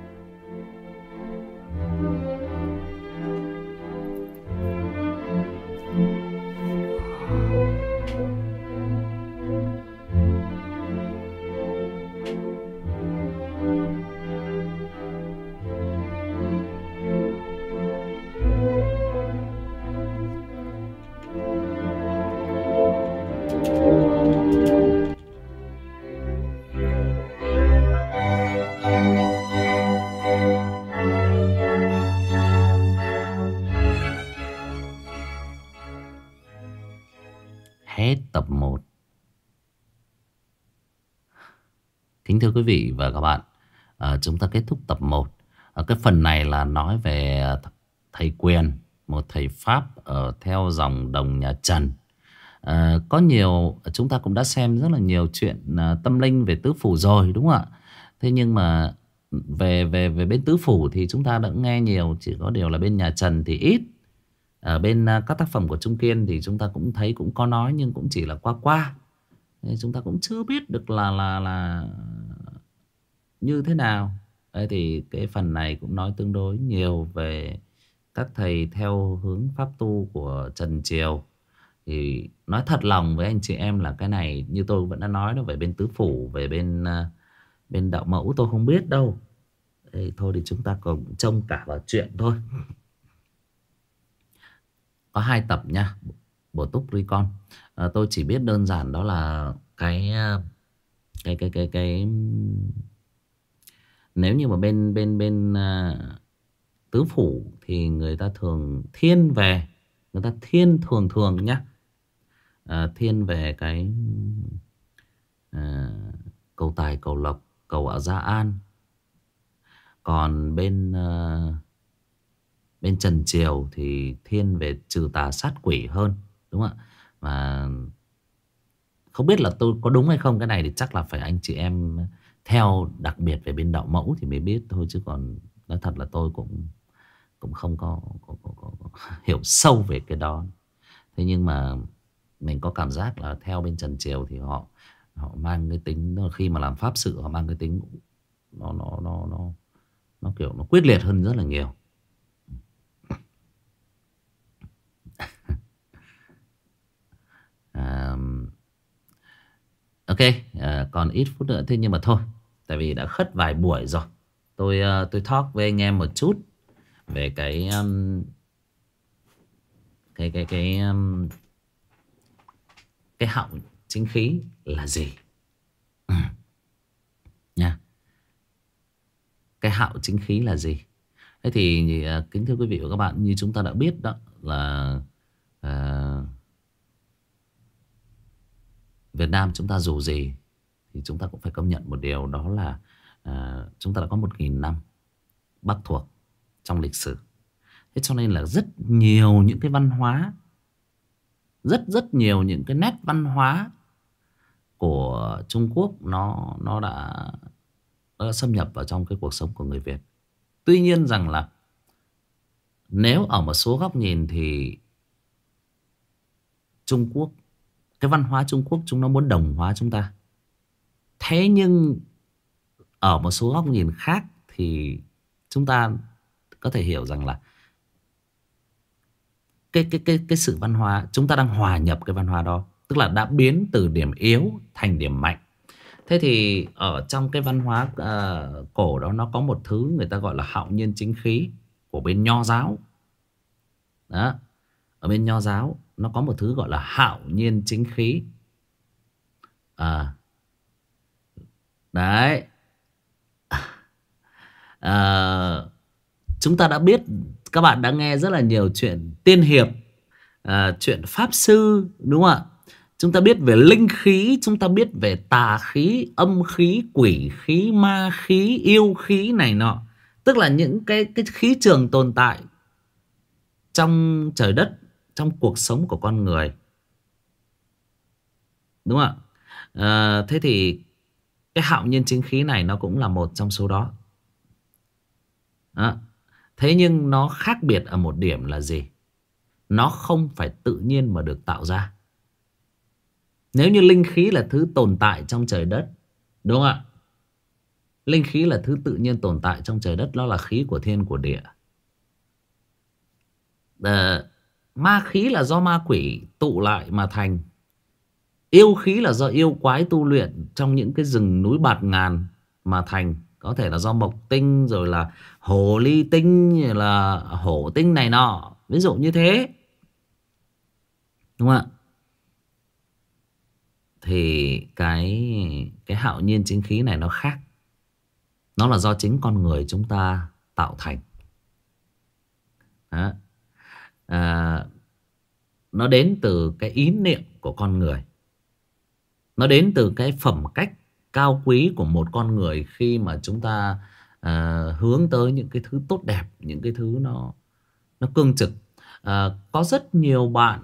Hết tập một. Kính thưa quý vị và các bạn, à, chúng ta kết thúc tập một. À, cái phần này là nói về thầy Quyền, một thầy Pháp ở theo dòng đồng nhà Trần. À, có nhiều, chúng ta cũng đã xem rất là nhiều chuyện à, tâm linh về tứ phủ rồi, đúng không ạ? Thế nhưng mà về về về bên tứ phủ thì chúng ta đã nghe nhiều, chỉ có điều là bên nhà Trần thì ít. Ở bên à, các tác phẩm của Trung Kiên thì chúng ta cũng thấy cũng có nói, nhưng cũng chỉ là qua qua. Thế chúng ta cũng chưa biết được là là là như thế nào. Đấy thì cái phần này cũng nói tương đối nhiều về các thầy theo hướng pháp tu của Trần Triều. Thì nói thật lòng với anh chị em là cái này như tôi vẫn đã nói, nó về bên tứ phủ, về bên uh, bên đạo mẫu tôi không biết đâu. Đấy, thôi thì chúng ta còn trông cả vào chuyện thôi. Có hai tập nha, Bổ Túc Recon. À, tôi chỉ biết đơn giản đó là cái cái cái cái cái nếu như mà bên bên bên uh, tứ phủ thì người ta thường thiên về, người ta thiên thường thường nhá, uh, thiên về cái uh, cầu tài cầu lộc, cầu ở gia an. Còn bên uh, bên Trần Triều thì thiên về trừ tà sát quỷ hơn, đúng không ạ? Và không biết là tôi có đúng hay không, cái này thì chắc là phải anh chị em theo đặc biệt về bên đạo mẫu thì mới biết thôi, chứ còn nói thật là tôi cũng cũng không có, có, có, có, có hiểu sâu về cái đó. Thế nhưng mà mình có cảm giác là theo bên Trần Triều thì họ họ mang cái tính, khi mà làm pháp sự họ mang cái tính nó nó nó nó nó kiểu nó quyết liệt hơn rất là nhiều. À, ok, à, còn ít phút nữa, thế nhưng mà thôi, tại vì đã khất vài buổi rồi, tôi uh, tôi talk với anh em một chút về cái um, cái cái cái um, cái họng chính khí là gì nha. Cái hạo chính khí là gì? Thế thì uh, kính thưa quý vị và các bạn, như chúng ta đã biết đó là uh, Việt Nam chúng ta dù gì thì chúng ta cũng phải công nhận một điều, đó là uh, chúng ta đã có một nghìn năm Bắc thuộc trong lịch sử. Thế cho nên là rất nhiều những cái văn hóa, rất rất nhiều những cái nét văn hóa của Trung Quốc nó nó đã, nó đã xâm nhập vào trong cái cuộc sống của người Việt. Tuy nhiên rằng là nếu ở một số góc nhìn thì Trung Quốc, cái văn hóa Trung Quốc chúng nó muốn đồng hóa chúng ta. Thế nhưng ở một số góc nhìn khác thì chúng ta có thể hiểu rằng là cái cái cái cái sự văn hóa, chúng ta đang hòa nhập cái văn hóa đó, tức là đã biến từ điểm yếu thành điểm mạnh. Thế thì ở trong cái văn hóa uh, cổ đó, nó có một thứ người ta gọi là hạo nhiên chính khí của bên Nho giáo. Đó, ở bên Nho giáo nó có một thứ gọi là hạo nhiên chính khí. À, đấy. À, chúng ta đã biết, các bạn đã nghe rất là nhiều chuyện tiên hiệp, à, chuyện pháp sư, đúng không ạ? Chúng ta biết về linh khí, chúng ta biết về tà khí, âm khí, quỷ khí, ma khí, yêu khí này nọ. Tức là những cái, cái khí trường tồn tại trong trời đất, trong cuộc sống của con người, đúng không ạ? À, thế thì cái hạo nhiên chính khí này nó cũng là một trong số đó. Đó. Thế nhưng nó khác biệt ở một điểm là gì? Nó không phải tự nhiên mà được tạo ra. Nếu như linh khí là thứ tồn tại trong trời đất, đúng không ạ? Linh khí là thứ tự nhiên tồn tại trong trời đất, nó là khí của thiên của địa. À, ma khí là do ma quỷ tụ lại mà thành. Yêu khí là do yêu quái tu luyện trong những cái rừng núi bạt ngàn mà thành. Có thể là do mộc tinh, rồi là hồ ly tinh, rồi là hổ tinh này nọ, ví dụ như thế, đúng không ạ? Thì cái cái hạo nhiên chính khí này nó khác. Nó là do chính con người chúng ta tạo thành. Đó. À, nó đến từ cái ý niệm của con người. Nó đến từ cái phẩm cách cao quý của một con người khi mà chúng ta à, hướng tới những cái thứ tốt đẹp, những cái thứ nó nó cương trực. À, có rất nhiều bạn,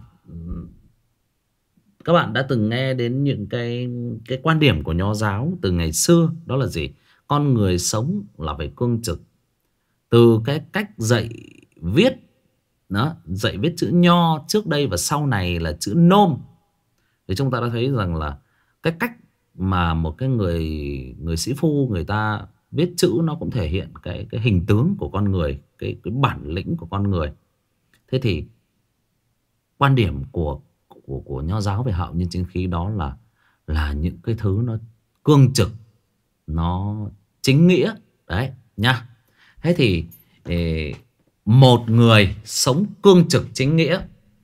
các bạn đã từng nghe đến những cái cái quan điểm của Nho giáo từ ngày xưa, đó là gì? Con người sống là phải cương trực. Từ cái cách dạy viết đó, dạy viết chữ Nho trước đây và sau này là chữ Nôm, thì chúng ta đã thấy rằng là cái cách mà một cái người người sĩ phu người ta viết chữ nó cũng thể hiện cái cái hình tướng của con người, cái cái bản lĩnh của con người. Thế thì quan điểm của của của Nho giáo về hạo nhiên chính khí đó là là những cái thứ nó cương trực, nó chính nghĩa đấy nha. Thế thì ê, một người sống cương trực chính nghĩa,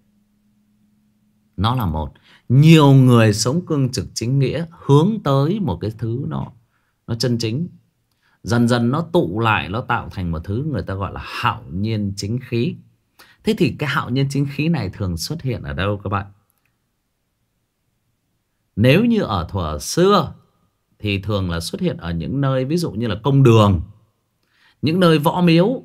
nó là một. Nhiều người sống cương trực chính nghĩa hướng tới một cái thứ nó nó chân chính, dần dần nó tụ lại, nó tạo thành một thứ người ta gọi là hạo nhiên chính khí. Thế thì cái hạo nhiên chính khí này thường xuất hiện ở đâu các bạn? Nếu như ở thuở xưa thì thường là xuất hiện ở những nơi ví dụ như là công đường, những nơi võ miếu.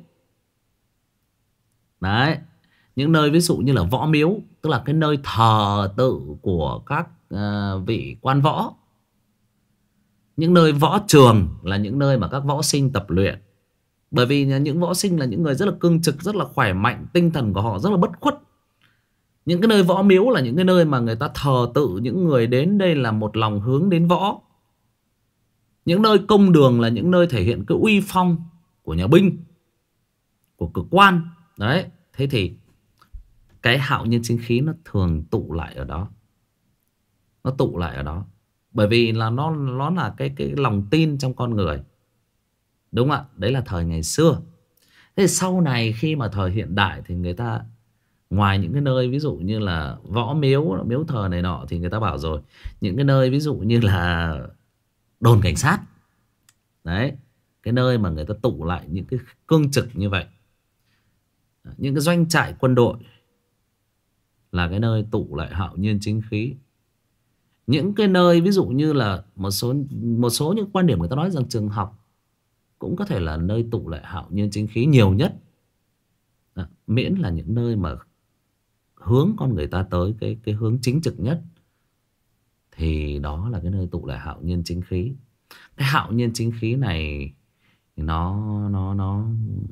Đấy, những nơi ví dụ như là võ miếu, tức là cái nơi thờ tự của các uh, vị quan võ. Những nơi võ trường là những nơi mà các võ sinh tập luyện. Bởi vì những võ sinh là những người rất là cương trực, rất là khỏe mạnh, tinh thần của họ rất là bất khuất. Những cái nơi võ miếu là những cái nơi mà người ta thờ tự những người đến đây là một lòng hướng đến võ. Những nơi công đường là những nơi thể hiện cái uy phong của nhà binh, của cực quan. Đấy, thế thì cái hạo nhiên chính khí nó thường tụ lại ở đó. Nó tụ lại ở đó. Bởi vì là nó nó là cái cái lòng tin trong con người. Đúng không ạ? Đấy là thời ngày xưa. Thế sau này khi mà thời hiện đại thì người ta ngoài những cái nơi ví dụ như là võ miếu, miếu thờ này nọ thì người ta bảo rồi, những cái nơi ví dụ như là đồn cảnh sát. Đấy, cái nơi mà người ta tụ lại những cái cương trực như vậy, những cái doanh trại quân đội là cái nơi tụ lại hạo nhiên chính khí. Những cái nơi ví dụ như là một số một số những quan điểm người ta nói rằng trường học cũng có thể là nơi tụ lại hạo nhiên chính khí nhiều nhất. Đó, miễn là những nơi mà hướng con người ta tới cái cái hướng chính trực nhất thì đó là cái nơi tụ lại hạo nhiên chính khí. Cái hạo nhiên chính khí này nó nó nó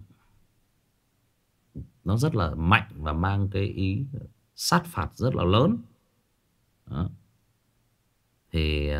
nó rất là mạnh và mang cái ý sát phạt rất là lớn. Đó. Thì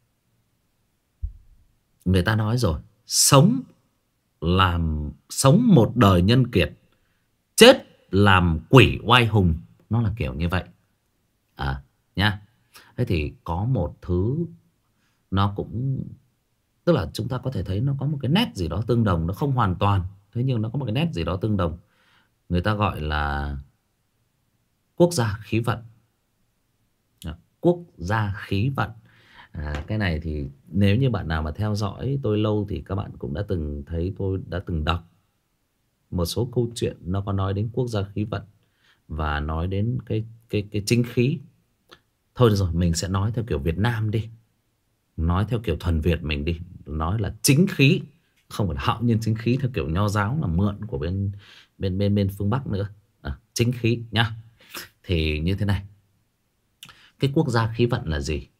người ta nói rồi, sống làm sống một đời nhân kiệt, chết làm quỷ oai hùng. Nó là kiểu như vậy. À nhá. Thế thì có một thứ nó cũng, tức là chúng ta có thể thấy nó có một cái nét gì đó tương đồng. Nó không hoàn toàn, thế nhưng nó có một cái nét gì đó tương đồng. Người ta gọi là quốc gia khí vận. Quốc gia khí vận. À, cái này thì nếu như bạn nào mà theo dõi tôi lâu thì các bạn cũng đã từng thấy tôi đã từng đọc một số câu chuyện nó có nói đến quốc gia khí vận và nói đến cái cái cái chính khí. Thôi được rồi, mình sẽ nói theo kiểu Việt Nam đi, nói theo kiểu thuần Việt mình đi, nói là chính khí, không phải là hạo nhiên chính khí theo kiểu nho giáo là mượn của bên bên bên bên phương Bắc nữa. À, chính khí nhá. Thì như thế này, cái quốc gia khí vận là gì?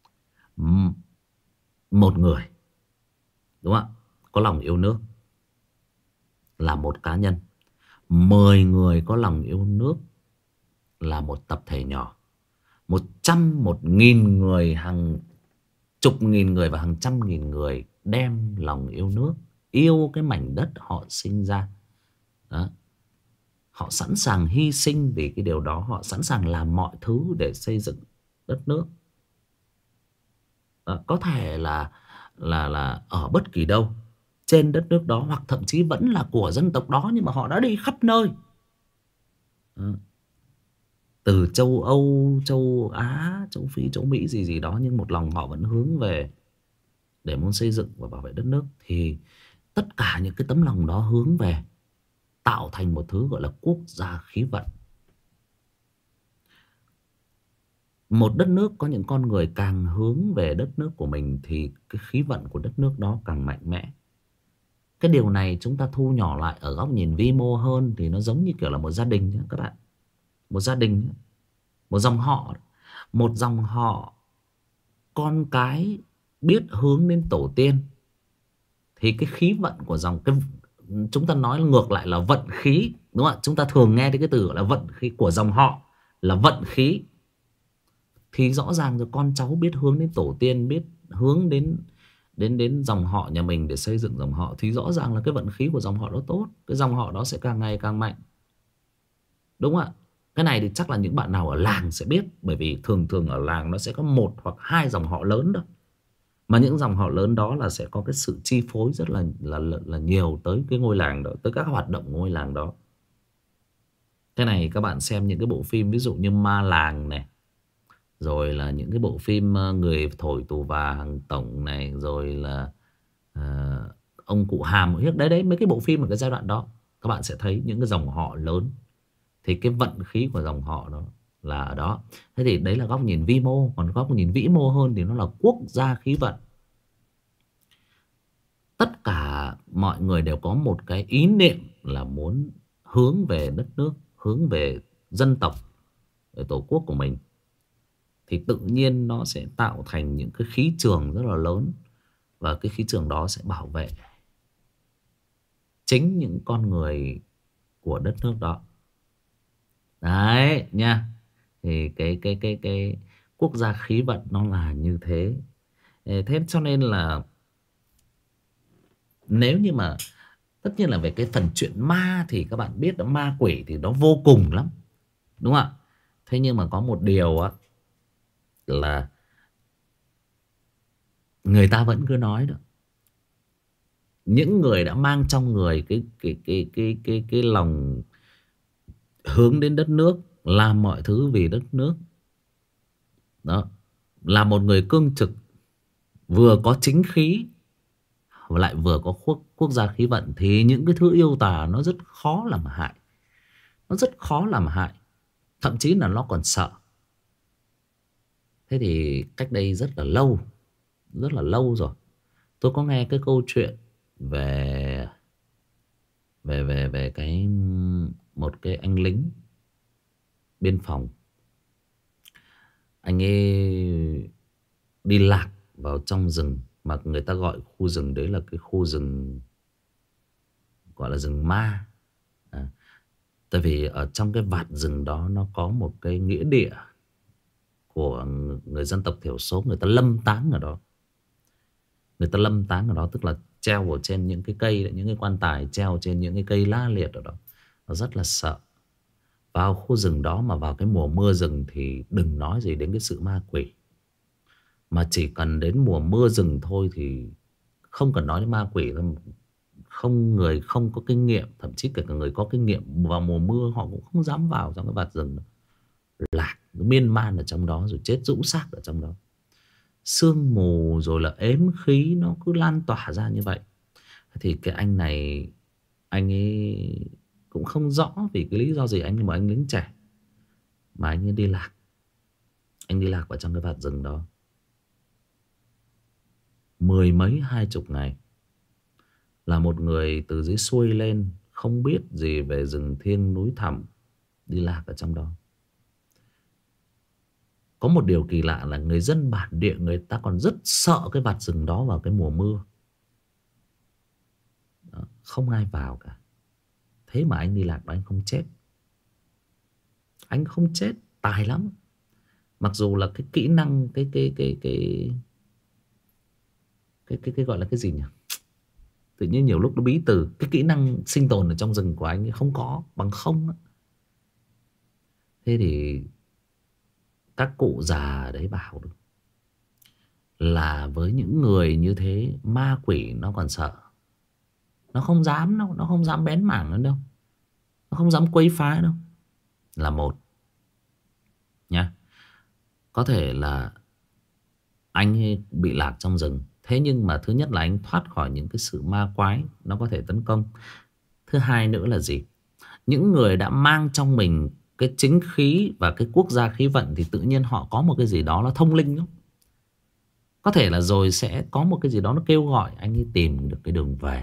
Một người, đúng không ạ, có lòng yêu nước là một cá nhân. Mười người có lòng yêu nước là một tập thể nhỏ. Một trăm, một nghìn người, hàng chục nghìn người và hàng trăm nghìn người đem lòng yêu nước, yêu cái mảnh đất họ sinh ra. Đó. Họ sẵn sàng hy sinh vì cái điều đó. Họ sẵn sàng làm mọi thứ để xây dựng đất nước. Đó. Có thể là là là ở bất kỳ đâu trên đất nước đó, hoặc thậm chí vẫn là của dân tộc đó, nhưng mà họ đã đi khắp nơi. Đó. Từ châu Âu, châu Á, châu Phi, châu Mỹ gì gì đó, nhưng một lòng họ vẫn hướng về để muốn xây dựng và bảo vệ đất nước. Thì tất cả những cái tấm lòng đó hướng về tạo thành một thứ gọi là quốc gia khí vận. Một đất nước có những con người càng hướng về đất nước của mình thì cái khí vận của đất nước đó càng mạnh mẽ. Cái điều này chúng ta thu nhỏ lại ở góc nhìn vi mô hơn thì nó giống như kiểu là một gia đình nhé các bạn. Một gia đình, một dòng họ. Một dòng họ con cái biết hướng đến tổ tiên thì cái khí vận của dòng, cái chúng ta nói ngược lại là vận khí, đúng không ạ? Chúng ta thường nghe thấy cái từ gọi là vận khí của dòng họ là vận khí. Thì rõ ràng rồi, con cháu biết hướng đến tổ tiên, biết hướng đến đến đến dòng họ nhà mình để xây dựng dòng họ thì rõ ràng là cái vận khí của dòng họ đó tốt, cái dòng họ đó sẽ càng ngày càng mạnh. Đúng không ạ? Cái này thì chắc là những bạn nào ở làng sẽ biết, bởi vì thường thường ở làng nó sẽ có một hoặc hai dòng họ lớn đó. Mà những dòng họ lớn đó là sẽ có cái sự chi phối rất là là là, là nhiều tới cái ngôi làng đó, tới các hoạt động của ngôi làng đó. Cái này các bạn xem những cái bộ phim ví dụ như Ma Làng này, rồi là những cái bộ phim Người Thổi Tù Và Hàng Tổng này, rồi là uh, Ông Cụ Hàm Hiếc. Đấy đấy, mấy cái bộ phim ở cái giai đoạn đó các bạn sẽ thấy những cái dòng họ lớn thì cái vận khí của dòng họ đó là ở đó. Thế thì đấy là góc nhìn vi mô. Còn góc nhìn vĩ mô hơn thì nó là quốc gia khí vận. Tất cả mọi người đều có một cái ý niệm là muốn hướng về đất nước, hướng về dân tộc, về tổ quốc của mình. Thì tự nhiên nó sẽ tạo thành những cái khí trường rất là lớn. Và cái khí trường đó sẽ bảo vệ chính những con người của đất nước đó. Đấy nha. Thì cái cái cái cái quốc gia khí vận nó là như thế. Thế cho nên là nếu như mà tất nhiên là về cái phần chuyện ma thì các bạn biết đó, ma quỷ thì nó vô cùng lắm, đúng không ạ? Thế nhưng mà có một điều á là người ta vẫn cứ nói đó, những người đã mang trong người cái cái cái cái cái cái lòng hướng đến đất nước, làm mọi thứ vì đất nước đó, là một người cương trực, vừa có chính khí và lại vừa có quốc quốc gia khí vận, thì những cái thứ yêu tà nó rất khó làm hại, nó rất khó làm hại, thậm chí là nó còn sợ. Thế thì cách đây rất là lâu, rất là lâu rồi, tôi có nghe cái câu chuyện về về về về cái một cái anh lính biên phòng. Anh ấy đi lạc vào trong rừng, mà người ta gọi khu rừng đấy là cái khu rừng gọi là rừng ma. à, Tại vì ở trong cái vạt rừng đó nó có một cái nghĩa địa của người dân tộc thiểu số, người ta lâm táng ở đó. Người ta lâm táng ở đó tức là treo ở trên những cái cây, những cái quan tài treo trên những cái cây lá liệt ở đó. Nó rất là sợ. Vào khu rừng đó mà vào cái mùa mưa rừng thì đừng nói gì đến cái sự ma quỷ. Mà chỉ cần đến mùa mưa rừng thôi thì không cần nói đến ma quỷ đâu. Không, người không có kinh nghiệm, thậm chí kể cả người có kinh nghiệm vào mùa mưa họ cũng không dám vào trong cái vạt rừng đó. Lạc miên man ở trong đó rồi chết rũ xác ở trong đó. Sương mù rồi là ếm khí nó cứ lan tỏa ra như vậy. Thì cái anh này, anh ấy cũng không rõ vì cái lý do gì, anh mà anh lính trẻ mà anh ấy đi lạc. Anh đi lạc vào trong cái vạt rừng đó mười mấy hai chục ngày. Là một người từ dưới xuôi lên, không biết gì về rừng thiêng núi thẳm, đi lạc ở trong đó. Có một điều kỳ lạ là người dân bản địa người ta còn rất sợ cái vạt rừng đó vào cái mùa mưa đó, không ai vào cả. Thế mà anh đi lạc đó anh không chết. Anh không chết, tài lắm. Mặc dù là cái kỹ năng cái cái cái cái cái cái, cái gọi là cái gì nhỉ? Tự nhiên nhiều lúc nó bí từ. Cái kỹ năng sinh tồn ở trong rừng của anh ấy không có, bằng không á. Thế thì các cụ già ở đấy bảo được là với những người như thế, ma quỷ nó còn sợ. Nó không dám đâu, nó không dám bén mảng nữa đâu, nó không dám quấy phá đâu. Là một nha. Có thể là anh ấy bị lạc trong rừng, thế nhưng mà thứ nhất là anh thoát khỏi những cái sự ma quái nó có thể tấn công. Thứ hai nữa là gì? Những người đã mang trong mình cái chính khí và cái quốc gia khí vận thì tự nhiên họ có một cái gì đó nó thông linh lắm. Có thể là rồi sẽ có một cái gì đó nó kêu gọi anh ấy tìm được cái đường về.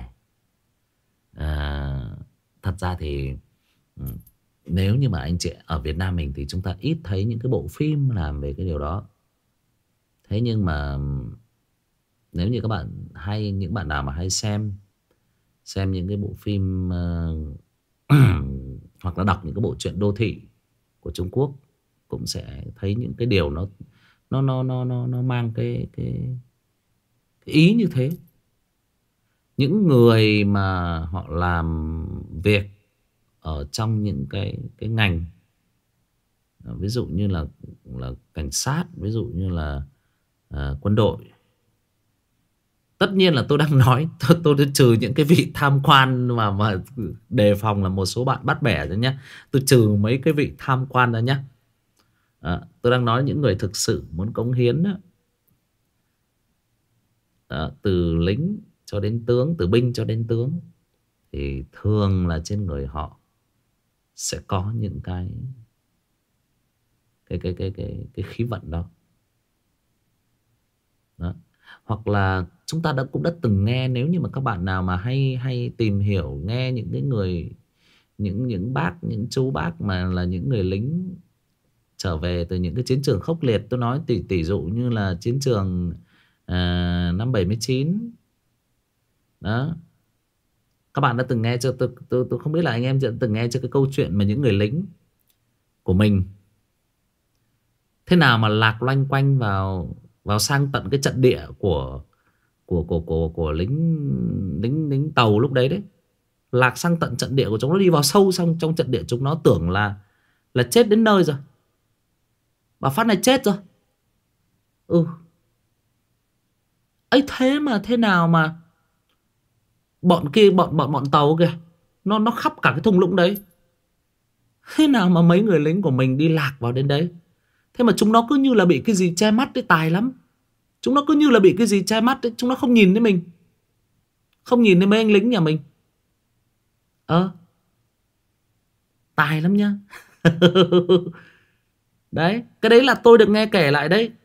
à, Thật ra thì nếu như mà anh chị ở Việt Nam mình thì chúng ta ít thấy những cái bộ phim làm về cái điều đó. Thế nhưng mà nếu như các bạn hay, những bạn nào mà hay xem xem những cái bộ phim uh, hoặc là đọc những cái bộ truyện đô thị của Trung Quốc, cũng sẽ thấy những cái điều nó nó nó nó nó nó mang cái cái, cái ý như thế. Những người mà họ làm việc ở trong những cái cái ngành, ví dụ như là là cảnh sát, ví dụ như là uh, quân đội. Tất nhiên là tôi đang nói tôi, tôi trừ những cái vị tham quan mà mà đề phòng là một số bạn bắt bẻ rồi nhé. Tôi trừ mấy cái vị tham quan ra nhé. À, tôi đang nói những người thực sự muốn cống hiến đó. À, từ lính cho đến tướng, từ binh cho đến tướng, thì thường là trên người họ sẽ có những cái cái cái cái cái cái khí vận đó. Đó. Hoặc là chúng ta đã cũng đã từng nghe, nếu như mà các bạn nào mà hay hay tìm hiểu, nghe những cái người, những những bác, những chú bác mà là những người lính trở về từ những cái chiến trường khốc liệt. Tôi nói tỷ tỷ dụ như là chiến trường à, năm bảy mươi chín đó. Các bạn đã từng nghe chưa? Tôi, tôi, tôi không biết là anh em đã từng nghe chưa cái câu chuyện mà những người lính của mình thế nào mà lạc loanh quanh vào vào sang tận cái trận địa của của của của của lính lính lính tàu lúc đấy đấy. Lạc sang tận trận địa của chúng nó, đi vào sâu xong trong trận địa, chúng nó tưởng là là chết đến nơi rồi. Bà phát này chết rồi. Ừ. ấy thế mà thế nào mà bọn kia, bọn bọn bọn tàu kìa, nó nó khắp cả cái thung lũng đấy. Thế nào mà mấy người lính của mình đi lạc vào đến đấy. Thế mà chúng nó cứ như là bị cái gì che mắt đấy, tài lắm. Chúng nó cứ như là bị cái gì che mắt đấy. Chúng nó không nhìn thấy mình, không nhìn thấy mấy anh lính nhà mình. Ờ, tài lắm nhá. Đấy, cái đấy là tôi được nghe kể lại đấy.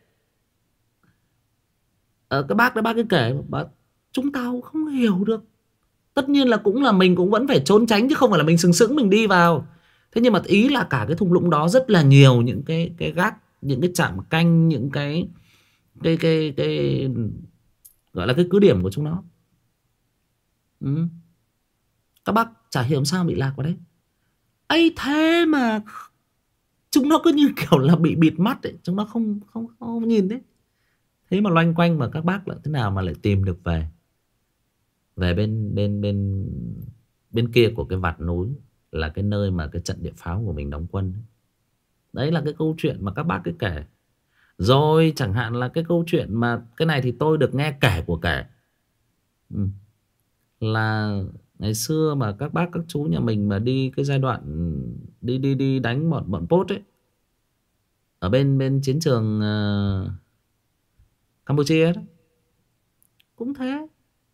Ờ, cái bác đấy bác cứ kể, bác, chúng tao không hiểu được. Tất nhiên là cũng là mình cũng vẫn phải trốn tránh, chứ không phải là mình sừng sững mình đi vào. Thế nhưng mà ý là cả cái thung lũng đó rất là nhiều những cái cái gác, những cái trạm canh, những cái cái cái cái gọi là cái cứ điểm của chúng nó. Ừ. Các bác chả hiểu sao bị lạc vào đấy. ấy thế mà chúng nó cứ như kiểu là bị bịt mắt ấy, chúng nó không không không nhìn đấy. Thế mà loanh quanh mà các bác lại thế nào mà lại tìm được về về bên bên bên bên kia của cái vạt núi, là cái nơi mà cái trận địa pháo của mình đóng quân. Đấy là cái câu chuyện mà các bác cứ kể. Rồi chẳng hạn là cái câu chuyện mà cái này thì tôi được nghe kể của kể. Ừ. Là ngày xưa mà các bác các chú nhà mình mà đi cái giai đoạn đi đi đi đánh bọn bọn Pốt ấy, ở bên bên chiến trường uh, Campuchia đấy, cũng thế.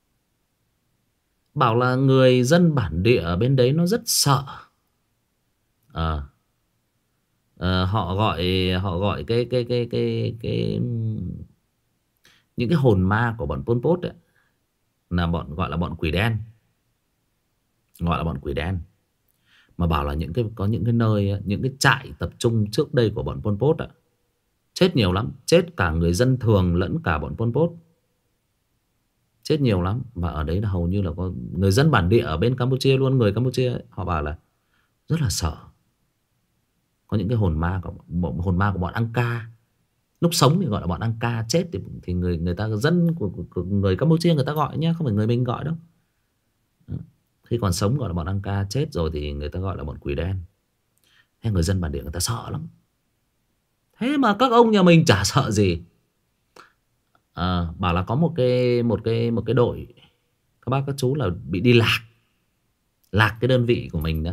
Bảo là người dân bản địa ở bên đấy nó rất sợ. Ờ. Ờ, họ gọi họ gọi cái cái cái cái cái những cái hồn ma của bọn Pol Pot ấy, là bọn gọi là bọn quỷ đen, gọi là bọn quỷ đen. Mà bảo là những cái có những cái nơi, những cái trại tập trung trước đây của bọn Pol Pot ấy, chết nhiều lắm, chết cả người dân thường lẫn cả bọn Pol Pot, chết nhiều lắm. Và ở đấy là hầu như là có người dân bản địa ở bên Campuchia luôn, người Campuchia ấy, họ bảo là rất là sợ. Có những cái hồn ma của hồn ma của bọn Angka, lúc sống thì gọi là bọn Angka, chết thì thì người người ta dân của, của, của người Campuchia người ta gọi nhá, không phải người mình gọi đâu. Khi còn sống gọi là bọn Angka, chết rồi thì người ta gọi là bọn quỷ đen. Thế người dân bản địa người ta sợ lắm. Thế mà các ông nhà mình chả sợ gì. À, bảo là có một cái một cái một cái đội các bác các chú là bị đi lạc, lạc cái đơn vị của mình đó,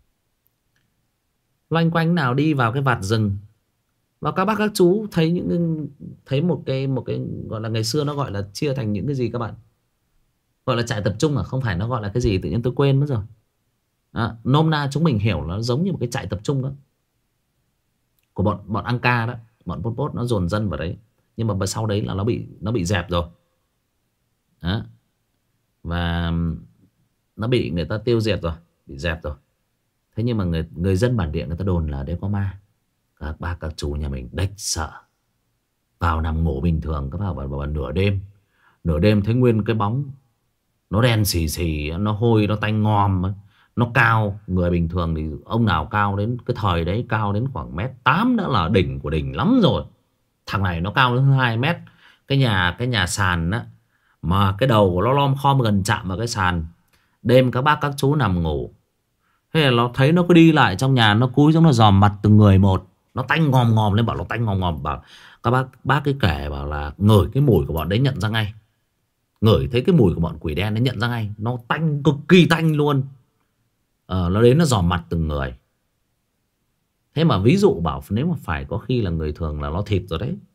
loanh quanh nào đi vào cái vạt rừng. Và các bác các chú thấy những thấy một cái một cái gọi là ngày xưa nó gọi là chia thành những cái gì các bạn, gọi là trại tập trung à, không phải, nó gọi là cái gì tự nhiên tôi quên mất rồi. À, nôm na chúng mình hiểu nó giống như một cái trại tập trung đó của bọn bọn Angka đó, bọn Pol Pot nó dồn dân vào đấy. Nhưng mà sau đấy là nó bị nó bị dẹp rồi đó. Và nó bị người ta tiêu diệt rồi, bị dẹp rồi. Thế nhưng mà người người dân bản địa người ta đồn là đấy có ma. Các bác các chú nhà mình đếch sợ, vào nằm ngủ bình thường. Các bác bảo, bảo, bảo nửa đêm nửa đêm thấy nguyên cái bóng nó đen xì xì, nó hôi, nó tanh ngòm, nó cao. Người bình thường thì ông nào cao đến cái thời đấy cao đến khoảng mét tám đã là đỉnh của đỉnh lắm rồi. Thằng này nó cao đến hai mét. Cái nhà cái nhà sàn á, mà cái đầu của nó lom khom gần chạm vào cái sàn. Đêm các bác các chú nằm ngủ, thế là nó thấy nó cứ đi lại trong nhà, nó cúi xuống nó dòm mặt từng người một, nó tanh ngòm ngòm lên. Bảo nó tanh ngòm ngòm, bảo các bác bác ấy kể bảo là ngửi cái mùi của bọn đấy nhận ra ngay. Ngửi thấy cái mùi của bọn quỷ đen nó nhận ra ngay, nó tanh cực kỳ tanh luôn. Ờ, nó đến nó dòm mặt từng người. Thế mà ví dụ bảo nếu mà phải có khi là người thường là nó thịt rồi đấy.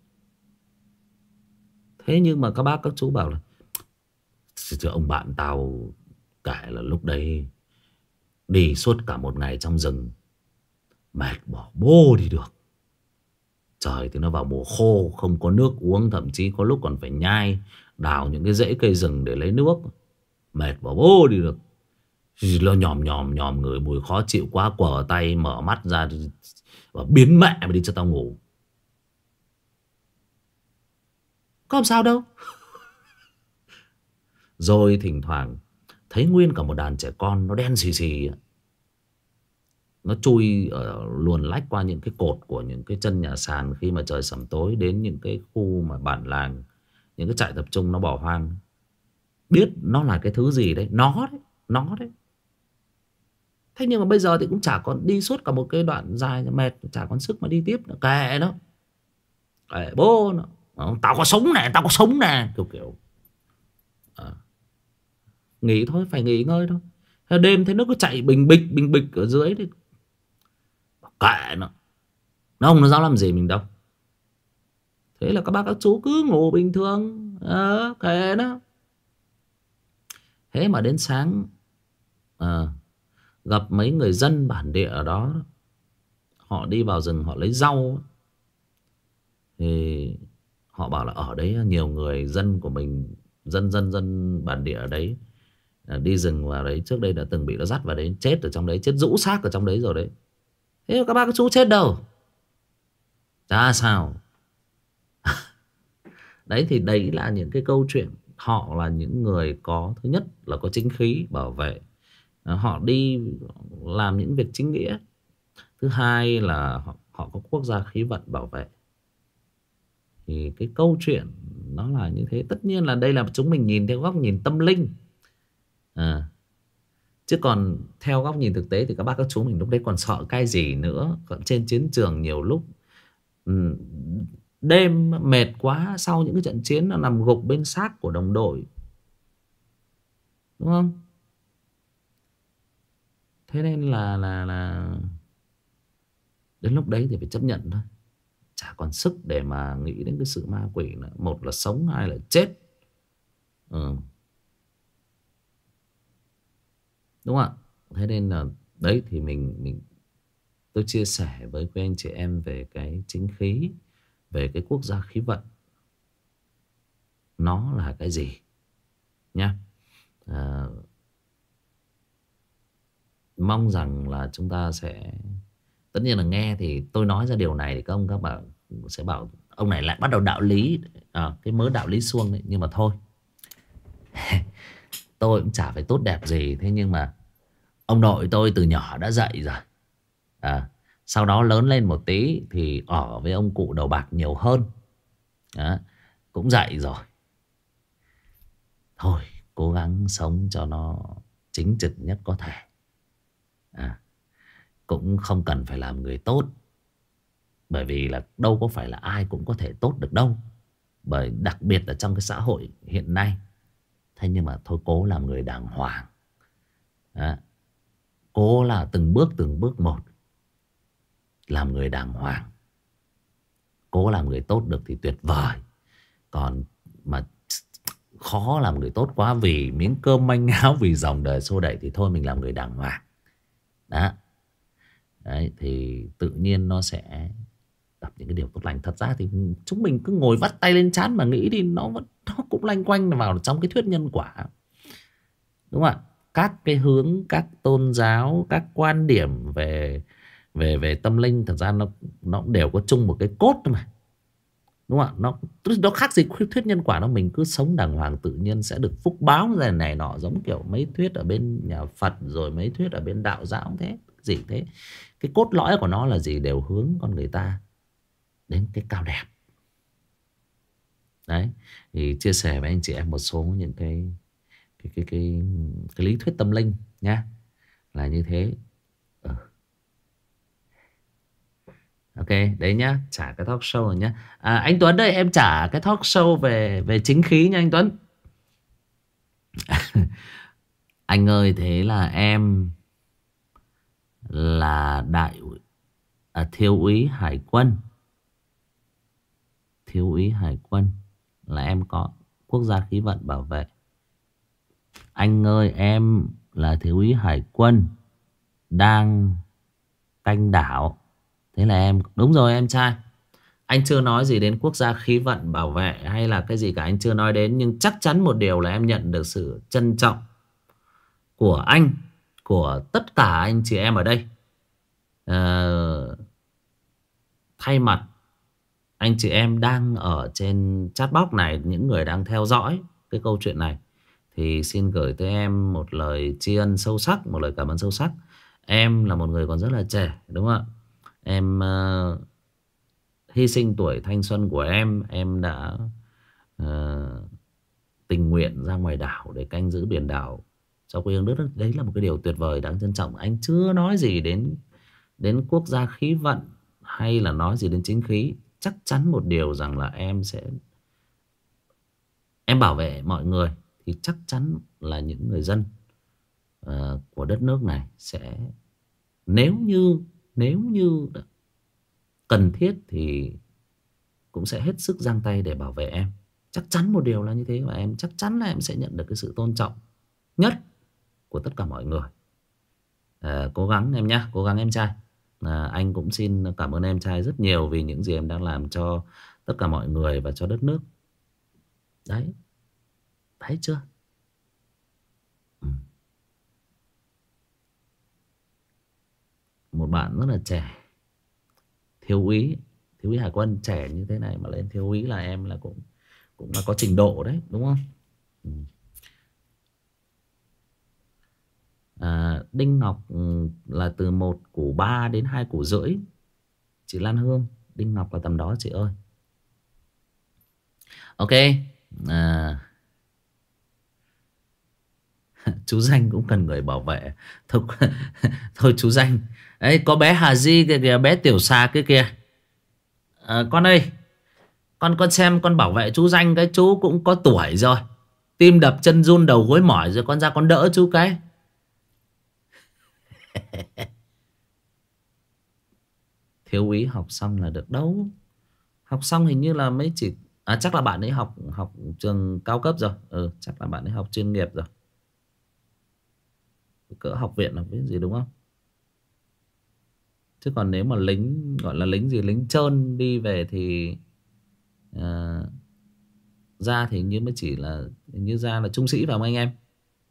Thế nhưng mà các bác các chú bảo là chứ ông bạn tao kể là lúc đấy đi suốt cả một ngày trong rừng, mệt bỏ bô đi được. Trời thì nó vào mùa khô, không có nước uống, thậm chí có lúc còn phải nhai đào những cái rễ cây rừng để lấy nước. Mệt bỏ bô đi được. Nó nhòm nhòm nhòm người mùi khó chịu quá, quờ tay mở mắt ra và biến mẹ mà đi cho tao ngủ. Có làm sao đâu. Rồi thỉnh thoảng thấy nguyên cả một đàn trẻ con nó đen xì xì. Nó chui ở luồn lách qua những cái cột của những cái chân nhà sàn khi mà trời sẩm tối, đến những cái khu mà bản làng, những cái trại tập trung nó bỏ hoang. Biết nó là cái thứ gì đấy, nó đấy, nó đấy. Thế nhưng mà bây giờ thì cũng chả còn, đi suốt cả một cái đoạn dài mệt, chả còn sức mà đi tiếp nữa. Kệ nó, kệ bố nó. Tao có sống nè, tao có sống nè, kiểu kiểu à. Nghỉ thôi, phải nghỉ ngơi thôi. Thế đêm thế nó cứ chạy bình bịch bình bịch ở dưới thì kệ nó, nó không nó dám làm gì mình đâu. Thế là các bác các chú cứ ngủ bình thường, à, kệ nó. Thế mà đến sáng à, gặp mấy người dân bản địa ở đó, họ đi vào rừng họ lấy rau, thì họ bảo là ở đấy nhiều người dân của mình, dân dân dân bản địa ở đấy, đi rừng vào đấy trước đây đã từng bị nó dắt vào đấy, chết ở trong đấy, chết rũ xác ở trong đấy rồi đấy. Thế các bác các chú chết đâu, chả sao. Đấy thì đấy là những cái câu chuyện. Họ là những người có, thứ nhất là có chính khí bảo vệ, họ đi làm những việc chính nghĩa. Thứ hai là họ, họ có quốc gia khí vận bảo vệ. Thì cái câu chuyện nó là như thế. Tất nhiên là đây là chúng mình nhìn theo góc nhìn tâm linh à. Chứ còn theo góc nhìn thực tế thì các bác các chú mình lúc đấy còn sợ cái gì nữa. Còn trên chiến trường nhiều lúc ừ, đêm mệt quá, sau những cái trận chiến nó nằm gục bên xác của đồng đội, đúng không? Thế nên là là là đến lúc đấy thì phải chấp nhận thôi. Chả còn sức để mà nghĩ đến cái sự ma quỷ nữa. Một là sống, hai là chết. Ừ. Đúng không ạ? Thế nên là đấy thì mình mình tôi chia sẻ với quý anh chị em về cái chính khí, về cái quốc gia khí vận, nó là cái gì nhá. À, mong rằng là chúng ta sẽ, tất nhiên là nghe thì tôi nói ra điều này thì các ông các bạn sẽ bảo ông này lại bắt đầu đạo lý à, cái mớ đạo lý suông ấy. Nhưng mà thôi tôi cũng chả phải tốt đẹp gì. Thế nhưng mà ông nội tôi từ nhỏ đã dạy rồi à, sau đó lớn lên một tí thì ở với ông cụ đầu bạc nhiều hơn đó, cũng dạy rồi. Thôi cố gắng sống cho nó chính trực nhất có thể à, cũng không cần phải làm người tốt, bởi vì là đâu có phải là ai cũng có thể tốt được đâu, bởi đặc biệt là trong cái xã hội hiện nay. Thế nhưng mà thôi cố làm người đàng hoàng đó. Cố là từng bước từng bước một, làm người đàng hoàng. Cố làm người tốt được thì tuyệt vời. Còn mà khó làm người tốt quá vì miếng cơm manh áo, vì dòng đời xô đẩy, thì thôi mình làm người đàng hoàng. Đó. Đấy thì tự nhiên nó sẽ gặp những cái điều tốt lành. Thật ra thì chúng mình cứ ngồi vắt tay lên trán mà nghĩ thì nó vẫn, nó cũng lanh quanh vào trong cái thuyết nhân quả. Đúng không ạ? Các cái hướng, các tôn giáo, các quan điểm về về về tâm linh, thật ra nó nó cũng đều có chung một cái cốt thôi mà. Đúng không ạ? Nó nó khác gì thuyết nhân quả đâu. Mình cứ sống đàng hoàng tự nhiên sẽ được phúc báo này này nọ, giống kiểu mấy thuyết ở bên nhà Phật rồi mấy thuyết ở bên đạo giáo thế. Gì thế? Cái cốt lõi của nó là gì? Đều hướng con người ta đến cái cao đẹp. Đấy. Thì chia sẻ với anh chị em một số những cái cái cái cái, cái lý thuyết tâm linh nhá, là như thế. Ừ. Ok, đấy nhá, trả cái talk show rồi nhá. À, anh Tuấn đây, em trả cái talk show về về chính khí nha anh Tuấn. Anh ơi, thế là em là đại à, thiếu úy hải quân. Thiếu úy hải quân là em có quốc gia khí vận bảo vệ. Anh ơi, em là thiếu úy hải quân đang canh đảo. Thế là em, đúng rồi em trai. Anh chưa nói gì đến quốc gia khí vận bảo vệ hay là cái gì cả, anh chưa nói đến. Nhưng chắc chắn một điều là em nhận được sự trân trọng của anh, của tất cả anh chị em ở đây. Ờ, thay mặt anh chị em đang ở trên chat box này, những người đang theo dõi cái câu chuyện này, thì xin gửi tới em một lời tri ân sâu sắc, một lời cảm ơn sâu sắc. Em là một người còn rất là trẻ, đúng không ạ? Em uh, hy sinh tuổi thanh xuân của em. Em đã uh, tình nguyện ra ngoài đảo để canh giữ biển đảo cho quê hương đất nước. Đấy là một cái điều tuyệt vời đáng trân trọng. Anh chưa nói gì đến đến quốc gia khí vận hay là nói gì đến chính khí. Chắc chắn một điều rằng là em sẽ em bảo vệ mọi người, thì chắc chắn là những người dân uh, của đất nước này sẽ, nếu như nếu như cần thiết thì cũng sẽ hết sức giang tay để bảo vệ em. Chắc chắn một điều là như thế, và em chắc chắn là em sẽ nhận được cái sự tôn trọng nhất của tất cả mọi người. À, cố gắng em nhé, cố gắng em trai. À, anh cũng xin cảm ơn em trai rất nhiều vì những gì em đang làm cho tất cả mọi người và cho đất nước. Đấy, thấy chưa? Ừ. Một bạn rất là trẻ, thiếu úy, thiếu úy hải quân trẻ như thế này mà lên thiếu úy là em là cũng cũng là có trình độ đấy, đúng không? Ừ. À, Đinh Ngọc là từ một củ ba đến hai củ rưỡi. Chị Lan Hương, Đinh Ngọc là tầm đó chị ơi. Ok. À, chú Danh cũng cần người bảo vệ. Thôi, thôi chú Danh. Đấy, có bé Hà Di kìa, kìa bé Tiểu Xà kia kìa. À, con ơi, con con xem con bảo vệ chú Danh cái, chú cũng có tuổi rồi, tim đập chân run đầu gối mỏi rồi, con ra con đỡ chú cái. Thiếu úy học xong là được đâu. Học xong hình như là mới chỉ à, chắc là bạn ấy học học trường cao cấp rồi. Ừ, chắc là bạn ấy học chuyên nghiệp rồi. Cỡ học viện học viện gì đúng không? Chứ còn nếu mà lính gọi là lính gì, lính trơn đi về thì à, ra thì như mới chỉ là như ra là trung sĩ phải không anh em?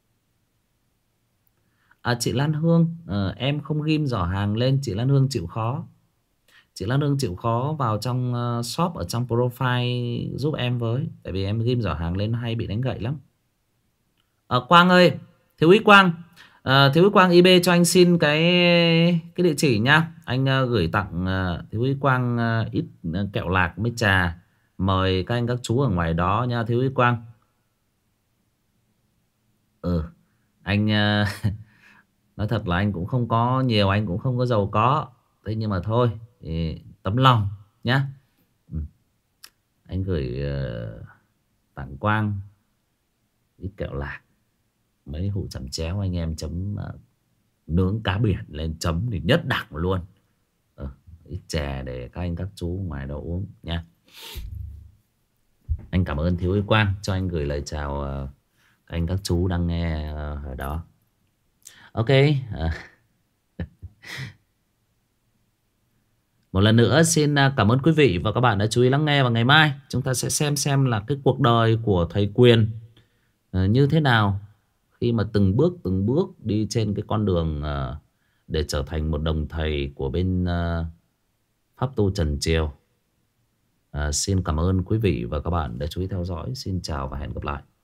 À, chị Lan Hương, à, em không ghim giỏ hàng lên, chị Lan Hương chịu khó. Chị Lan Hương chịu khó vào trong uh, shop ở trong profile giúp em với. Tại vì em ghim giỏ hàng lên hay bị đánh gậy lắm. À, Quang ơi, Thiếu úy Quang, à, Thiếu úy Quang i bê cho anh xin cái cái địa chỉ nha. Anh uh, gửi tặng uh, Thiếu úy Quang uh, ít uh, kẹo lạc với trà. Mời các anh các chú ở ngoài đó nha Thiếu úy Quang. Ừ, anh uh, nói thật là anh cũng không có nhiều, anh cũng không có giàu có. Thế nhưng mà thôi, thì tấm lòng nhá. Ừ. Anh gửi uh, tặng Quang ít kẹo lạc, mấy hũ chẩm chéo anh em chấm uh, nướng cá biển lên chấm thì nhất đẳng luôn. Ừ, ít chè để các anh các chú ngoài đó uống nha. Anh cảm ơn Thiếu úy Quang cho anh gửi lời chào uh, các anh các chú đang nghe uh, ở đó. Ok. uh. Một lần nữa xin cảm ơn quý vị và các bạn đã chú ý lắng nghe. Và ngày mai chúng ta sẽ xem xem là cái cuộc đời của thầy Quyền uh, như thế nào, khi mà từng bước từng bước đi trên cái con đường uh, để trở thành một đồng thầy của bên uh, Pháp Tu Trần Triều. uh, Xin cảm ơn quý vị và các bạn đã chú ý theo dõi. Xin chào và hẹn gặp lại.